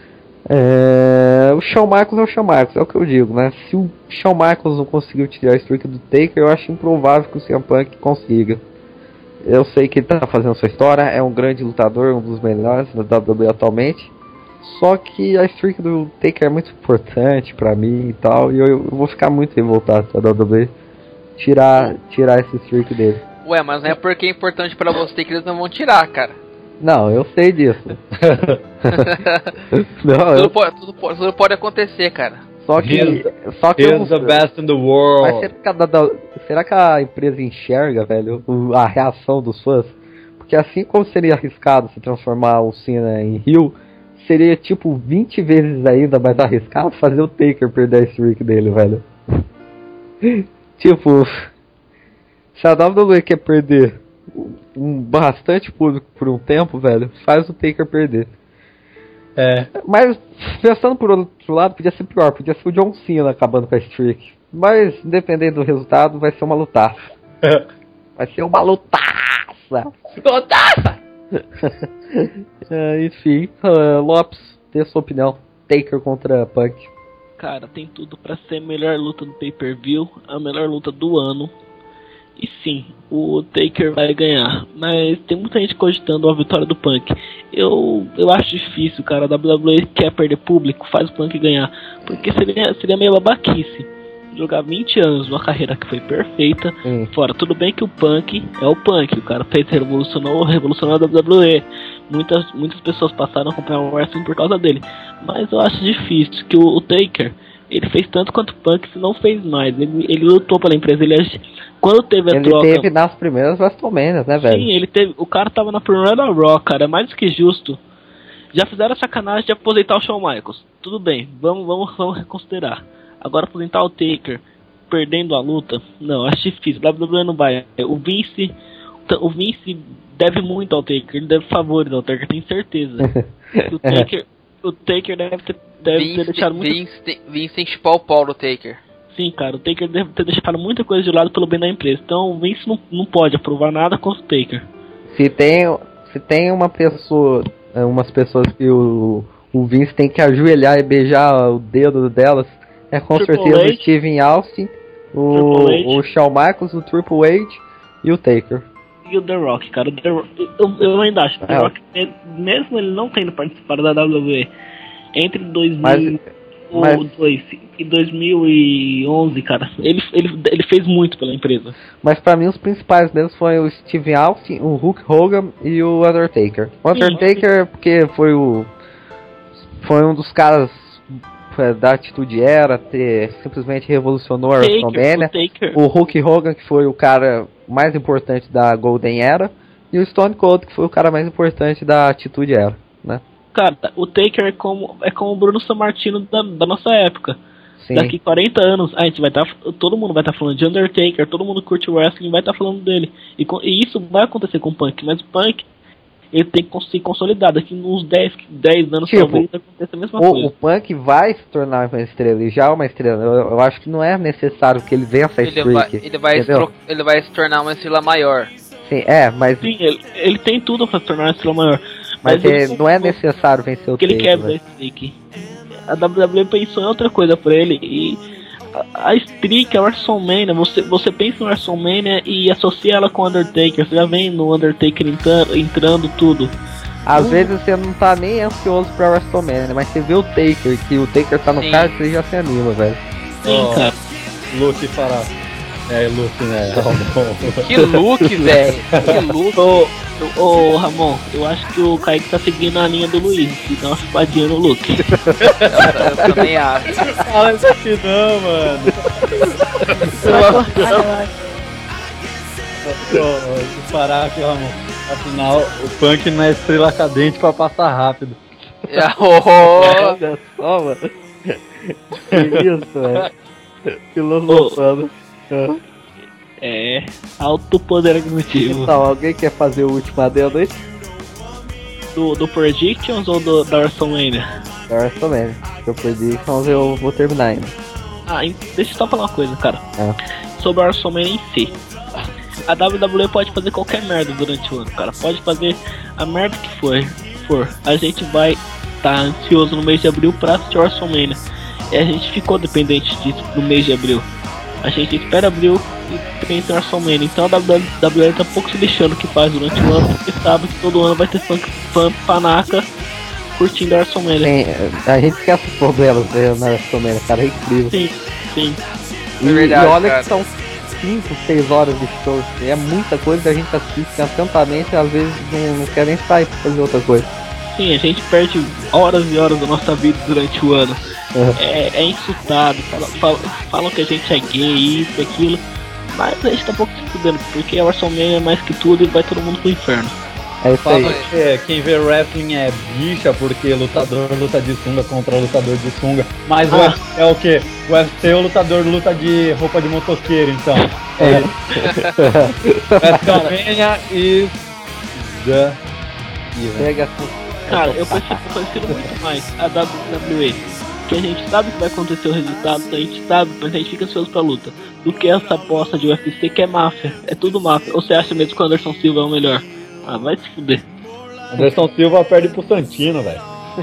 É, o Shawn Michaels é o Shawn Michaels, é o que eu digo, né? Se o Shawn Michaels não conseguiu tirar a streak do Taker, eu acho improvável que o C M Punk consiga. Eu sei que ele tá fazendo sua história, é um grande lutador, um dos melhores da W W E atualmente. Só que a streak do Taker é muito importante pra mim e tal, e eu, eu vou ficar muito revoltado se a W W E tirar, tirar esse streak dele. Ué, mas não é porque é importante pra você que eles não vão tirar, cara. Não, eu sei disso. Não, tudo, eu... pode, tudo, pode, tudo pode acontecer, cara. Só que, He's, só que eu he's the best in the world. Mas será que, a, será que a empresa enxerga, velho, a reação dos fãs? Porque assim como seria arriscado se transformar o Cena em heel, seria tipo vinte vezes ainda mais arriscado fazer o Taker perder a streak dele, velho. Tipo, se a W W E quer perder um bastante público por um tempo, velho, faz o Taker perder. É. Mas, pensando por outro lado, podia ser pior, podia ser o John Cena acabando com a streak. Mas, dependendo do resultado, vai ser uma lutaça. Vai ser uma lutaça! Lutaça! é, enfim, uh, Lopes, dê sua opinião. Taker contra Punk. Cara, tem tudo pra ser a melhor luta do pay-per-view, a melhor luta do ano. E sim, o Taker vai ganhar, mas tem muita gente cogitando a vitória do Punk. Eu, eu acho difícil, cara. A W W E quer perder público, faz o Punk ganhar, porque seria, seria meio babaquice jogar vinte anos numa carreira que foi perfeita hum. fora. Tudo bem que o Punk é o Punk, o cara fez, revolucionou, revolucionou a W W E. Muitas, muitas pessoas passaram a comprar o wrestling por causa dele, mas eu acho difícil que o, o Taker, ele fez tanto quanto o Punk, se não fez mais. Ele, ele lutou pela empresa, ele quando teve a ele troca... Ele teve nas primeiras WrestleMania, né, velho? Sim, ele teve... O cara tava na primeira Raw, cara, é mais do que justo. Já fizeram a sacanagem de aposentar o Shawn Michaels. Tudo bem, vamos, vamos, vamos reconsiderar. Agora aposentar o Taker, perdendo a luta, não, acho difícil. W W E não vai. O Vince... O Vince deve muito ao Taker, ele deve favores ao Taker, tenho certeza. O Taker... O Taker deve ter, deve Vince, ter deixado muito... Vince, Vince tem que chupar o pau do Taker. Sim, cara, o Taker deve ter deixado muita coisa de lado pelo bem da empresa. Então o Vince não, não pode aprovar nada contra o Taker. Se tem, se tem uma pessoa, umas pessoas que o, o Vince tem que ajoelhar e beijar o dedo delas, é com Triple certeza H, o Steven Austin, o, o Shawn Michaels, o Triple H e o Taker. E o The Rock, cara. O The Rock, eu, eu ainda acho que o The é. Rock, mesmo ele não tendo participado da W W E entre dois mil Mas, mas... e dois mil e onze, cara, ele, ele, ele fez muito pela empresa. Mas pra mim os principais mesmo foram o Steve Austin, o Hulk Hogan e o Undertaker. O Undertaker sim, porque foi o foi um dos caras da Atitude Era, ter, simplesmente revolucionou a WrestleMania. O, o Hulk Hogan que foi o cara mais importante da Golden Era, e o Stone Cold, que foi o cara mais importante da Attitude Era, né? Cara, o Taker é como, é como o Bruno Sammartino da, da nossa época. Sim. Daqui quarenta anos, a gente vai estar. Tá, todo mundo vai estar tá falando de Undertaker, todo mundo que curte wrestling vai estar tá falando dele. E, e isso vai acontecer com o Punk, mas o Punk ele tem que se consolidar. Daqui uns dez, dez anos tipo, talvez aconteça a mesma o, coisa. O Punk vai se tornar uma estrela, ele já é uma estrela. Eu, eu acho que não é necessário que ele vença a Ele streak. vai, ele, vai se, ele vai se tornar uma estrela maior. Sim, é, mas. Sim, ele, ele tem tudo pra se tornar uma estrela maior. Mas, mas ele, não é necessário vencer o que ele quer né? ver streak. A W W E pensou em outra coisa pra ele e a, a streak, a WrestleMania, você, você pensa no WrestleMania e associa ela com o Undertaker, você já vem no Undertaker entrando, entrando tudo. Às hum. vezes você não tá nem ansioso pra WrestleMania, mas você vê o Taker, que o Taker tá no Sim. card, você já se anima, velho. Sim, oh, cara. Luke fará. É, Luke, né? Que look, velho. Que look. Ô, ô, Ramon, eu acho que o Kaique tá seguindo a linha do Luiz, que dá uma chupadinha no Luke. eu, eu também acho. Fala isso aqui não, mano. Se parar aqui, Ramon. Afinal, o Punk não é estrela cadente pra passar rápido. Olha só, mano. Que isso, velho. Filosofando. É, alto poder cognitivo. Então, alguém quer fazer o último adendo aí? Do, do Predictions ou do, da WrestleMania? Da WrestleMania. Do Predictions eu vou terminar ainda. Ah, deixa eu só falar uma coisa, cara. É. Sobre a WrestleMania em si. A W W E pode fazer qualquer merda durante o ano, cara. Pode fazer a merda que for. for. A gente vai estar tá ansioso no mês de abril pra assistir a WrestleMania. E a gente ficou dependente disso no mês de abril. A gente espera abril e pensa em WrestleMania. Então a W W E tá pouco se lixando o que faz durante o ano, porque sabe que todo ano vai ter fã, fã panaca curtindo a WrestleMania. Sim, a gente esquece os problemas na WrestleMania, cara, é incrível. Sim, sim. E, é verdade, e olha cara. que são cinco, seis horas de show. É muita coisa que a gente assiste atentamente e às vezes não, não quer nem sair pra fazer outra coisa. Sim, a gente perde horas e horas da nossa vida durante o ano. Uhum. É, é insultado, falam, falam, falam que a gente é gay, isso, aquilo. Mas a gente tá um pouco se fudendo, porque a WrestleMania é mais que tudo e vai todo mundo pro inferno. É isso aí. Fala que quem vê wrestling é bicha, porque lutador luta de sunga contra lutador de sunga. Mas ah. o U F C é o que? O U F C é o lutador luta de roupa de motoqueiro, então. É. WrestleMania is the Pega. Cara, eu prefiro, eu prefiro muito mais a W W E, que a gente sabe que vai acontecer o resultado, a gente sabe, mas a gente fica ansioso pra luta, do que essa bosta de U F C que é máfia, é tudo máfia. Ou você acha mesmo que o Anderson Silva é o melhor? Ah, vai se fuder. Anderson Silva perde pro Santino, velho.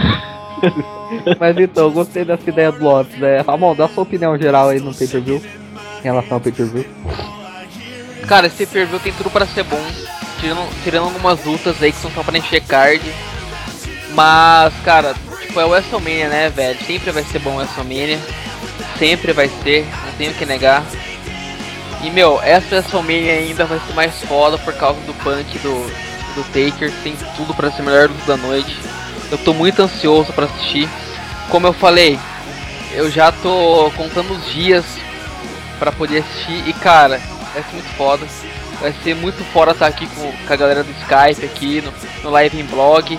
Mas então, eu gostei dessa ideia do Lopes, né? Ramon, dá sua opinião geral aí no pay-per-view, em relação ao pay-per-view. Cara, esse pay-per-view tem tudo pra ser bom, tirando, tirando algumas lutas aí que são só pra encher card. Mas, cara, tipo, é o WrestleMania, né, velho? Sempre vai ser bom o WrestleMania. Sempre vai ser, não tenho o que negar. E, meu, essa WrestleMania ainda vai ser mais foda por causa do Punk do, do Taker. Tem tudo pra ser melhor luta da noite. Eu tô muito ansioso pra assistir. Como eu falei, eu já tô contando os dias pra poder assistir. E, cara, vai ser muito foda. Vai ser muito foda estar aqui com, com a galera do Skype aqui, no, no live em blog.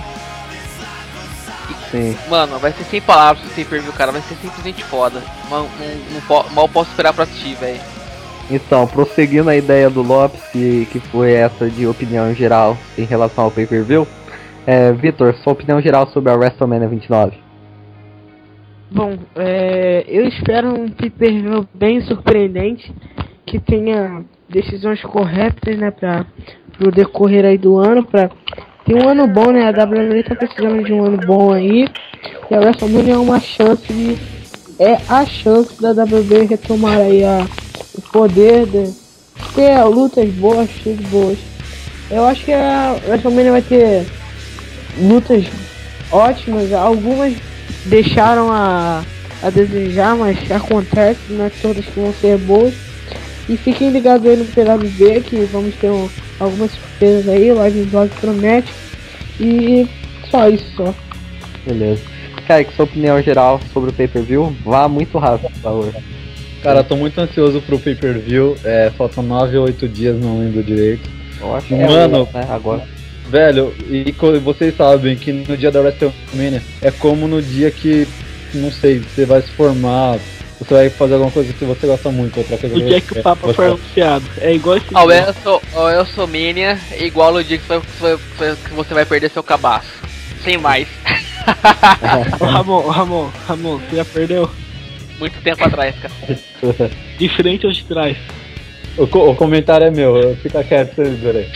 Sim. Mano, vai ser sem palavras esse pay-per-view, cara. Vai ser simplesmente foda. Mal, não, não, mal posso esperar pra assistir, velho. Então, prosseguindo a ideia do Lopes, que, que foi essa de opinião geral em relação ao pay-per-view, é, Vitor, sua opinião geral sobre a WrestleMania vinte e nove? Bom, é, eu espero um pay-per-view bem surpreendente, que tenha decisões corretas, né, para o decorrer aí do ano, para ter um ano bom, né, a W W E tá precisando de um ano bom aí, e a WrestleMania é uma chance de, é a chance da W W E retomar aí a, o poder de ter lutas boas, shows boas. Eu acho que a WrestleMania vai ter lutas ótimas, algumas deixaram a, a desejar, mas acontece, não é todas que vão ser boas. E fiquem ligados aí no P W B, que vamos ter um, algumas surpresas aí, o Live Blog promete. E só isso, só. Beleza. Kaique, sua opinião geral sobre o pay-per-view? Vá muito rápido, por favor. Cara, tô muito ansioso pro pay-per-view. É, faltam nove ou oito dias, não lembro direito. Eu acho que é Mano, hoje, né, agora. Velho, e co- vocês sabem que no dia da WrestleMania é como no dia que, não sei, você vai se formar, você vai fazer alguma coisa que você gosta muito, outra coisa O dia que o Papa foi anunciado. É igual esse Ah, o dia. Elso- o WrestleMania é igual o dia que você vai, que você- que você vai perder seu cabaço. Sem mais. Ô, Ramon, Ramon, Ramon, você já perdeu? Muito tempo atrás, cara. De frente ou de trás? O, co- o comentário é meu, fica quieto, vocês verem.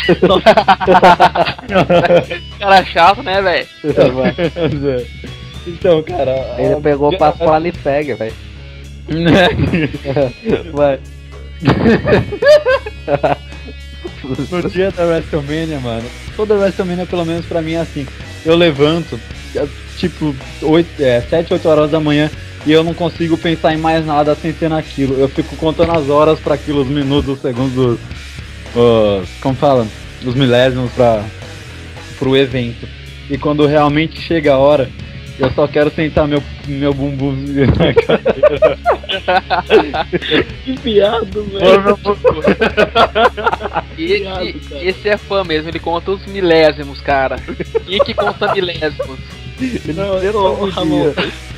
Cara chato, né, velho? Então, cara. Ele a- pegou dia- pra Sally Fag, velho. Vai. No dia da WrestleMania, mano. Toda WrestleMania, pelo menos pra mim, é assim. Eu levanto, é, tipo, oito, é, sete, oito horas da manhã e eu não consigo pensar em mais nada sem ser naquilo. Eu fico contando as horas pra aquilo, os minutos, os segundos, os, como fala? Os milésimos pra, pro evento. E quando realmente chega a hora, eu só quero sentar meu, meu bumbum na cadeira. Que piado, velho. E esse, esse é fã mesmo, ele conta os milésimos, cara. Quem que conta milésimos? Não, eu não, Ramon.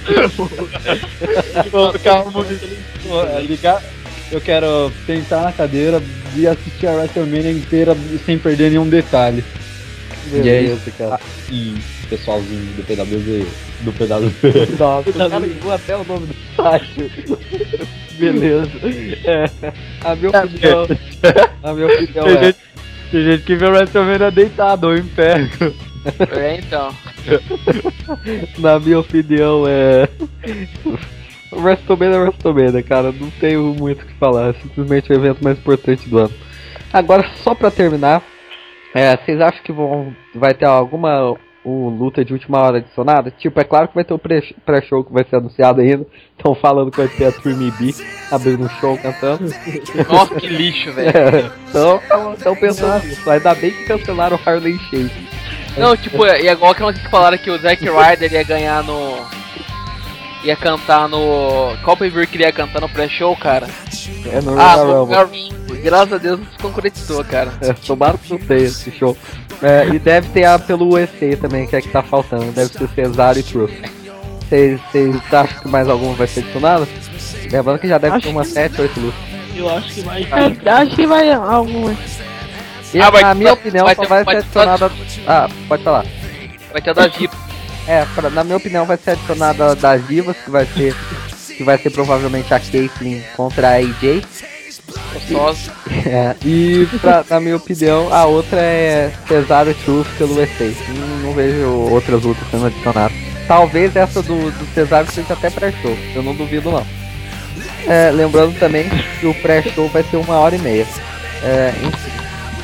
Ô, calma, ô, é, ligar. Eu quero sentar na cadeira e assistir a WrestleMania inteira sem perder nenhum detalhe. E é isso, cara. E pessoalzinho do P W Z, do P W Z. Nossa, o cara ligou até o nome do site. Beleza. É, a minha opinião. A minha opinião Tem é. gente, tem gente que vê o WrestleMania deitado ou em pé. É, então. Na minha opinião é. O WrestleMania é WrestleMania, cara. Não tenho muito o que falar. É simplesmente o evento mais importante do ano. Agora, só pra terminar, é, vocês acham que vão, vai ter alguma um, luta de última hora adicionada? Tipo, é claro que vai ter o pré- pré-show que vai ser anunciado ainda. Estão falando que vai ter a Trimmy B abrindo um show cantando. Nossa, que lixo, velho. É, então, estão pensando nisso. Ainda bem que cancelaram o Harlem Shake. Não, tipo, e agora que vocês falaram que o Zack Ryder ia ganhar no. Ia cantar no. Qual pay-per-view que ele ia cantar no pré-show, cara? É no Ah, Royal no Rumble. Royal Rumble. Graças a Deus não se concretizou, cara. É, tomara que não tenha esse show. É, e deve ter a pelo U S A também, que é que tá faltando. Deve ser Cesaro e Truth. Vocês acham que mais alguma vai ser adicionada? Lembrando que já deve Acho ter umas sete, oito lutas. Eu acho que vai. É, acho que vai algumas. E Ah, vai- na minha vai- opinião vai só ter- vai vai ser ter- adicionada. Ah, pode falar. Vai ter a da Viva. É, pra- na minha opinião vai ser adicionada das divas, que vai ser. Que vai ser provavelmente a Caitlyn contra a A J. Gostosa. É, e pra, na minha opinião, a outra é Cesaro e Truth pelo U S A. Não, não vejo outras lutas sendo adicionadas. Talvez essa do, do Cesaro seja até pré-show, eu não duvido não. É, lembrando também que o pré-show vai ser uma hora e meia. É, enfim.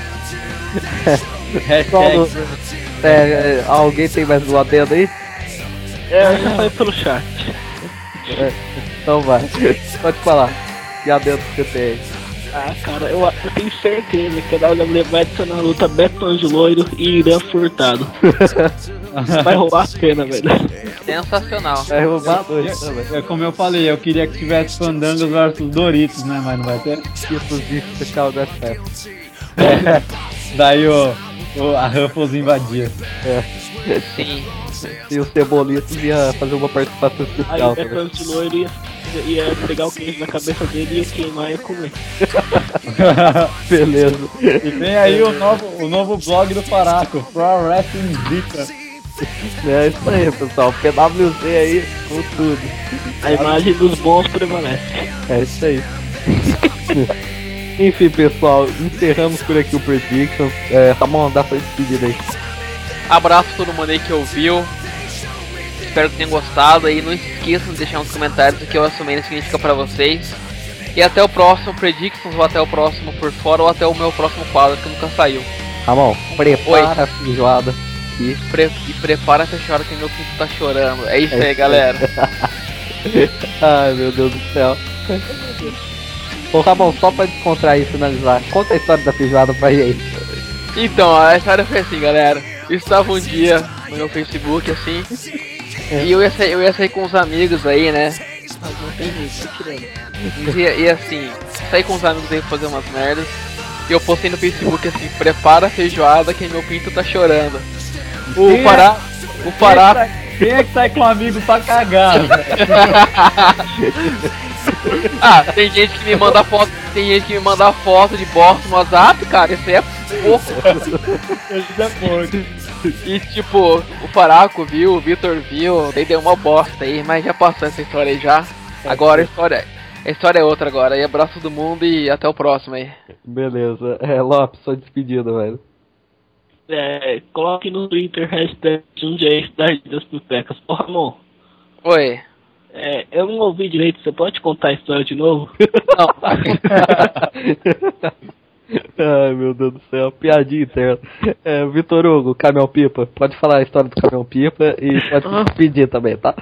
Qual- é, é, alguém tem mais um adendo aí? É, eu já falei pelo chat. Então vai, pode falar. Que adendo que você tem aí? Ah, cara, eu, eu tenho certeza que a W W E vai adicionar a luta Beto Anjo Loiro e Irã Furtado. Vai rolar a pena, velho. Sensacional. Vai roubar dois também. É como eu falei, eu queria que tivesse Fandangos versus Doritos, né? Mas não vai ter. Isso de especial do S F. É, daí o, o, a Ruffles invadia. Sim. E o Cebolitos ia fazer uma participação Aí especial o Beto também. Anjo Loiro ia, ia pegar o queijo na cabeça dele e ia queimar e ia comer. Beleza. E vem aí o novo, o novo blog do Faraco, Pro Wrestling Dica. É isso aí, pessoal. P W Z aí com tudo. A imagem dos bons prevalece. É isso aí. Enfim, pessoal, encerramos por aqui o Prediction. É, Ramon, dá pra despedir aí. Abraço a todo mundo aí que ouviu. Espero que tenham gostado aí. Não esqueçam de deixar nos comentários o que o WrestleMania significa pra vocês. E até o próximo Predictions, ou até o próximo Por Fora, ou até o meu próximo quadro que nunca saiu. Ramon, prepara a feijoada. E Pre e prepara essa chora que meu pinto tá chorando. É isso aí, galera. ai, meu Deus do céu. Bom, Ramon, só pra descontrair e finalizar, conta a história da feijoada pra aí. Então, a história foi assim, galera. Eu estava um dia no meu Facebook, assim, e eu ia sair, eu ia sair com uns amigos aí, né? Mas não tem jeito, tô tirando. E, e assim, saí com os amigos aí pra fazer umas merdas. E eu postei no Facebook assim, prepara a feijoada que meu pinto tá chorando. O Quem Pará. O Pará. Quem é que sai com um amigo pra cagar, velho? Ah, tem gente que me manda foto. Tem gente que me manda foto de bosta no WhatsApp, cara. Isso aí é pouco. Isso é pouco. E tipo, o Faraco viu, o Vitor viu, daí deu uma bosta aí, mas já passou essa história aí já. Agora a história, a história é outra agora. E abraço todo mundo e até o próximo aí. Beleza. É, Lopes, sua despedida, velho. É, coloque no Twitter hashtag Jundiaí das Pipecas. Ô Ramon, Oi. é, eu não ouvi direito, você pode contar a história de novo? Não. Ai, meu Deus do céu, piadinha interna. É, Vitor Hugo, Caminhão Pipa, pode falar a história do Caminhão Pipa e pode se despedir também, tá?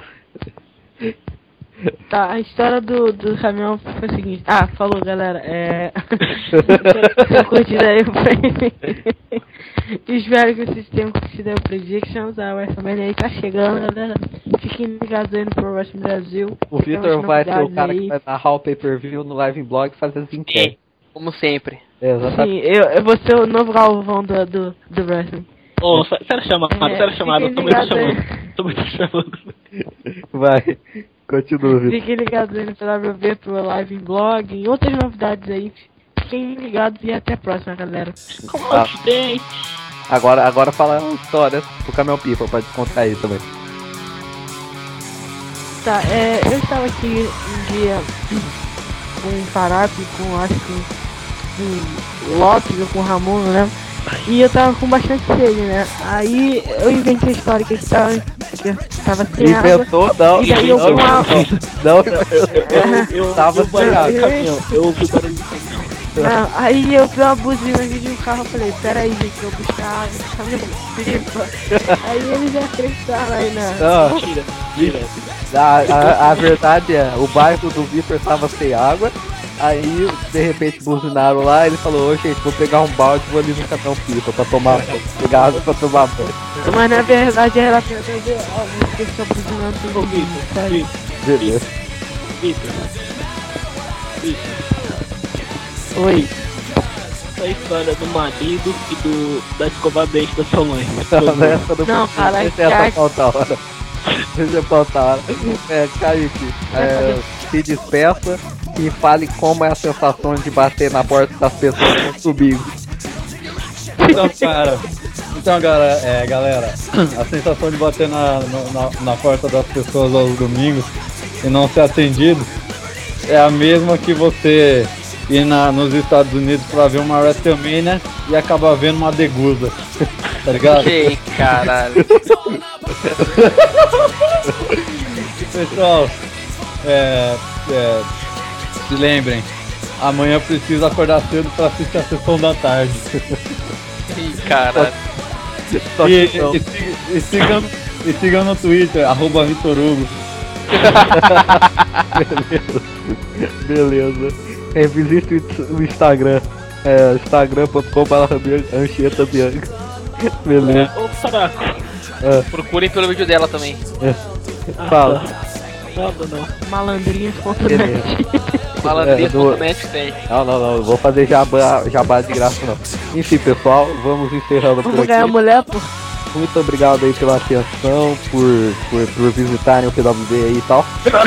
Tá, a história do, do caminhão foi o seguinte. Ah, falou galera, é. Tô curtindo aí o frame. Espero que vocês tenham curtido aí o Predictions. A WrestleMania aí tá chegando, galera. Fiquem ligados aí no Pro Wrestling Brasil. O Vitor vai ser o cara aí. que vai narrar o pay-per-view no live blog e fazer as enquetes. Como sempre. É, exatamente. Sim, eu, eu vou ser o novo Galvão do, do, do Wrestling. Ô, oh, sério chamado, É, sério chamado, eu tô fiquem muito ligados chamando. Tô muito chamando. Vai, continua, Vitor. Fiquem ligados aí no P W B, pro live em blog e outras novidades aí. Fiquem ligados e até a próxima, galera. Como Ah. acidente. Agora, agora fala uma história do Caminhão Pipa, pode contar aí também. Tá, é, eu estava aqui um dia com o Farap, com acho que com o Lopes ou com o Ramon, né? E eu tava com bastante sede, né? Aí eu inventei a história que eu tava, que eu tava sem água. Inventou, não, E daí eu não, com a- não, Eu, eu Tava ouvi o barulho sem do caminhão. Eu ouvi o barulho do caminhão. Não, aí eu vi uma buzina aqui de um carro, eu falei, peraí gente, eu vou buscar água, caminhão pipa. Aí eles acreditaram aí na... não. Tira, tira. A, a, a verdade é, o bairro do Vitor estava sem água, aí de repente buzinaram lá, ele falou, ô gente, vou pegar um balde e vou ali no Caminhão Pipa pra tomar, pegar água pra tomar banho. Mas na verdade era pra beber água, porque só buzinando Ô, tudo Vitor, sabe? Vitor, Beleza. Vitor. Vitor. Oi. A história do marido e do, da escova dente da sua mãe. Essa não, Não, cara, deixa essa cara. faltar a hora. Deixa faltar a hora. É, Kaique, é, se despeça e fale como é a sensação de bater na porta das pessoas com subindo. Então, cara, então, galera, é, galera, a sensação de bater na, no- na, na porta das pessoas aos domingos e não ser atendido é a mesma que você ir na, nos Estados Unidos pra ver uma WrestleMania e acabar vendo uma degusa, tá ligado? Que caralho. Pessoal, é, é, se lembrem, amanhã preciso acordar cedo pra assistir a sessão da tarde. Ih, caralho. Só E, que não. e, siga- e sigam, e sigam no Twitter, arroba Vitor Hugo. Beleza. É, visite o Instagram. É instagram ponto com barra Anchieta Bianca. Beleza. Ô, Faraco. Procurem pelo vídeo dela também. Fala. Nada não. Malandrinhos contra Beleza. net. Malandrinha É, do- ponto net tem. Não, não, não. Não vou fazer jabá, jabá de graça, não. Enfim, pessoal, vamos encerrando por Vamos ganhar aqui. mulher, pô. Muito obrigado aí pela atenção, por, por, por visitarem o P W B aí e tal.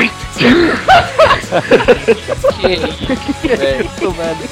Que isso, velho. Isso, velho.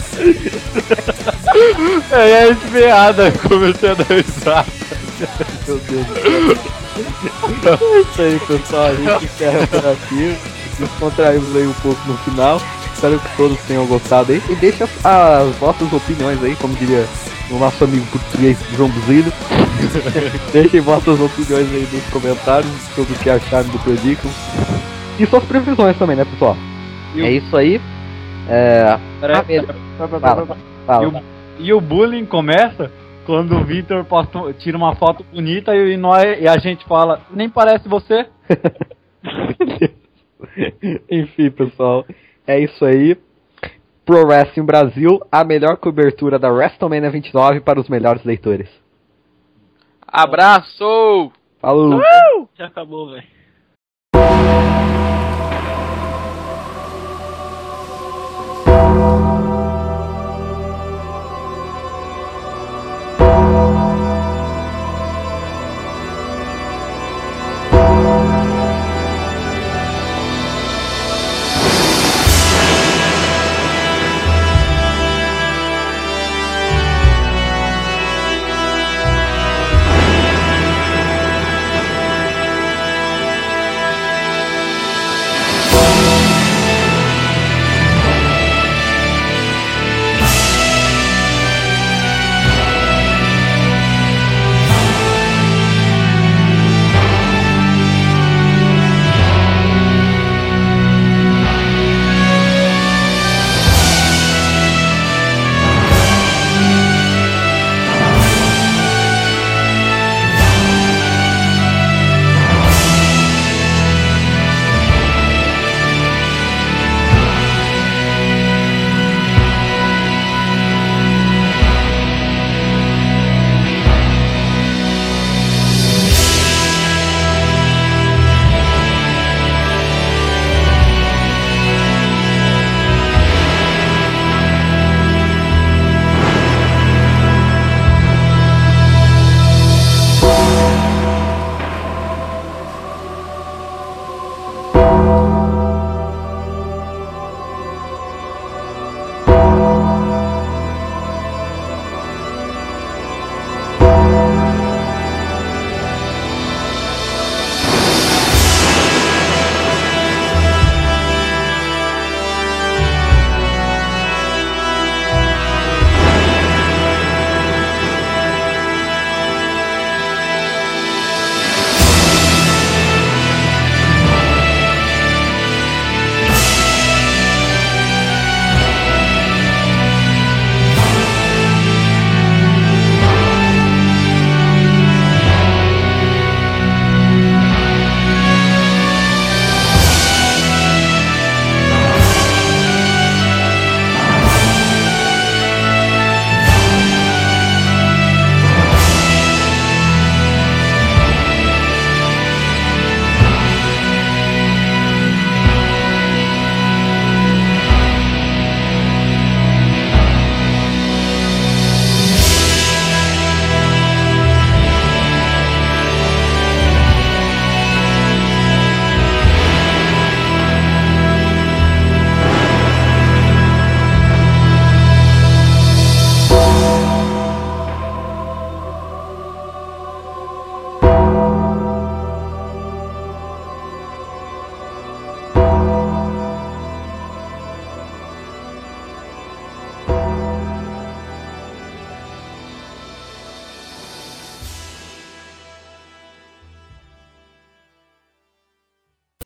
É, é esmeada, comecei a dar risada. Meu Deus do céu. É isso aí, pessoal. A gente encerra por aqui. Descontraímos aí um pouco no final. Espero que todos tenham gostado aí. E deixa as, as vossas opiniões aí, como diria o nosso amigo português João Buzilho. Deixem vossas opiniões aí nos comentários sobre o que acharam do Prediction. E suas previsões também, né, pessoal? E o- É isso aí. É. Pera- Ah, beleza. pera- Fala, E fala. o, e o bullying começa quando o Victor posta, tira uma foto bonita e, nós, e a gente fala, nem parece você. Enfim, pessoal, é isso aí. Pro Wrestling Brasil, a melhor cobertura da WrestleMania vinte e nove para os melhores leitores. Abraço! Falou! Já acabou, velho.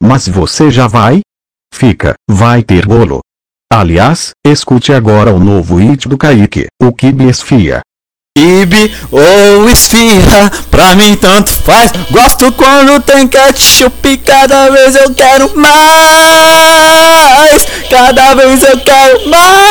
Mas você já vai? Fica, vai ter bolo. Aliás, escute agora o novo hit do Kaique, o Quibe Esfia. Quibe ou esfirra, pra mim tanto faz. Gosto quando tem ketchup, cada vez eu quero mais. Cada vez eu quero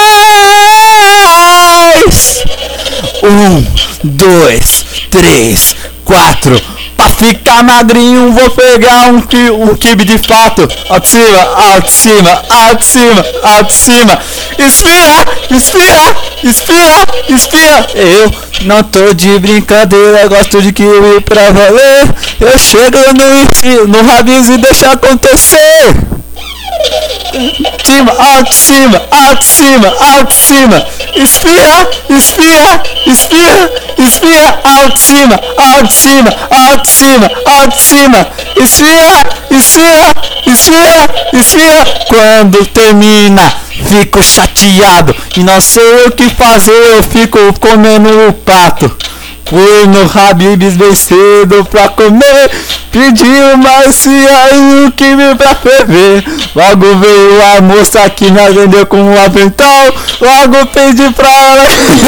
mais. Um, dois, três, quatro. Pra ficar magrinho vou pegar um, qui um quibe de fato. Alto de cima, alto de cima, alto de cima, alto de cima. Esfirra, esfirra, esfirra, esfirra. Eu não tô de brincadeira, gosto de quibe pra valer. Eu chego no, no Habib's e deixo acontecer. Cima, alto, cima, alto, cima, alto, cima. Esfirra, esfirra, esfirra, esfirra, alto, cima, alto, cima, alto, cima, alto, cima. Esfirra, esfirra, esfirra, esfirra. Quando termina, fico chateado e não sei o que fazer, eu fico comendo o prato. Fui no Habib's bem cedo pra comer, pedi uma esfirra e um quibe pra ferver. Logo veio a moça que me atendeu com um avental, logo pedi pra ela.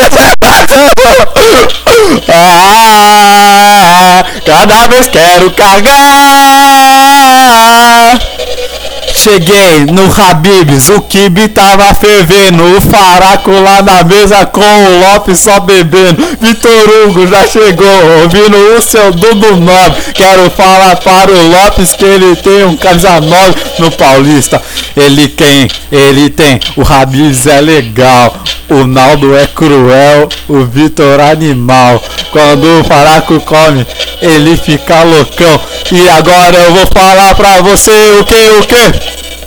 Ah, cada vez quero cagar. Cheguei no Habib's, o quibe tava fervendo, o Faraco lá na mesa com o Lopes só bebendo. Vitor Hugo já chegou, ouvindo o seu Dudu nove. Quero falar para o Lopes que ele tem um camisa nove no Paulista. Ele tem, ele tem, o Habib's é legal, o Naldo é cruel, o Vitor animal. Quando o Faraco come, ele fica loucão. E agora eu vou falar pra você o que, o que?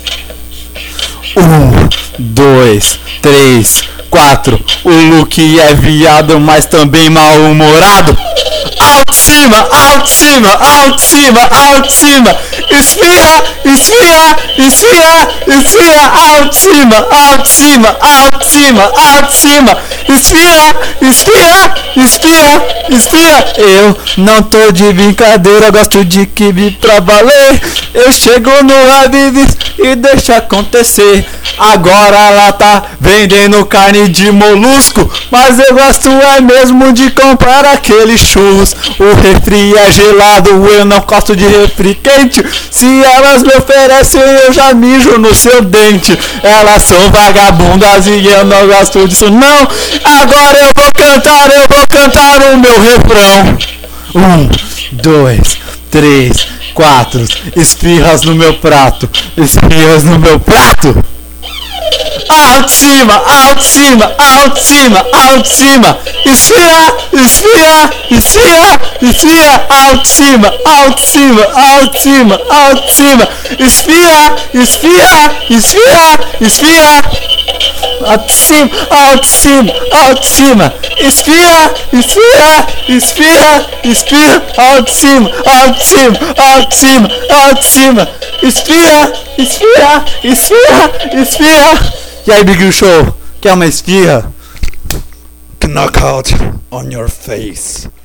Um, dois, três, quatro. O Luke é viado, mas também mal-humorado. Alto cima, alto cima, alto cima, alto cima. Esfirra, esfirra, esfirra, esfirra. Alto cima, alto cima, alto cima, alto cima. Esfirra, esfirra, esfirra, esfirra. Eu não tô de brincadeira, gosto de quibe pra valer. Eu chego no Habib's e deixa acontecer. Agora ela tá vendendo carne de molusco, mas eu gosto é mesmo de comprar aquele churros. O refri é gelado, eu não gosto de refri quente. Se elas me oferecem eu já mijo no seu dente. Elas são vagabundas e eu não gosto disso não. Agora eu vou cantar, eu vou cantar o meu refrão. Um, dois, três, quatro. Esfirras no meu prato, esfirras no meu prato. Alto cima, alto cima, alto cima, alto cima. Esfirra, esfirra, esfirra, esfirra. Alto cima, alto cima, alto cima, alto cima. Esfirra, esfirra, esfirra, esfirra. Alto cima, alto cima, alto cima. Esfirra, esfirra, esfirra, esfirra. Alto cima, alto cima, alto cima, alto cima. Esfirra, esfirra, esfirra, esfirra. E aí, Big Show, quer uma esfirra? Knockout on your face.